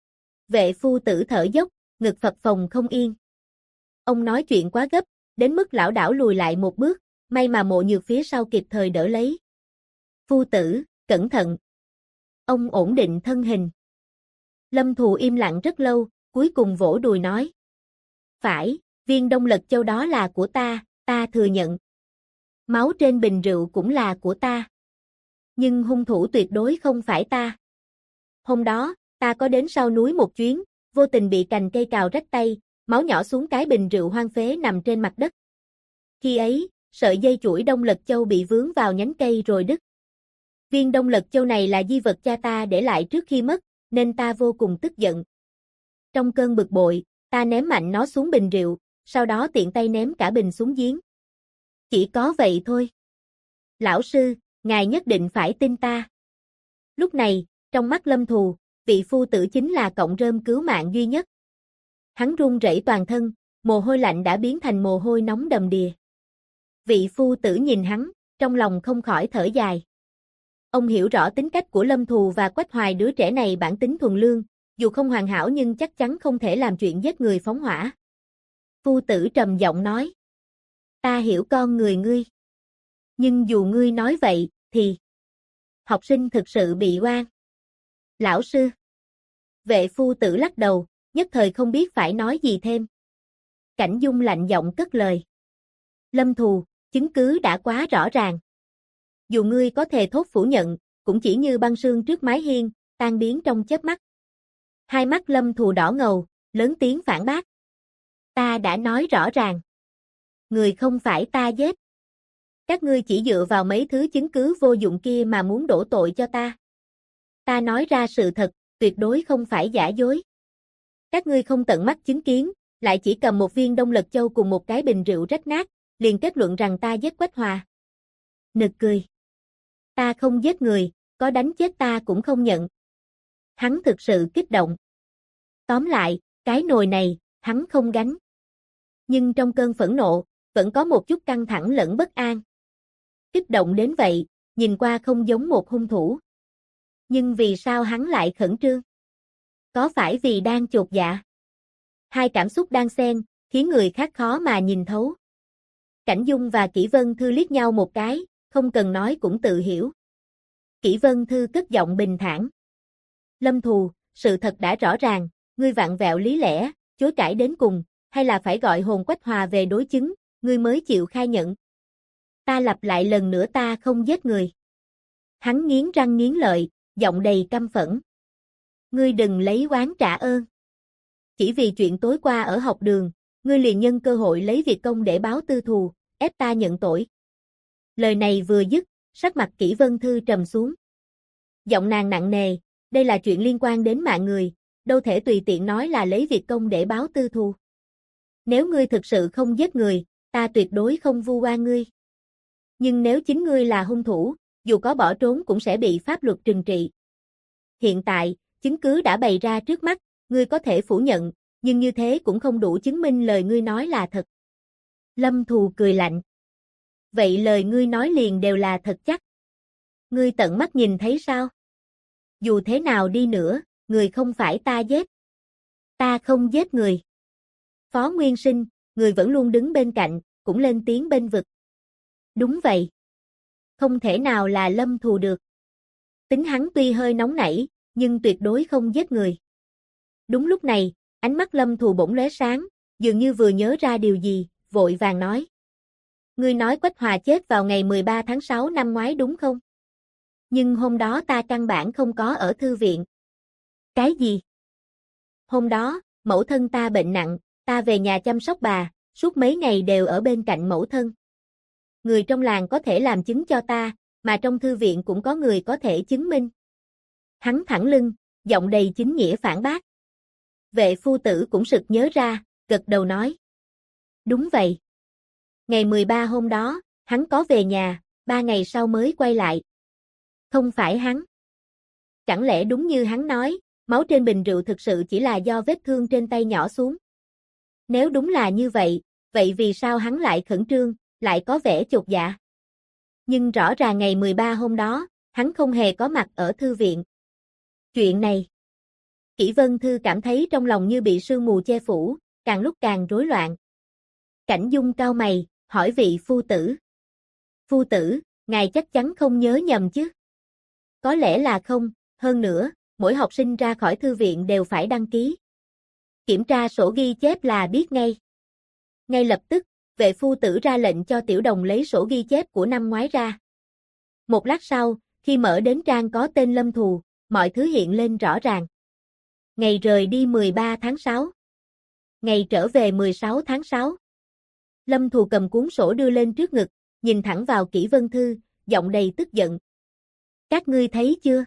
Vệ phu tử thở dốc, ngực phập phồng không yên. Ông nói chuyện quá gấp, đến mức lảo đảo lùi lại một bước, may mà Mộ Nhược phía sau kịp thời đỡ lấy. Phu tử, cẩn thận. Ông ổn định thân hình. Lâm Thù im lặng rất lâu, cuối cùng vỗ đùi nói. Phải, viên Đông Lật Châu đó là của ta thừa nhận. Máu trên bình rượu cũng là của ta. Nhưng hung thủ tuyệt đối không phải ta. Hôm đó, ta có đến sau núi một chuyến, vô tình bị cành cây cào rách tay, máu nhỏ xuống cái bình rượu hoang phế nằm trên mặt đất. Khi ấy, sợi dây chuỗi Đông Lật Châu bị vướng vào nhánh cây rồi đứt. Viên Đông Lật Châu này là di vật cha ta để lại trước khi mất, nên ta vô cùng tức giận. Trong cơn bực bội, ta ném mạnh nó xuống bình rượu, sau đó tiện tay ném cả bình xuống giếng. Chỉ có vậy thôi. Lão sư, ngài nhất định phải tin ta. Lúc này, trong mắt Lâm Thù, vị phu tử chính là cọng rơm cứu mạng duy nhất. Hắn run rẩy toàn thân, mồ hôi lạnh đã biến thành mồ hôi nóng đầm đìa. Vị phu tử nhìn hắn, trong lòng không khỏi thở dài. Ông hiểu rõ tính cách của Lâm Thù và Quách Hoài, đứa trẻ này bản tính thuần lương, dù không hoàn hảo nhưng chắc chắn không thể làm chuyện giết người phóng hỏa. Phu tử trầm giọng nói. Ta hiểu con người ngươi. Nhưng dù ngươi nói vậy, thì học sinh thực sự bị oan. Lão sư. Vệ phu tử lắc đầu, nhất thời không biết phải nói gì thêm. Cảnh Dung lạnh giọng cất lời. Lâm Thù, chứng cứ đã quá rõ ràng. Dù ngươi có thề thốt phủ nhận, cũng chỉ như băng sương trước mái hiên, tan biến trong chớp mắt. Hai mắt Lâm Thù đỏ ngầu, lớn tiếng phản bác. Ta đã nói rõ ràng. Người không phải ta giết. Các ngươi chỉ dựa vào mấy thứ chứng cứ vô dụng kia mà muốn đổ tội cho ta. Ta nói ra sự thật, tuyệt đối không phải giả dối. Các ngươi không tận mắt chứng kiến, lại chỉ cầm một viên Đông Lật Châu cùng một cái bình rượu rách nát, liền kết luận rằng ta giết Quách Hòa. Nực cười. Ta không giết người, có đánh chết ta cũng không nhận. Hắn thực sự kích động. Tóm lại, cái nồi này, hắn không gánh. Nhưng trong cơn phẫn nộ, vẫn có một chút căng thẳng lẫn bất an. Kích động đến vậy, nhìn qua không giống một hung thủ. Nhưng vì sao hắn lại khẩn trương? Có phải vì đang chột dạ? Hai cảm xúc đan xen, khiến người khác khó mà nhìn thấu. Cảnh Dung và Kỷ Vân Thư liếc nhau một cái, không cần nói cũng tự hiểu. Kỷ Vân Thư cất giọng bình thản. Lâm Thù, sự thật đã rõ ràng, ngươi vặn vẹo lý lẽ, chối cãi đến cùng, hay là phải gọi hồn Quách Hòa về đối chứng, ngươi mới chịu khai nhận. Ta lặp lại lần nữa ta không giết người. Hắn nghiến răng nghiến lợi, giọng đầy căm phẫn. Ngươi đừng lấy oán trả ơn. Chỉ vì chuyện tối qua ở học đường, ngươi liền nhân cơ hội lấy việc công để báo tư thù, ép ta nhận tội. Lời này vừa dứt, sắc mặt Kỷ Vân Thư trầm xuống. Giọng nàng nặng nề, đây là chuyện liên quan đến mạng người, đâu thể tùy tiện nói là lấy việc công để báo tư thù. Nếu ngươi thực sự không giết người, ta tuyệt đối không vu oan ngươi. Nhưng nếu chính ngươi là hung thủ, dù có bỏ trốn cũng sẽ bị pháp luật trừng trị. Hiện tại, chứng cứ đã bày ra trước mắt, ngươi có thể phủ nhận, nhưng như thế cũng không đủ chứng minh lời ngươi nói là thật. Lâm Thù cười lạnh. Vậy lời ngươi nói liền đều là thật chắc. Ngươi tận mắt nhìn thấy sao? Dù thế nào đi nữa, người không phải ta giết. Ta không giết người. Phó Nguyên Sinh, người vẫn luôn đứng bên cạnh, cũng lên tiếng bênh vực. Đúng vậy. Không thể nào là Lâm Thù được. Tính hắn tuy hơi nóng nảy, nhưng tuyệt đối không giết người. Đúng lúc này, ánh mắt Lâm Thù bỗng lóe sáng, dường như vừa nhớ ra điều gì, vội vàng nói. Ngươi nói Quách Hòa chết vào ngày 13 tháng 6 năm ngoái đúng không? Nhưng hôm đó ta căn bản không có ở thư viện. Cái gì? Hôm đó, mẫu thân ta bệnh nặng, ta về nhà chăm sóc bà, suốt mấy ngày đều ở bên cạnh mẫu thân. Người trong làng có thể làm chứng cho ta, mà trong thư viện cũng có người có thể chứng minh. Hắn thẳng lưng, giọng đầy chính nghĩa phản bác. Vệ phu tử cũng sực nhớ ra, gật đầu nói. Đúng vậy. Ngày 13 hôm đó, hắn có về nhà, 3 ngày sau mới quay lại. Không phải hắn. Chẳng lẽ đúng như hắn nói, máu trên bình rượu thực sự chỉ là do vết thương trên tay nhỏ xuống? Nếu đúng là như vậy, vậy vì sao hắn lại khẩn trương, lại có vẻ chột dạ? Nhưng rõ ràng ngày 13 hôm đó, hắn không hề có mặt ở thư viện. Chuyện này, Kỷ Vân Thư cảm thấy trong lòng như bị sương mù che phủ, càng lúc càng rối loạn. Cảnh Dung cau mày, hỏi vị phu tử. Phu tử, ngài chắc chắn không nhớ nhầm chứ? Có lẽ là không, hơn nữa, mỗi học sinh ra khỏi thư viện đều phải đăng ký. Kiểm tra sổ ghi chép là biết ngay. Ngay lập tức, vệ phu tử ra lệnh cho Tiểu Đồng lấy sổ ghi chép của năm ngoái ra. Một lát sau, khi mở đến trang có tên Lâm Thù, mọi thứ hiện lên rõ ràng. Ngày rời đi 13 tháng 6. Ngày trở về 16 tháng 6. Lâm Thù cầm cuốn sổ đưa lên trước ngực, nhìn thẳng vào Kỷ Vân Thư, giọng đầy tức giận. Các ngươi thấy chưa?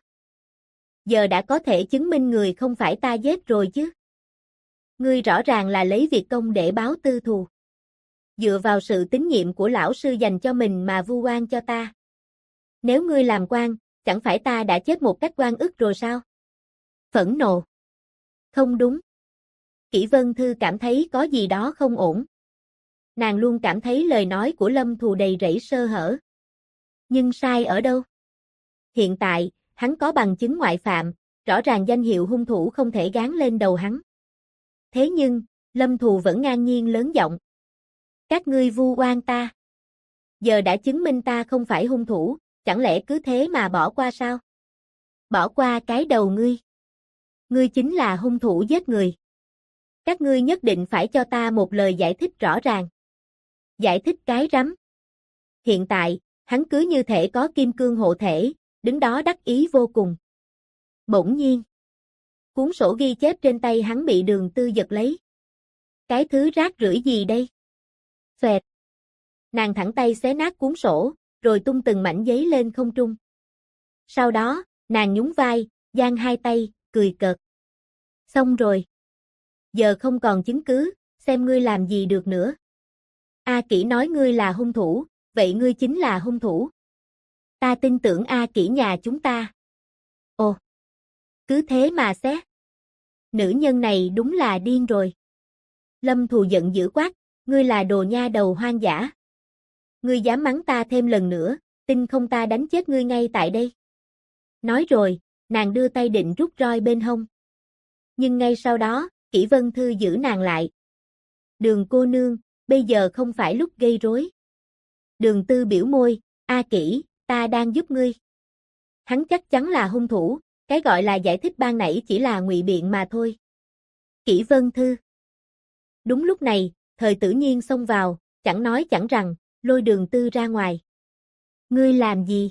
Giờ đã có thể chứng minh người không phải ta giết rồi chứ? Ngươi rõ ràng là lấy việc công để báo tư thù. Dựa vào sự tín nhiệm của lão sư dành cho mình mà vu oan cho ta. Nếu ngươi làm quan, chẳng phải ta đã chết một cách oan ức rồi sao? Phẫn nộ. Không đúng. Kỷ Vân Thư cảm thấy có gì đó không ổn. Nàng luôn cảm thấy lời nói của Lâm Thù đầy rẫy sơ hở. Nhưng sai ở đâu? Hiện tại, hắn có bằng chứng ngoại phạm, rõ ràng danh hiệu hung thủ không thể gán lên đầu hắn. Thế nhưng, Lâm Thù vẫn ngang nhiên lớn giọng. Các ngươi vu oan ta. Giờ đã chứng minh ta không phải hung thủ, chẳng lẽ cứ thế mà bỏ qua sao? Bỏ qua cái đầu ngươi. Ngươi chính là hung thủ giết người. Các ngươi nhất định phải cho ta một lời giải thích rõ ràng. Giải thích cái rắm. Hiện tại, hắn cứ như thể có kim cương hộ thể, đứng đó đắc ý vô cùng. Bỗng nhiên, cuốn sổ ghi chép trên tay hắn bị Đường Tư giật lấy. Cái thứ rác rưởi gì đây? Xoẹt. Nàng thẳng tay xé nát cuốn sổ, rồi tung từng mảnh giấy lên không trung. Sau đó, nàng nhún vai, giang hai tay, cười cợt. Xong rồi. Giờ không còn chứng cứ, xem ngươi làm gì được nữa. A Kỷ nói ngươi là hung thủ, vậy ngươi chính là hung thủ. Ta tin tưởng A Kỷ nhà chúng ta. Ồ, cứ thế mà xét. Nữ nhân này đúng là điên rồi. Lâm Thù giận dữ quát, ngươi là đồ nha đầu hoang dã. Ngươi dám mắng ta thêm lần nữa, tin không ta đánh chết ngươi ngay tại đây. Nói rồi, nàng đưa tay định rút roi bên hông. Nhưng ngay sau đó, Kỷ Vân Thư giữ nàng lại. Đường cô nương, bây giờ không phải lúc gây rối. Đường Tư biểu môi, A Kỷ, ta đang giúp ngươi. Hắn chắc chắn là hung thủ, cái gọi là giải thích ban nãy chỉ là ngụy biện mà thôi. Kỷ Vân Thư. Đúng lúc này, Thời Tử Nhiên xông vào, chẳng nói chẳng rằng, lôi Đường Tư ra ngoài. Ngươi làm gì?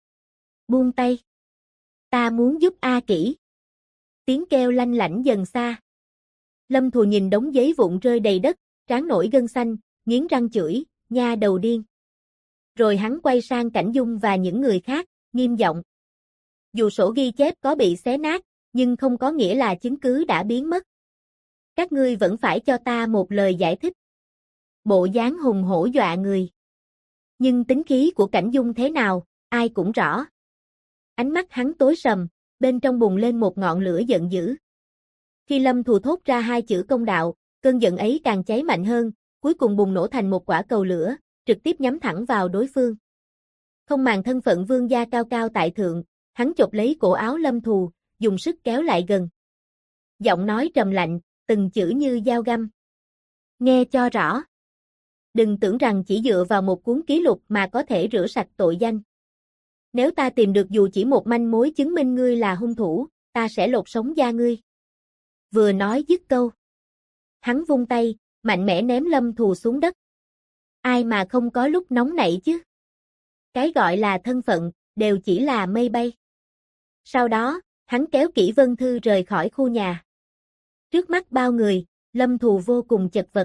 Buông tay. Ta muốn giúp A Kỷ. Tiếng kêu lanh lảnh dần xa. Lâm Thù nhìn đống giấy vụn rơi đầy đất, trán nổi gân xanh, nghiến răng chửi, nha đầu điên. Rồi hắn quay sang Cảnh Dung và những người khác, nghiêm giọng. Dù sổ ghi chép có bị xé nát, nhưng không có nghĩa là chứng cứ đã biến mất. Các ngươi vẫn phải cho ta một lời giải thích. Bộ dáng hùng hổ dọa người. Nhưng tính khí của Cảnh Dung thế nào, ai cũng rõ. Ánh mắt hắn tối sầm, bên trong bùng lên một ngọn lửa giận dữ. Khi Lâm Thù thốt ra hai chữ công đạo, cơn giận ấy càng cháy mạnh hơn, cuối cùng bùng nổ thành một quả cầu lửa, trực tiếp nhắm thẳng vào đối phương. Không màng thân phận vương gia cao cao tại thượng, hắn chộp lấy cổ áo Lâm Thù, dùng sức kéo lại gần. Giọng nói trầm lạnh, từng chữ như dao găm. Nghe cho rõ. Đừng tưởng rằng chỉ dựa vào một cuốn ký lục mà có thể rửa sạch tội danh. Nếu ta tìm được dù chỉ một manh mối chứng minh ngươi là hung thủ, ta sẽ lột sống da ngươi. Vừa nói dứt câu. Hắn vung tay, mạnh mẽ ném Lâm Thù xuống đất. Ai mà không có lúc nóng nảy chứ? Cái gọi là thân phận, đều chỉ là mây bay. Sau đó, hắn kéo Kỷ Vân Thư rời khỏi khu nhà. Trước mắt bao người, Lâm Thù vô cùng chật vật.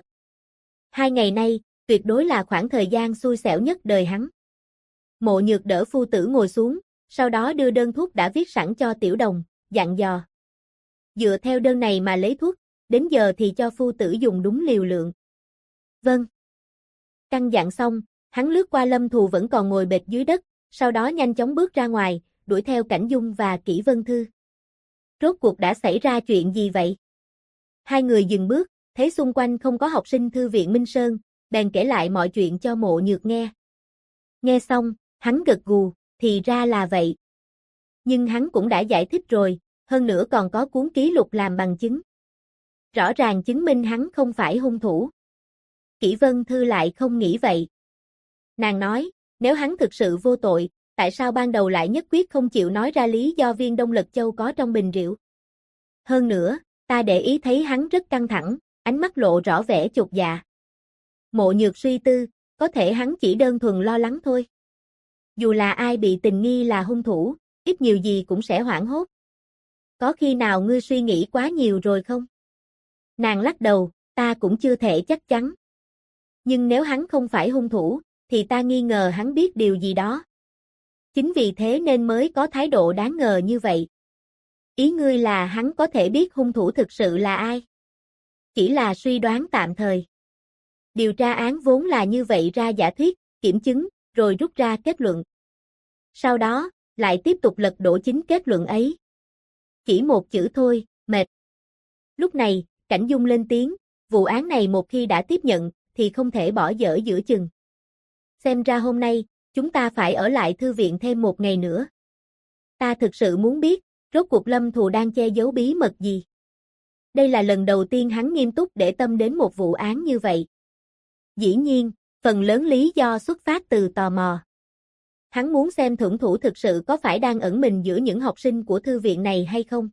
2 ngày nay, tuyệt đối là khoảng thời gian xui xẻo nhất đời hắn. Mộ Nhược đỡ phu tử ngồi xuống, sau đó đưa đơn thuốc đã viết sẵn cho Tiểu Đồng, dặn dò. Dựa theo đơn này mà lấy thuốc, đến giờ thì cho phu tử dùng đúng liều lượng. Vâng. Căn dặn xong, hắn lướt qua Lâm Thù vẫn còn ngồi bệt dưới đất, sau đó nhanh chóng bước ra ngoài, đuổi theo Cảnh Dung và Kỷ Vân Thư. Rốt cuộc đã xảy ra chuyện gì vậy? Hai người dừng bước, thấy xung quanh không có học sinh thư viện Minh Sơn, bèn kể lại mọi chuyện cho Mộ Nhược nghe. Nghe xong, hắn gật gù, thì ra là vậy. Nhưng hắn cũng đã giải thích rồi, hơn nữa còn có cuốn ký lục làm bằng chứng. Rõ ràng chứng minh hắn không phải hung thủ. Kỷ Vân Thư lại không nghĩ vậy. Nàng nói, nếu hắn thực sự vô tội, tại sao ban đầu lại nhất quyết không chịu nói ra lý do viên Đông Lật Châu có trong bình rượu? Hơn nữa, ta để ý thấy hắn rất căng thẳng, ánh mắt lộ rõ vẻ chột dạ. Mộ Nhược suy tư, có thể hắn chỉ đơn thuần lo lắng thôi. Dù là ai bị tình nghi là hung thủ, ít nhiều gì cũng sẽ hoảng hốt. Có khi nào ngươi suy nghĩ quá nhiều rồi không? Nàng lắc đầu, ta cũng chưa thể chắc chắn. Nhưng nếu hắn không phải hung thủ, thì ta nghi ngờ hắn biết điều gì đó. Chính vì thế nên mới có thái độ đáng ngờ như vậy. Ý ngươi là hắn có thể biết hung thủ thực sự là ai? Chỉ là suy đoán tạm thời. Điều tra án vốn là như vậy, ra giả thuyết, kiểm chứng, rồi rút ra kết luận. Sau đó, lại tiếp tục lật đổ chính kết luận ấy. Chỉ một chữ thôi, mệt. Lúc này, Cảnh Dung lên tiếng, vụ án này một khi đã tiếp nhận, thì không thể bỏ dở giữa chừng. Xem ra hôm nay, chúng ta phải ở lại thư viện thêm một ngày nữa. Ta thực sự muốn biết, rốt cuộc Lâm Thù đang che giấu bí mật gì. Đây là lần đầu tiên hắn nghiêm túc để tâm đến một vụ án như vậy. Dĩ nhiên, phần lớn lý do xuất phát từ tò mò. Hắn muốn xem thượng thủ thực sự có phải đang ẩn mình giữa những học sinh của thư viện này hay không.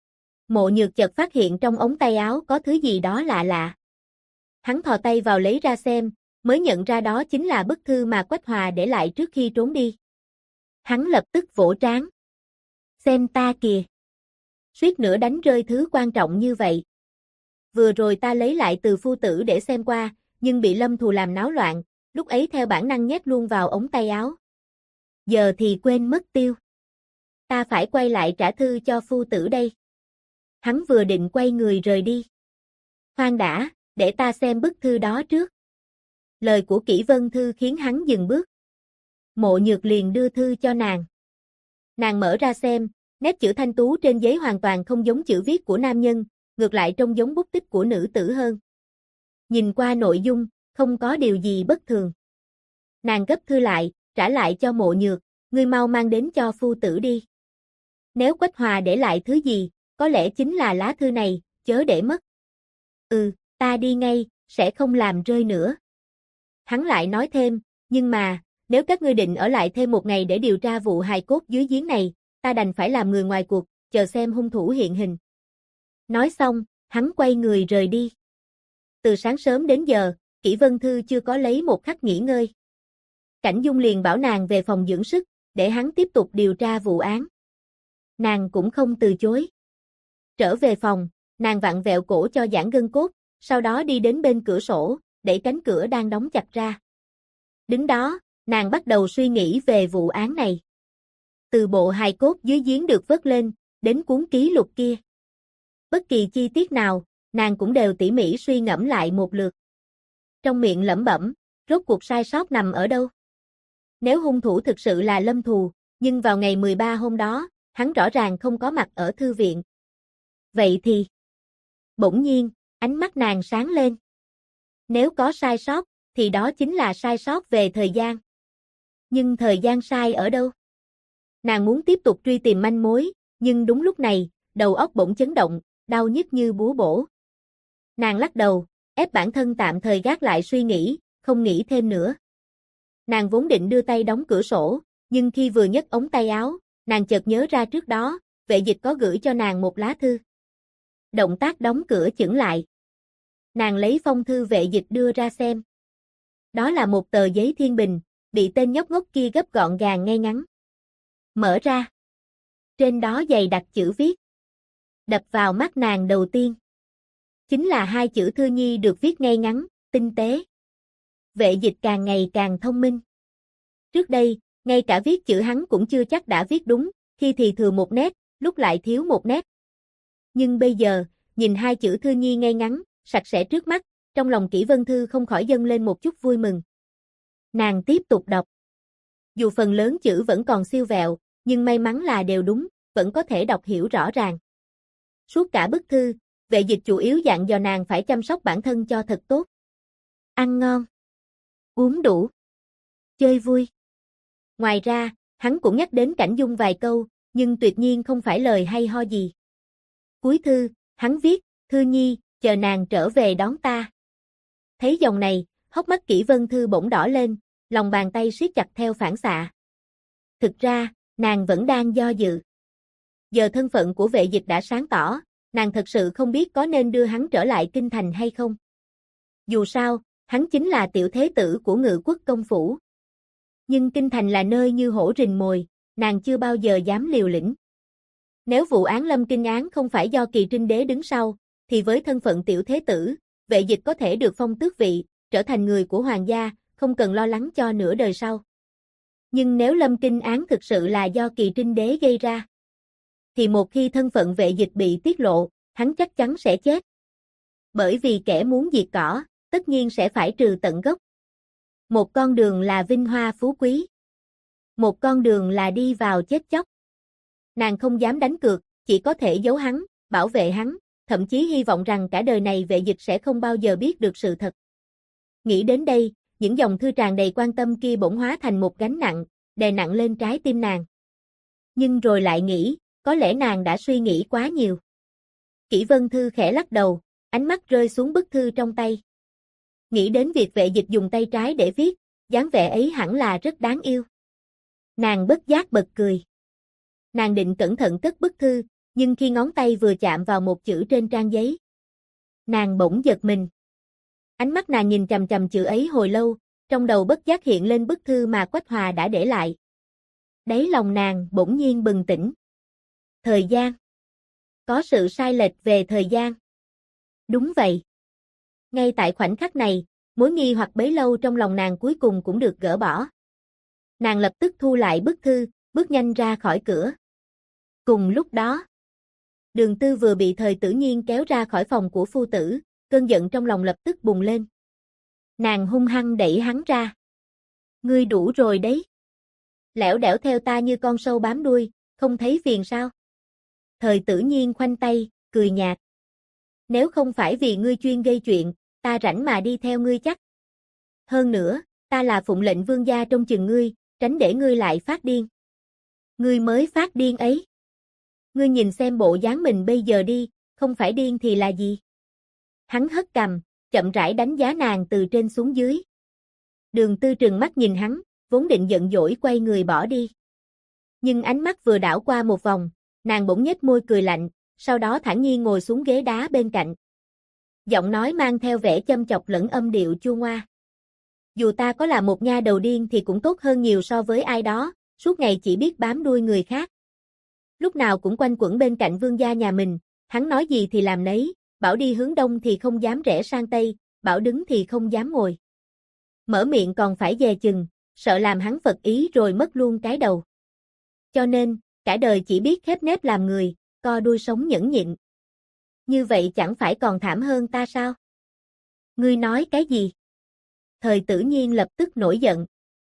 Mộ Nhược chợt phát hiện trong ống tay áo có thứ gì đó lạ lạ. Hắn thò tay vào lấy ra xem, mới nhận ra đó chính là bức thư mà Quách Hòa để lại trước khi trốn đi. Hắn lập tức vỗ trán. Xem ta kìa. Suýt nữa đánh rơi thứ quan trọng như vậy. Vừa rồi ta lấy lại từ phu tử để xem qua, nhưng bị Lâm Thù làm náo loạn, lúc ấy theo bản năng nhét luôn vào ống tay áo. Giờ thì quên mất tiêu. Ta phải quay lại trả thư cho phu tử đây. Hắn vừa định quay người rời đi. Khoan đã, để ta xem bức thư đó trước. Lời của Kỷ Vân Thư khiến hắn dừng bước. Mộ Nhược liền đưa thư cho nàng. Nàng mở ra xem, nét chữ thanh tú trên giấy hoàn toàn không giống chữ viết của nam nhân, ngược lại trông giống bút tích của nữ tử hơn. Nhìn qua nội dung, không có điều gì bất thường. Nàng gấp thư lại, trả lại cho Mộ Nhược, ngươi mau mang đến cho phu tử đi. Nếu Quách Hòa để lại thứ gì, có lẽ chính là lá thư này, chớ để mất. Ta đi ngay, sẽ không làm rơi nữa. Hắn lại nói thêm, nhưng mà, nếu các ngươi định ở lại thêm một ngày để điều tra vụ hài cốt dưới giếng này, ta đành phải làm người ngoài cuộc, chờ xem hung thủ hiện hình. Nói xong, hắn quay người rời đi. Từ sáng sớm đến giờ, Kỷ Vân Thư chưa có lấy một khắc nghỉ ngơi. Cảnh Dung liền bảo nàng về phòng dưỡng sức, để hắn tiếp tục điều tra vụ án. Nàng cũng không từ chối. Trở về phòng, nàng vặn vẹo cổ cho giãn gân cốt, sau đó đi đến bên cửa sổ, đẩy cánh cửa đang đóng chặt ra. Đứng đó, nàng bắt đầu suy nghĩ về vụ án này. Từ bộ hài cốt dưới giếng được vớt lên, đến cuốn ký lục kia. Bất kỳ chi tiết nào, nàng cũng đều tỉ mỉ suy ngẫm lại một lượt. Trong miệng lẩm bẩm, rốt cuộc sai sót nằm ở đâu? Nếu hung thủ thực sự là Lâm Thù, nhưng vào ngày 13 hôm đó, hắn rõ ràng không có mặt ở thư viện. Vậy thì... Bỗng nhiên, ánh mắt nàng sáng lên. Nếu có sai sót, thì đó chính là sai sót về thời gian. Nhưng thời gian sai ở đâu? Nàng muốn tiếp tục truy tìm manh mối, nhưng đúng lúc này, đầu óc bỗng chấn động, đau nhức như búa bổ. Nàng lắc đầu, ép bản thân tạm thời gác lại suy nghĩ, không nghĩ thêm nữa. Nàng vốn định đưa tay đóng cửa sổ, nhưng khi vừa nhấc ống tay áo, nàng chợt nhớ ra trước đó, vệ dịch có gửi cho nàng một lá thư. Động tác đóng cửa chững lại. Nàng lấy phong thư vệ dịch đưa ra xem. Đó là một tờ giấy thiên bình, bị tên nhóc ngốc kia gấp gọn gàng ngay ngắn. Mở ra. Trên đó dày đặc chữ viết. Đập vào mắt nàng đầu tiên. Chính là hai chữ Thư Nhi được viết ngay ngắn, tinh tế. Vệ dịch càng ngày càng thông minh. Trước đây, ngay cả viết chữ hắn cũng chưa chắc đã viết đúng, khi thì thừa một nét, lúc lại thiếu một nét. Nhưng bây giờ, nhìn hai chữ Thư Nhi ngay ngắn, sạch sẽ trước mắt, trong lòng Kỷ Vân Thư không khỏi dâng lên một chút vui mừng. Nàng tiếp tục đọc. Dù phần lớn chữ vẫn còn siêu vẹo, nhưng may mắn là đều đúng, vẫn có thể đọc hiểu rõ ràng. Suốt cả bức thư, vệ dịch chủ yếu dặn dò nàng phải chăm sóc bản thân cho thật tốt. Ăn ngon, uống đủ, chơi vui. Ngoài ra, hắn cũng nhắc đến Cảnh Dung vài câu, nhưng tuyệt nhiên không phải lời hay ho gì. Cuối thư, hắn viết, Thư Nhi, chờ nàng trở về đón ta. Thấy dòng này, hốc mắt Kỷ Vân Thư bỗng đỏ lên, lòng bàn tay siết chặt theo phản xạ. Thực ra, nàng vẫn đang do dự. Giờ thân phận của vệ dịch đã sáng tỏ, nàng thật sự không biết có nên đưa hắn trở lại kinh thành hay không. Dù sao, hắn chính là tiểu thế tử của Ngự Quốc công phủ. Nhưng kinh thành là nơi như hổ rình mồi, nàng chưa bao giờ dám liều lĩnh. Nếu vụ án Lâm Kinh án không phải do Kỳ Trinh Đế đứng sau, thì với thân phận tiểu thế tử, vệ dịch có thể được phong tước vị, trở thành người của hoàng gia, không cần lo lắng cho nửa đời sau. Nhưng nếu Lâm Kinh án thực sự là do Kỳ Trinh Đế gây ra, thì một khi thân phận vệ dịch bị tiết lộ, hắn chắc chắn sẽ chết. Bởi vì kẻ muốn diệt cỏ, tất nhiên sẽ phải trừ tận gốc. Một con đường là vinh hoa phú quý. Một con đường là đi vào chết chóc. Nàng không dám đánh cược, chỉ có thể giấu hắn, bảo vệ hắn, thậm chí hy vọng rằng cả đời này vệ dịch sẽ không bao giờ biết được sự thật. Nghĩ đến đây, những dòng thư tràn đầy quan tâm kia bỗng hóa thành một gánh nặng, đè nặng lên trái tim nàng. Nhưng rồi lại nghĩ, có lẽ nàng đã suy nghĩ quá nhiều. Kỷ Vân Thư khẽ lắc đầu, ánh mắt rơi xuống bức thư trong tay. Nghĩ đến việc vệ dịch dùng tay trái để viết, dáng vẻ ấy hẳn là rất đáng yêu. Nàng bất giác bật cười. Nàng định cẩn thận cất bức thư, nhưng khi ngón tay vừa chạm vào một chữ trên trang giấy, nàng bỗng giật mình. Ánh mắt nàng nhìn chằm chằm chữ ấy hồi lâu, trong đầu bất giác hiện lên bức thư mà Quách Hòa đã để lại. Đáy lòng nàng bỗng nhiên bừng tỉnh. Thời gian. Có sự sai lệch về thời gian. Đúng vậy. Ngay tại khoảnh khắc này, mối nghi hoặc bấy lâu trong lòng nàng cuối cùng cũng được gỡ bỏ. Nàng lập tức thu lại bức thư, bước nhanh ra khỏi cửa. Cùng lúc đó, Đường Tư vừa bị Thời Tử Nhiên kéo ra khỏi phòng của phu tử, cơn giận trong lòng lập tức bùng lên. Nàng hung hăng đẩy hắn ra. Ngươi đủ rồi đấy. Lẻo đẻo theo ta như con sâu bám đuôi, không thấy phiền sao? Thời Tử Nhiên khoanh tay, cười nhạt. Nếu không phải vì ngươi chuyên gây chuyện, ta rảnh mà đi theo ngươi chắc. Hơn nữa, ta là phụng lệnh vương gia trông chừng ngươi, tránh để ngươi lại phát điên. Ngươi mới phát điên ấy. Ngươi nhìn xem bộ dáng mình bây giờ đi, không phải điên thì là gì? Hắn hất cằm, chậm rãi đánh giá nàng từ trên xuống dưới. Đường Tư trừng mắt nhìn hắn, vốn định giận dỗi quay người bỏ đi. Nhưng ánh mắt vừa đảo qua một vòng, nàng bỗng nhếch môi cười lạnh, sau đó thản nhiên ngồi xuống ghế đá bên cạnh. Giọng nói mang theo vẻ châm chọc lẫn âm điệu chua ngoa. Dù ta có là một nha đầu điên thì cũng tốt hơn nhiều so với ai đó, suốt ngày chỉ biết bám đuôi người khác. Lúc nào cũng quanh quẩn bên cạnh vương gia nhà mình, hắn nói gì thì làm nấy, bảo đi hướng đông thì không dám rẽ sang tây, bảo đứng thì không dám ngồi. Mở miệng còn phải dè chừng, sợ làm hắn phật ý rồi mất luôn cái đầu. Cho nên, cả đời chỉ biết khép nép làm người, co đuôi sống nhẫn nhịn. Như vậy chẳng phải còn thảm hơn ta sao? Ngươi nói cái gì? Thời Tử Nhiên lập tức nổi giận.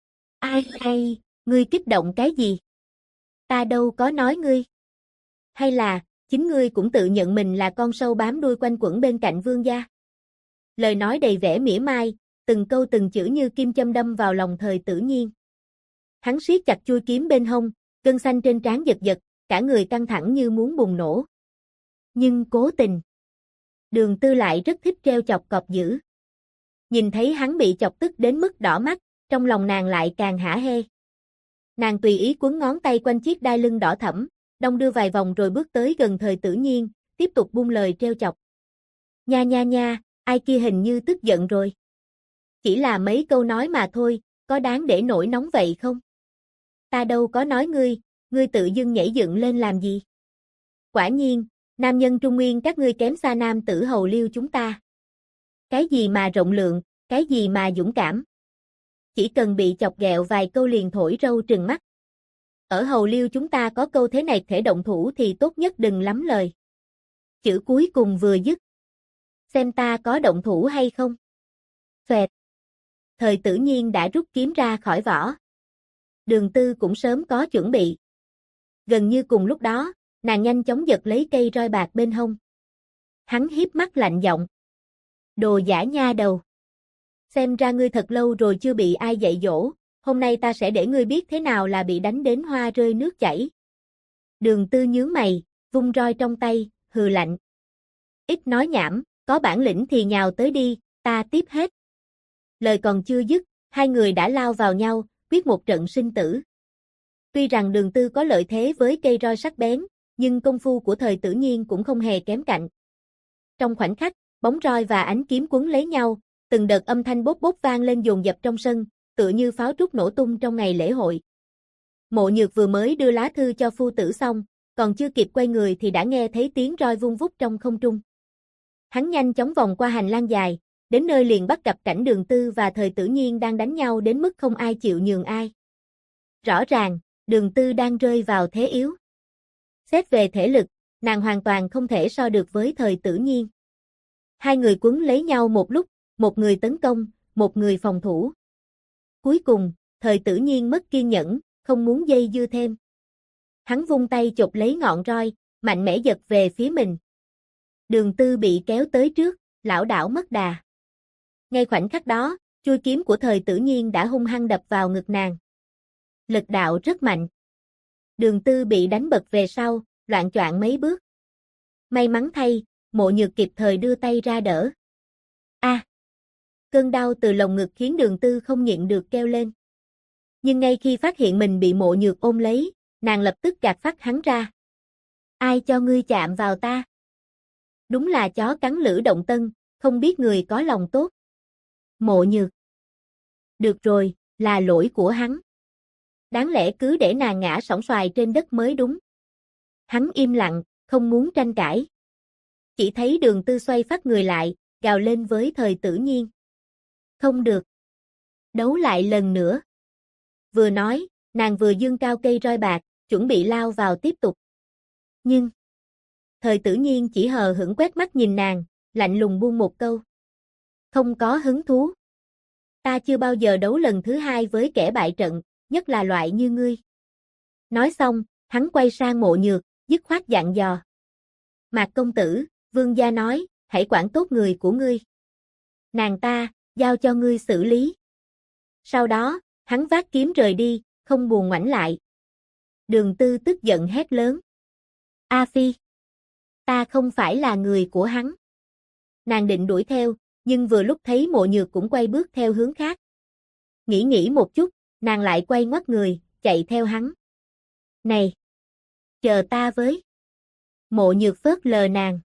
Ai, ngươi kích động cái gì? Ta đâu có nói ngươi. Hay là, chính ngươi cũng tự nhận mình là con sâu bám đuôi quanh quẩn bên cạnh vương gia? Lời nói đầy vẻ mỉa mai, từng câu từng chữ như kim châm đâm vào lòng Thời Tử Nhiên. Hắn siết chặt chuôi kiếm bên hông, gân xanh trên trán giật giật, cả người căng thẳng như muốn bùng nổ. Nhưng cố tình, Đường Tư lại rất thích treo chọc cọp dữ. Nhìn thấy hắn bị chọc tức đến mức đỏ mắt, trong lòng nàng lại càng hả hê. Nàng tùy ý quấn ngón tay quanh chiếc đai lưng đỏ thẫm, đong đưa vài vòng rồi bước tới gần Thời Tử Nhiên, tiếp tục buông lời treo chọc. Nha, ai kia hình như tức giận rồi. Chỉ là mấy câu nói mà thôi, có đáng để nổi nóng vậy không? Ta đâu có nói ngươi tự dưng nhảy dựng lên làm gì? Quả nhiên, nam nhân Trung Nguyên các ngươi kém xa nam tử Hầu Liêu chúng ta. Cái gì mà rộng lượng, cái gì mà dũng cảm. Chỉ cần bị chọc ghẹo vài câu liền thổi râu trừng mắt. Ở Hầu Liêu chúng ta có câu thế này thể động thủ thì tốt nhất đừng lắm lời. Chữ cuối cùng vừa dứt. Xem ta có động thủ hay không? Phệt. Thời Tử Nhiên đã rút kiếm ra khỏi vỏ. Đường Tư cũng sớm có chuẩn bị. Gần như cùng lúc đó, nàng nhanh chóng giật lấy cây roi bạc bên hông. Hắn hiếp mắt lạnh giọng. Đồ giả nha đầu. Xem ra ngươi thật lâu rồi chưa bị ai dạy dỗ, hôm nay ta sẽ để ngươi biết thế nào là bị đánh đến hoa rơi nước chảy. Đường Tư nhướng mày, vung roi trong tay, hừ lạnh. Ít nói nhảm, có bản lĩnh thì nhào tới đi, ta tiếp hết. Lời còn chưa dứt, hai người đã lao vào nhau, quyết một trận sinh tử. Tuy rằng Đường Tư có lợi thế với cây roi sắc bén, nhưng công phu của Thời Tử Nhiên cũng không hề kém cạnh. Trong khoảnh khắc, bóng roi và ánh kiếm quấn lấy nhau, từng đợt âm thanh bốp bốp vang lên dồn dập trong sân, tựa như pháo trúc nổ tung trong ngày lễ hội. Mộ Nhược vừa mới đưa lá thư cho phu tử xong, còn chưa kịp quay người thì đã nghe thấy tiếng roi vung vút trong không trung. Hắn nhanh chóng vòng qua hành lang dài, đến nơi liền bắt gặp cảnh Đường Tư và Thời Tử Nhiên đang đánh nhau đến mức không ai chịu nhường ai. Rõ ràng, Đường Tư đang rơi vào thế yếu. Xét về thể lực, nàng hoàn toàn không thể so được với Thời Tử Nhiên. Hai người quấn lấy nhau một lúc, một người tấn công, một người phòng thủ. Cuối cùng, Thời Tử Nhiên mất kiên nhẫn, không muốn dây dưa thêm. Hắn vung tay chộp lấy ngọn roi, mạnh mẽ giật về phía mình. Đường Tư bị kéo tới trước, lảo đảo mất đà. Ngay khoảnh khắc đó, chuôi kiếm của Thời Tử Nhiên đã hung hăng đập vào ngực nàng. Lực đạo rất mạnh. Đường Tư bị đánh bật về sau, loạng choạng mấy bước. May mắn thay, Mộ Nhược kịp thời đưa tay ra đỡ. Cơn đau từ lồng ngực khiến Đường Tư không nhịn được kêu lên. Nhưng ngay khi phát hiện mình bị Mộ Nhược ôm lấy, nàng lập tức gạt phắt hắn ra. Ai cho ngươi chạm vào ta? Đúng là chó cắn lữ động tân, không biết người có lòng tốt. Mộ Nhược. Được rồi, là lỗi của hắn. Đáng lẽ cứ để nàng ngã sóng xoài trên đất mới đúng. Hắn im lặng, không muốn tranh cãi. Chỉ thấy Đường Tư xoay phát người lại, gào lên với Thời Tử Nhiên. Không được. Đấu lại lần nữa. Vừa nói, nàng vừa giương cao cây roi bạc, chuẩn bị lao vào tiếp tục. Nhưng, Thời Tử Nhiên chỉ hờ hững quét mắt nhìn nàng, lạnh lùng buông một câu. Không có hứng thú. Ta chưa bao giờ đấu lần thứ hai với kẻ bại trận, nhất là loại như ngươi. Nói xong, hắn quay sang Mộ Nhược, dứt khoát dặn dò. Mạc công tử, vương gia nói, hãy quản tốt người của ngươi. Nàng ta, giao cho ngươi xử lý. Sau đó, hắn vác kiếm rời đi, không buồn ngoảnh lại. Đường Tư tức giận hét lớn. A Phi! Ta không phải là người của hắn. Nàng định đuổi theo, nhưng vừa lúc thấy Mộ Nhược cũng quay bước theo hướng khác. Nghĩ một chút, nàng lại quay ngoắt người, chạy theo hắn. Này! Chờ ta với! Mộ Nhược phớt lờ nàng.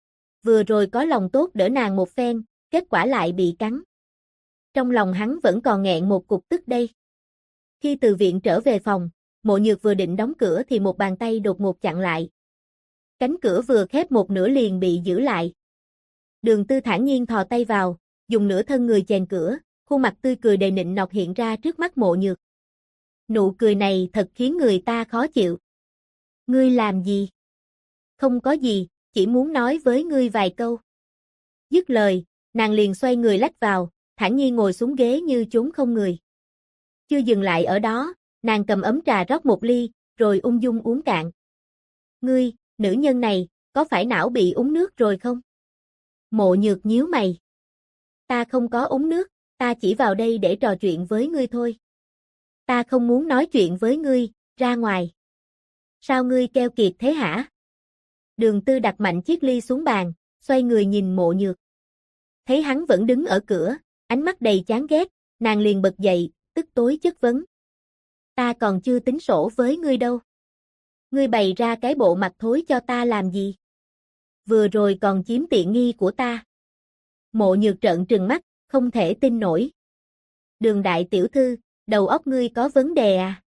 Vừa rồi có lòng tốt đỡ nàng một phen, kết quả lại bị cắn. Trong lòng hắn vẫn còn nghẹn một cục tức đây. Khi từ viện trở về phòng, Mộ Nhược vừa định đóng cửa thì một bàn tay đột ngột chặn lại. Cánh cửa vừa khép một nửa liền bị giữ lại. Đường Tư thản nhiên thò tay vào, dùng nửa thân người chèn cửa, khuôn mặt tươi cười đầy nịnh nọt hiện ra trước mắt Mộ Nhược. Nụ cười này thật khiến người ta khó chịu. Ngươi làm gì? Không có gì, chỉ muốn nói với ngươi vài câu. Dứt lời, nàng liền xoay người lách vào, thản nhiên ngồi xuống ghế như chốn không người. Chưa dừng lại ở đó, nàng cầm ấm trà rót một ly, rồi ung dung uống cạn. Ngươi, nữ nhân này, có phải não bị uống nước rồi không? Mộ Nhược nhíu mày. Ta không có uống nước, ta chỉ vào đây để trò chuyện với ngươi thôi. Ta không muốn nói chuyện với ngươi, ra ngoài. Sao ngươi keo kiệt thế hả? Đường Tư đặt mạnh chiếc ly xuống bàn, xoay người nhìn Mộ Nhược. Thấy hắn vẫn đứng ở cửa, ánh mắt đầy chán ghét, nàng liền bật dậy, tức tối chất vấn. Ta còn chưa tính sổ với ngươi đâu. Ngươi bày ra cái bộ mặt thối cho ta làm gì? Vừa rồi còn chiếm tiện nghi của ta. Mộ Nhược trợn trừng mắt, không thể tin nổi. Đường đại tiểu thư, đầu óc ngươi có vấn đề à?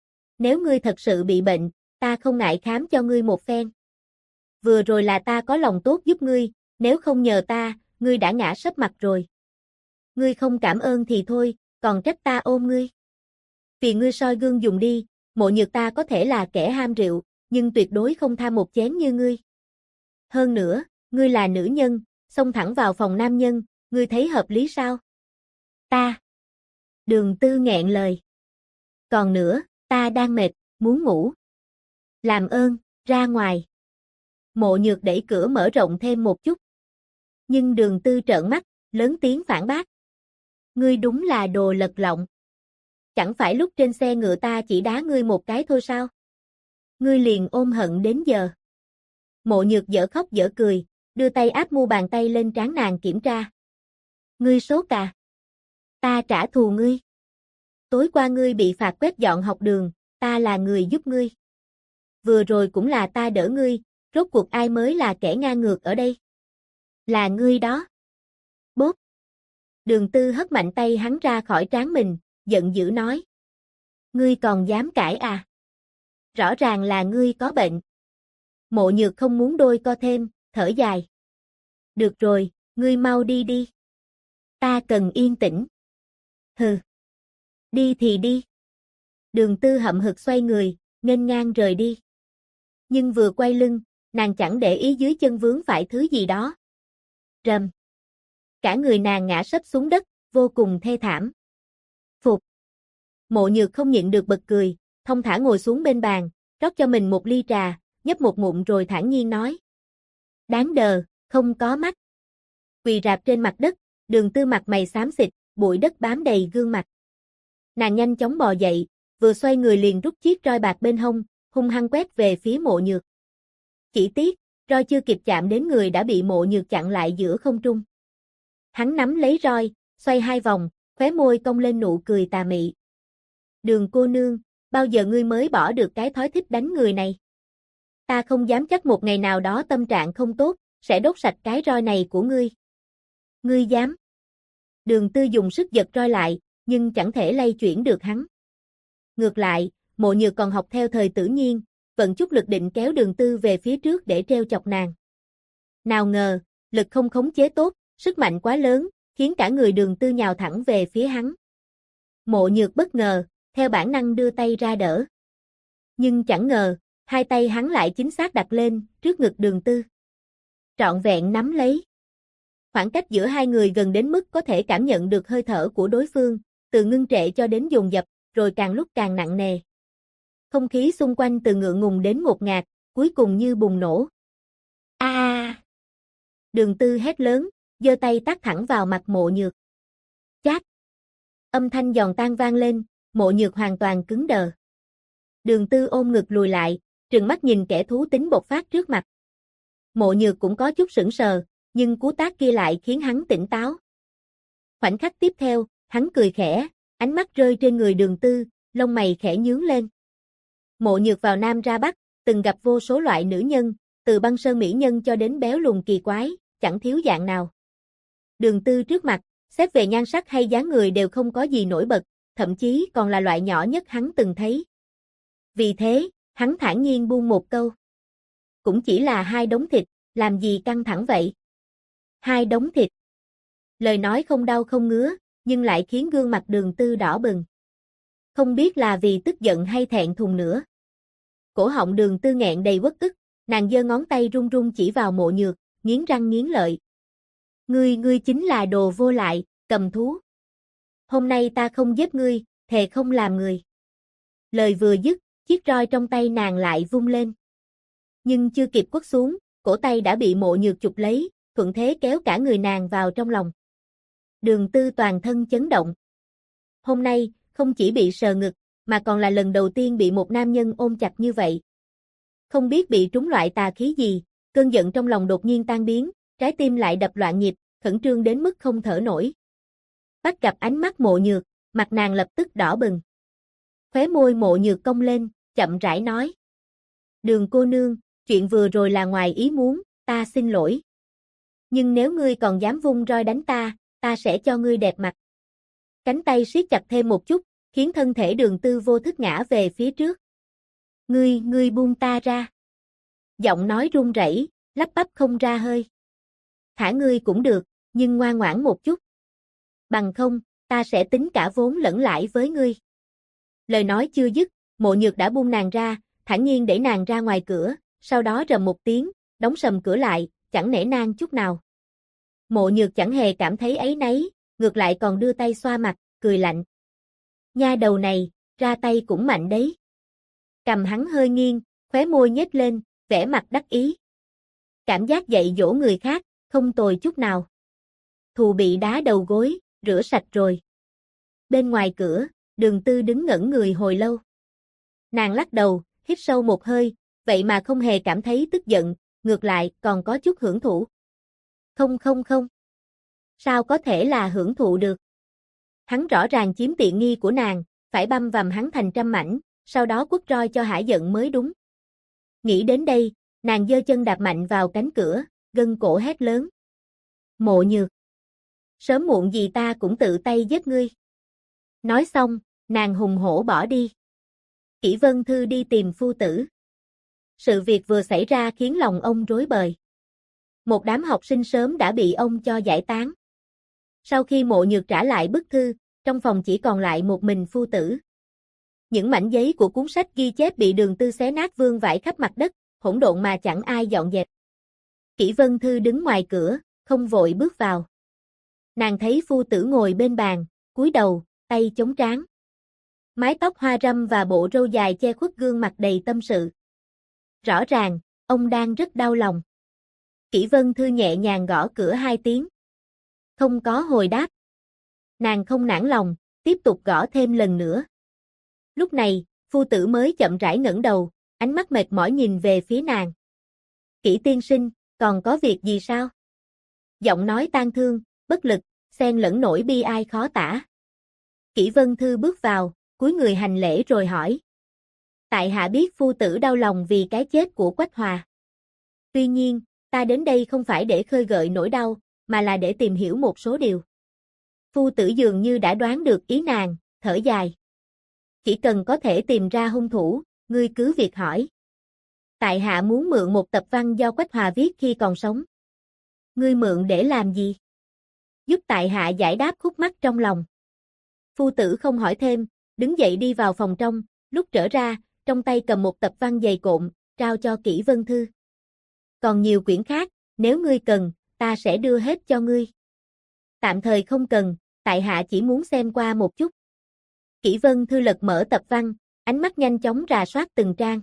Nếu ngươi thật sự bị bệnh, ta không ngại khám cho ngươi một phen. Vừa rồi là ta có lòng tốt giúp ngươi, nếu không nhờ ta, ngươi đã ngã sấp mặt rồi. Ngươi không cảm ơn thì thôi, còn trách ta ôm ngươi. Vì ngươi soi gương dùng đi, Mộ Nhược ta có thể là kẻ ham rượu, nhưng tuyệt đối không tham một chén như ngươi. Hơn nữa, ngươi là nữ nhân, xông thẳng vào phòng nam nhân, ngươi thấy hợp lý sao? Ta. Đường Tư nghẹn lời. Còn nữa, ta đang mệt, muốn ngủ. Làm ơn, ra ngoài. Mộ Nhược đẩy cửa mở rộng thêm một chút. Nhưng Đường Tư trợn mắt, lớn tiếng phản bác. Ngươi đúng là đồ lật lọng. Chẳng phải lúc trên xe ngựa ta chỉ đá ngươi một cái thôi sao? Ngươi liền ôm hận đến giờ. Mộ Nhược dở khóc dở cười, đưa tay áp mu bàn tay lên trán nàng kiểm tra. Ngươi sốt à? Ta trả thù ngươi. Tối qua ngươi bị phạt quét dọn học đường, ta là người giúp ngươi. Vừa rồi cũng là ta đỡ ngươi, rốt cuộc ai mới là kẻ ngang ngược ở đây? Là ngươi đó. Bốp. Đường Tư hất mạnh tay hắn ra khỏi trán mình, giận dữ nói. Ngươi còn dám cãi à? Rõ ràng là ngươi có bệnh. Mộ Nhược không muốn đôi co thêm, thở dài. Được rồi, ngươi mau đi đi. Ta cần yên tĩnh. Hừ. Đi thì đi. Đường Tư hậm hực xoay người, nghênh ngang rời đi. Nhưng vừa quay lưng, nàng chẳng để ý dưới chân vướng phải thứ gì đó. Rầm. Cả người nàng ngã sấp xuống đất, vô cùng thê thảm. Phục. Mộ Nhược không nhịn được bật cười, thong thả ngồi xuống bên bàn, rót cho mình một ly trà, nhấp một ngụm rồi thản nhiên nói. Đáng đờ, không có mắt. Quỳ rạp trên mặt đất, Đường Tư mặt mày xám xịt, bụi đất bám đầy gương mặt. Nàng nhanh chóng bò dậy, vừa xoay người liền rút chiếc roi bạc bên hông, hung hăng quét về phía Mộ Nhược. Chỉ tiếc, roi chưa kịp chạm đến người đã bị Mộ Nhược chặn lại giữa không trung. Hắn nắm lấy roi, xoay hai vòng, khóe môi cong lên nụ cười tà mị. Đường cô nương, bao giờ ngươi mới bỏ được cái thói thích đánh người này? Ta không dám chắc một ngày nào đó tâm trạng không tốt, sẽ đốt sạch cái roi này của ngươi. Ngươi dám? Đường Tư dùng sức giật roi lại, nhưng chẳng thể lay chuyển được hắn. Ngược lại, Mộ Nhược còn học theo thời Tử Nhiên, vận chút lực định kéo Đường Tư về phía trước để treo chọc nàng. Nào ngờ, lực không khống chế tốt, sức mạnh quá lớn, khiến cả người Đường Tư nhào thẳng về phía hắn. Mộ Nhược bất ngờ, theo bản năng đưa tay ra đỡ. Nhưng chẳng ngờ, hai tay hắn lại chính xác đặt lên, trước ngực Đường Tư. Trọn vẹn nắm lấy. Khoảng cách giữa hai người gần đến mức có thể cảm nhận được hơi thở của đối phương, từ ngưng trệ cho đến dồn dập, rồi càng lúc càng nặng nề. Không khí xung quanh từ ngượng ngùng đến ngột ngạt, cuối cùng như bùng nổ. A! Đường Tư hét lớn, giơ tay tát thẳng vào mặt Mộ Nhược. Chát! Âm thanh giòn tan vang lên, Mộ Nhược hoàn toàn cứng đờ. Đường Tư ôm ngực lùi lại, trừng mắt nhìn kẻ thú tính bộc phát trước mặt. Mộ Nhược cũng có chút sững sờ, nhưng cú tát kia lại khiến hắn tỉnh táo. Khoảnh khắc tiếp theo, hắn cười khẽ, ánh mắt rơi trên người Đường Tư, lông mày khẽ nhướng lên. Mộ Nhược vào Nam ra Bắc, từng gặp vô số loại nữ nhân, từ băng sơn mỹ nhân cho đến béo lùn kỳ quái, chẳng thiếu dạng nào. Đường Tư trước mặt, xét về nhan sắc hay dáng người đều không có gì nổi bật, thậm chí còn là loại nhỏ nhất hắn từng thấy. Vì thế, hắn thản nhiên buông một câu. Cũng chỉ là hai đống thịt, làm gì căng thẳng vậy? Hai đống thịt. Lời nói không đau không ngứa, nhưng lại khiến gương mặt Đường Tư đỏ bừng. Không biết là vì tức giận hay thẹn thùng nữa. Cổ họng Đường Tư nghẹn đầy uất ức, nàng giơ ngón tay run run chỉ vào Mộ Nhược, nghiến răng nghiến lợi. Ngươi chính là đồ vô lại, cầm thú. Hôm nay ta không giết ngươi, thề không làm người. Lời vừa dứt, chiếc roi trong tay nàng lại vung lên. Nhưng chưa kịp quất xuống, cổ tay đã bị Mộ Nhược chụp lấy, thuận thế kéo cả người nàng vào trong lòng. Đường Tư toàn thân chấn động. Hôm nay, không chỉ bị sờ ngực, mà còn là lần đầu tiên bị một nam nhân ôm chặt như vậy. Không biết bị trúng loại tà khí gì, cơn giận trong lòng đột nhiên tan biến, trái tim lại đập loạn nhịp, khẩn trương đến mức không thở nổi. Bắt gặp ánh mắt Mộ Nhược, mặt nàng lập tức đỏ bừng. Khóe môi Mộ Nhược cong lên, chậm rãi nói. Đường cô nương, chuyện vừa rồi là ngoài ý muốn, ta xin lỗi. Nhưng nếu ngươi còn dám vung roi đánh ta sẽ cho ngươi đẹp mặt. Cánh tay siết chặt thêm một chút, khiến thân thể Đường Tư vô thức ngã về phía trước. Ngươi buông ta ra. Giọng nói run rẩy, lắp bắp không ra hơi. Thả ngươi cũng được, nhưng ngoan ngoãn một chút. Bằng không, ta sẽ tính cả vốn lẫn lãi với ngươi. Lời nói chưa dứt, Mộ Nhược đã buông nàng ra, thản nhiên để nàng ra ngoài cửa, sau đó rầm một tiếng, đóng sầm cửa lại, chẳng nể nang chút nào. Mộ Nhược chẳng hề cảm thấy áy náy, ngược lại còn đưa tay xoa mặt, cười lạnh. Nha đầu này, ra tay cũng mạnh đấy. Cầm hắn hơi nghiêng, khóe môi nhếch lên, vẻ mặt đắc ý. Cảm giác dạy dỗ người khác, không tồi chút nào. Thù bị đá đầu gối, rửa sạch rồi. Bên ngoài cửa, Đường Tư đứng ngẩn người hồi lâu. Nàng lắc đầu, hít sâu một hơi, vậy mà không hề cảm thấy tức giận, ngược lại còn có chút hưởng thụ. Không. Sao có thể là hưởng thụ được? Hắn rõ ràng chiếm tiện nghi của nàng, phải băm vằm hắn thành trăm mảnh, sau đó quất roi cho hả giận mới đúng. Nghĩ đến đây, nàng giơ chân đạp mạnh vào cánh cửa, gân cổ hét lớn. Mộ Nhược! Sớm muộn gì ta cũng tự tay giết ngươi. Nói xong, nàng hùng hổ bỏ đi. Kỷ Vân Thư đi tìm phu tử. Sự việc vừa xảy ra khiến lòng ông rối bời. Một đám học sinh sớm đã bị ông cho giải tán. Sau khi Mộ Nhược trả lại bức thư, trong phòng chỉ còn lại một mình phu tử. Những mảnh giấy của cuốn sách ghi chép bị Đường Tư xé nát vương vãi khắp mặt đất, hỗn độn mà chẳng ai dọn dẹp. Kỷ Vân Thư đứng ngoài cửa, không vội bước vào. Nàng thấy phu tử ngồi bên bàn, cúi đầu, tay chống trán. Mái tóc hoa râm và bộ râu dài che khuất gương mặt đầy tâm sự. Rõ ràng, ông đang rất đau lòng. Kỷ Vân Thư nhẹ nhàng gõ cửa 2 tiếng. Không có hồi đáp. Nàng không nản lòng, tiếp tục gõ thêm lần nữa. Lúc này, phu tử mới chậm rãi ngẩng đầu, ánh mắt mệt mỏi nhìn về phía nàng. Kỷ tiên sinh, còn có việc gì sao? Giọng nói tang thương, bất lực, xen lẫn nỗi bi ai khó tả. Kỷ Vân Thư bước vào, cúi người hành lễ rồi hỏi. Tại hạ biết phu tử đau lòng vì cái chết của Quách Hòa. Tuy nhiên, ta đến đây không phải để khơi gợi nỗi đau, mà là để tìm hiểu một số điều. Phu tử dường như đã đoán được ý nàng, thở dài. chỉ cần có thể tìm ra hung thủ, ngươi cứ việc hỏi. Tại hạ muốn mượn một tập văn do Quách Hòa viết khi còn sống. Ngươi mượn để làm gì? Giúp tại hạ giải đáp khúc mắc trong lòng. Phu tử không hỏi thêm, đứng dậy đi vào phòng trong, lúc trở ra, trong tay cầm một tập văn dày cộm, trao cho Kỷ Vân Thư. Còn nhiều quyển khác, nếu ngươi cần, ta sẽ đưa hết cho ngươi. Tạm thời không cần, tại hạ chỉ muốn xem qua một chút. Kỷ Vân Thư lật mở tập văn, ánh mắt nhanh chóng rà soát từng trang.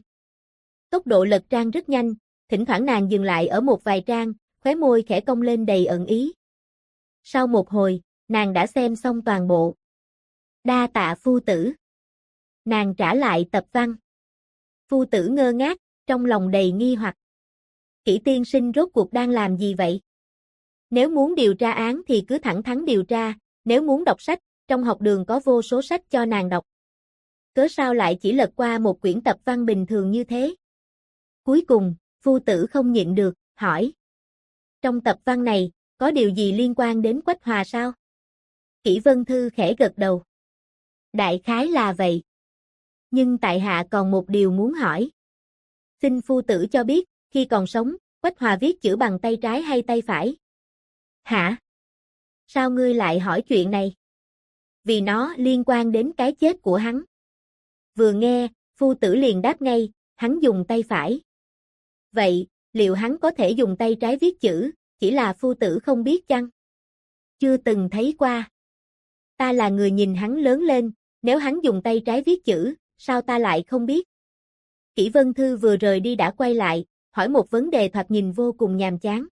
Tốc độ lật trang rất nhanh, thỉnh thoảng nàng dừng lại ở một vài trang, khóe môi khẽ cong lên đầy ẩn ý. Sau một hồi, nàng đã xem xong toàn bộ. Đa tạ phu tử. Nàng trả lại tập văn. Phu tử ngơ ngác, trong lòng đầy nghi hoặc. Kỷ tiên sinh rốt cuộc đang làm gì vậy? Nếu muốn điều tra án thì cứ thẳng thắn điều tra, nếu muốn đọc sách, trong học đường có vô số sách cho nàng đọc. Cớ sao lại chỉ lật qua một quyển tập văn bình thường như thế? Cuối cùng, phu tử không nhịn được, hỏi. Trong tập văn này, có điều gì liên quan đến Quách Hòa sao? Kỷ Vân Thư khẽ gật đầu. Đại khái là vậy. Nhưng tại hạ còn một điều muốn hỏi. Xin phu tử cho biết, khi còn sống, Quách Hòa viết chữ bằng tay trái hay tay phải? Hả? Sao ngươi lại hỏi chuyện này? Vì nó liên quan đến cái chết của hắn. Vừa nghe, phu tử liền đáp ngay, hắn dùng tay phải. Vậy, liệu hắn có thể dùng tay trái viết chữ, chỉ là phu tử không biết chăng? Chưa từng thấy qua. Ta là người nhìn hắn lớn lên, nếu hắn dùng tay trái viết chữ, sao ta lại không biết? Kỷ Vân Thư vừa rời đi đã quay lại, hỏi một vấn đề thoạt nhìn vô cùng nhàm chán.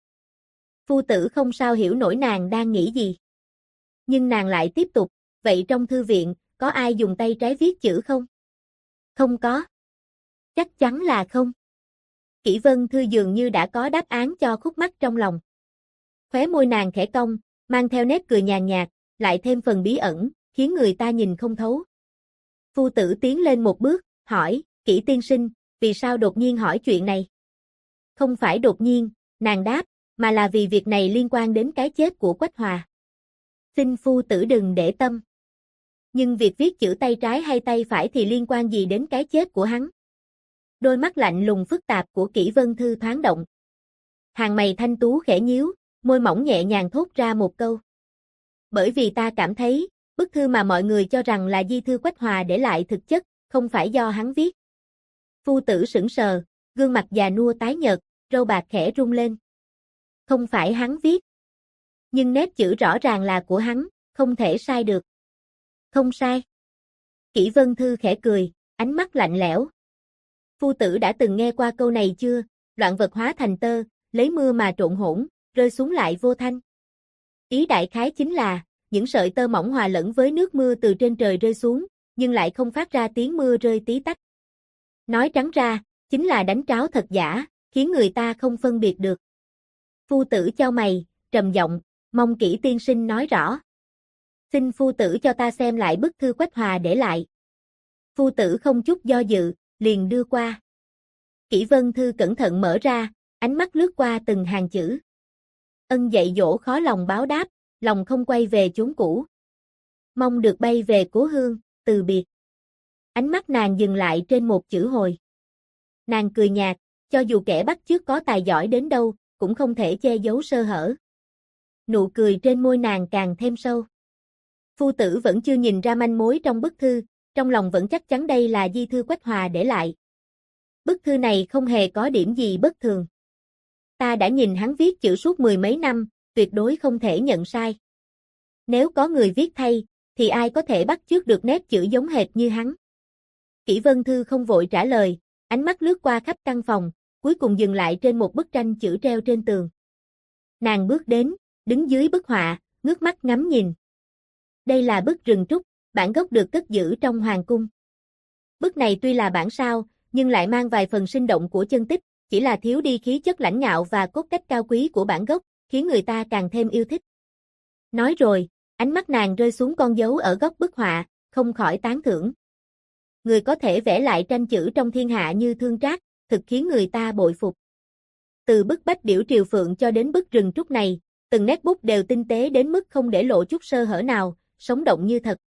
Phu tử không sao hiểu nổi nàng đang nghĩ gì. Nhưng nàng lại tiếp tục, vậy trong thư viện, có ai dùng tay trái viết chữ không? Không có. Chắc chắn là không. Kỷ Vân Thư dường như đã có đáp án cho khúc mắc trong lòng. Khóe môi nàng khẽ cong, mang theo nét cười nhàn nhạt, lại thêm phần bí ẩn, khiến người ta nhìn không thấu. Phu tử tiến lên một bước, hỏi, Kỷ tiên sinh, vì sao đột nhiên hỏi chuyện này? Không phải đột nhiên, nàng đáp, mà là vì việc này liên quan đến cái chết của Quách Hòa. Xin phu tử đừng để tâm. Nhưng việc viết chữ tay trái hay tay phải thì liên quan gì đến cái chết của hắn? Đôi mắt lạnh lùng phức tạp của Kỷ Vân Thư thoáng động. Hàng mày thanh tú khẽ nhíu, môi mỏng nhẹ nhàng thốt ra một câu. Bởi vì ta cảm thấy, bức thư mà mọi người cho rằng là di thư Quách Hòa để lại thực chất, không phải do hắn viết. Phu tử sững sờ, gương mặt già nua tái nhợt, râu bạc khẽ rung lên. Không phải hắn viết. Nhưng nét chữ rõ ràng là của hắn, không thể sai được. Không sai. Kỷ Vân Thư khẽ cười, ánh mắt lạnh lẽo. Phu tử đã từng nghe qua câu này chưa? Loạn vật hóa thành tơ, lấy mưa mà trộn hỗn, rơi xuống lại vô thanh. Ý đại khái chính là, những sợi tơ mỏng hòa lẫn với nước mưa từ trên trời rơi xuống, nhưng lại không phát ra tiếng mưa rơi tí tách. Nói trắng ra, chính là đánh tráo thật giả, khiến người ta không phân biệt được. Phu tử chau mày, trầm giọng, mong Kỷ tiên sinh nói rõ. Xin phu tử cho ta xem lại bức thư Quách Hòa để lại. Phu tử không chút do dự, liền đưa qua. Kỷ Vân Thư cẩn thận mở ra, ánh mắt lướt qua từng hàng chữ. Ân dạy dỗ khó lòng báo đáp, lòng không quay về chốn cũ. Mong được bay về cố hương, từ biệt. Ánh mắt nàng dừng lại trên một chữ hồi. Nàng cười nhạt, cho dù kẻ bắt chước có tài giỏi đến đâu, cũng không thể che giấu sơ hở. Nụ cười trên môi nàng càng thêm sâu. Phu tử vẫn chưa nhìn ra manh mối trong bức thư, trong lòng vẫn chắc chắn đây là di thư Quách Hòa để lại. Bức thư này không hề có điểm gì bất thường. Ta đã nhìn hắn viết chữ suốt mười mấy năm, tuyệt đối không thể nhận sai. Nếu có người viết thay, thì ai có thể bắt chước được nét chữ giống hệt như hắn? Kỷ Vân Thư không vội trả lời, ánh mắt lướt qua khắp căn phòng, cuối cùng dừng lại trên một bức tranh chữ treo trên tường. Nàng bước đến, đứng dưới bức họa, ngước mắt ngắm nhìn. Đây là bức rừng trúc, bản gốc được cất giữ trong hoàng cung. Bức này tuy là bản sao, nhưng lại mang vài phần sinh động của chân tích, chỉ là thiếu đi khí chất lãnh ngạo và cốt cách cao quý của bản gốc, khiến người ta càng thêm yêu thích. Nói rồi, ánh mắt nàng rơi xuống con dấu ở góc bức họa, không khỏi tán thưởng. Người có thể vẽ lại tranh chữ trong thiên hạ như Thương Trác, thực khiến người ta bội phục. Từ bức Bách Điểu Triều Phượng cho đến bức rừng trúc này, từng nét bút đều tinh tế đến mức không để lộ chút sơ hở nào, sống động như thật.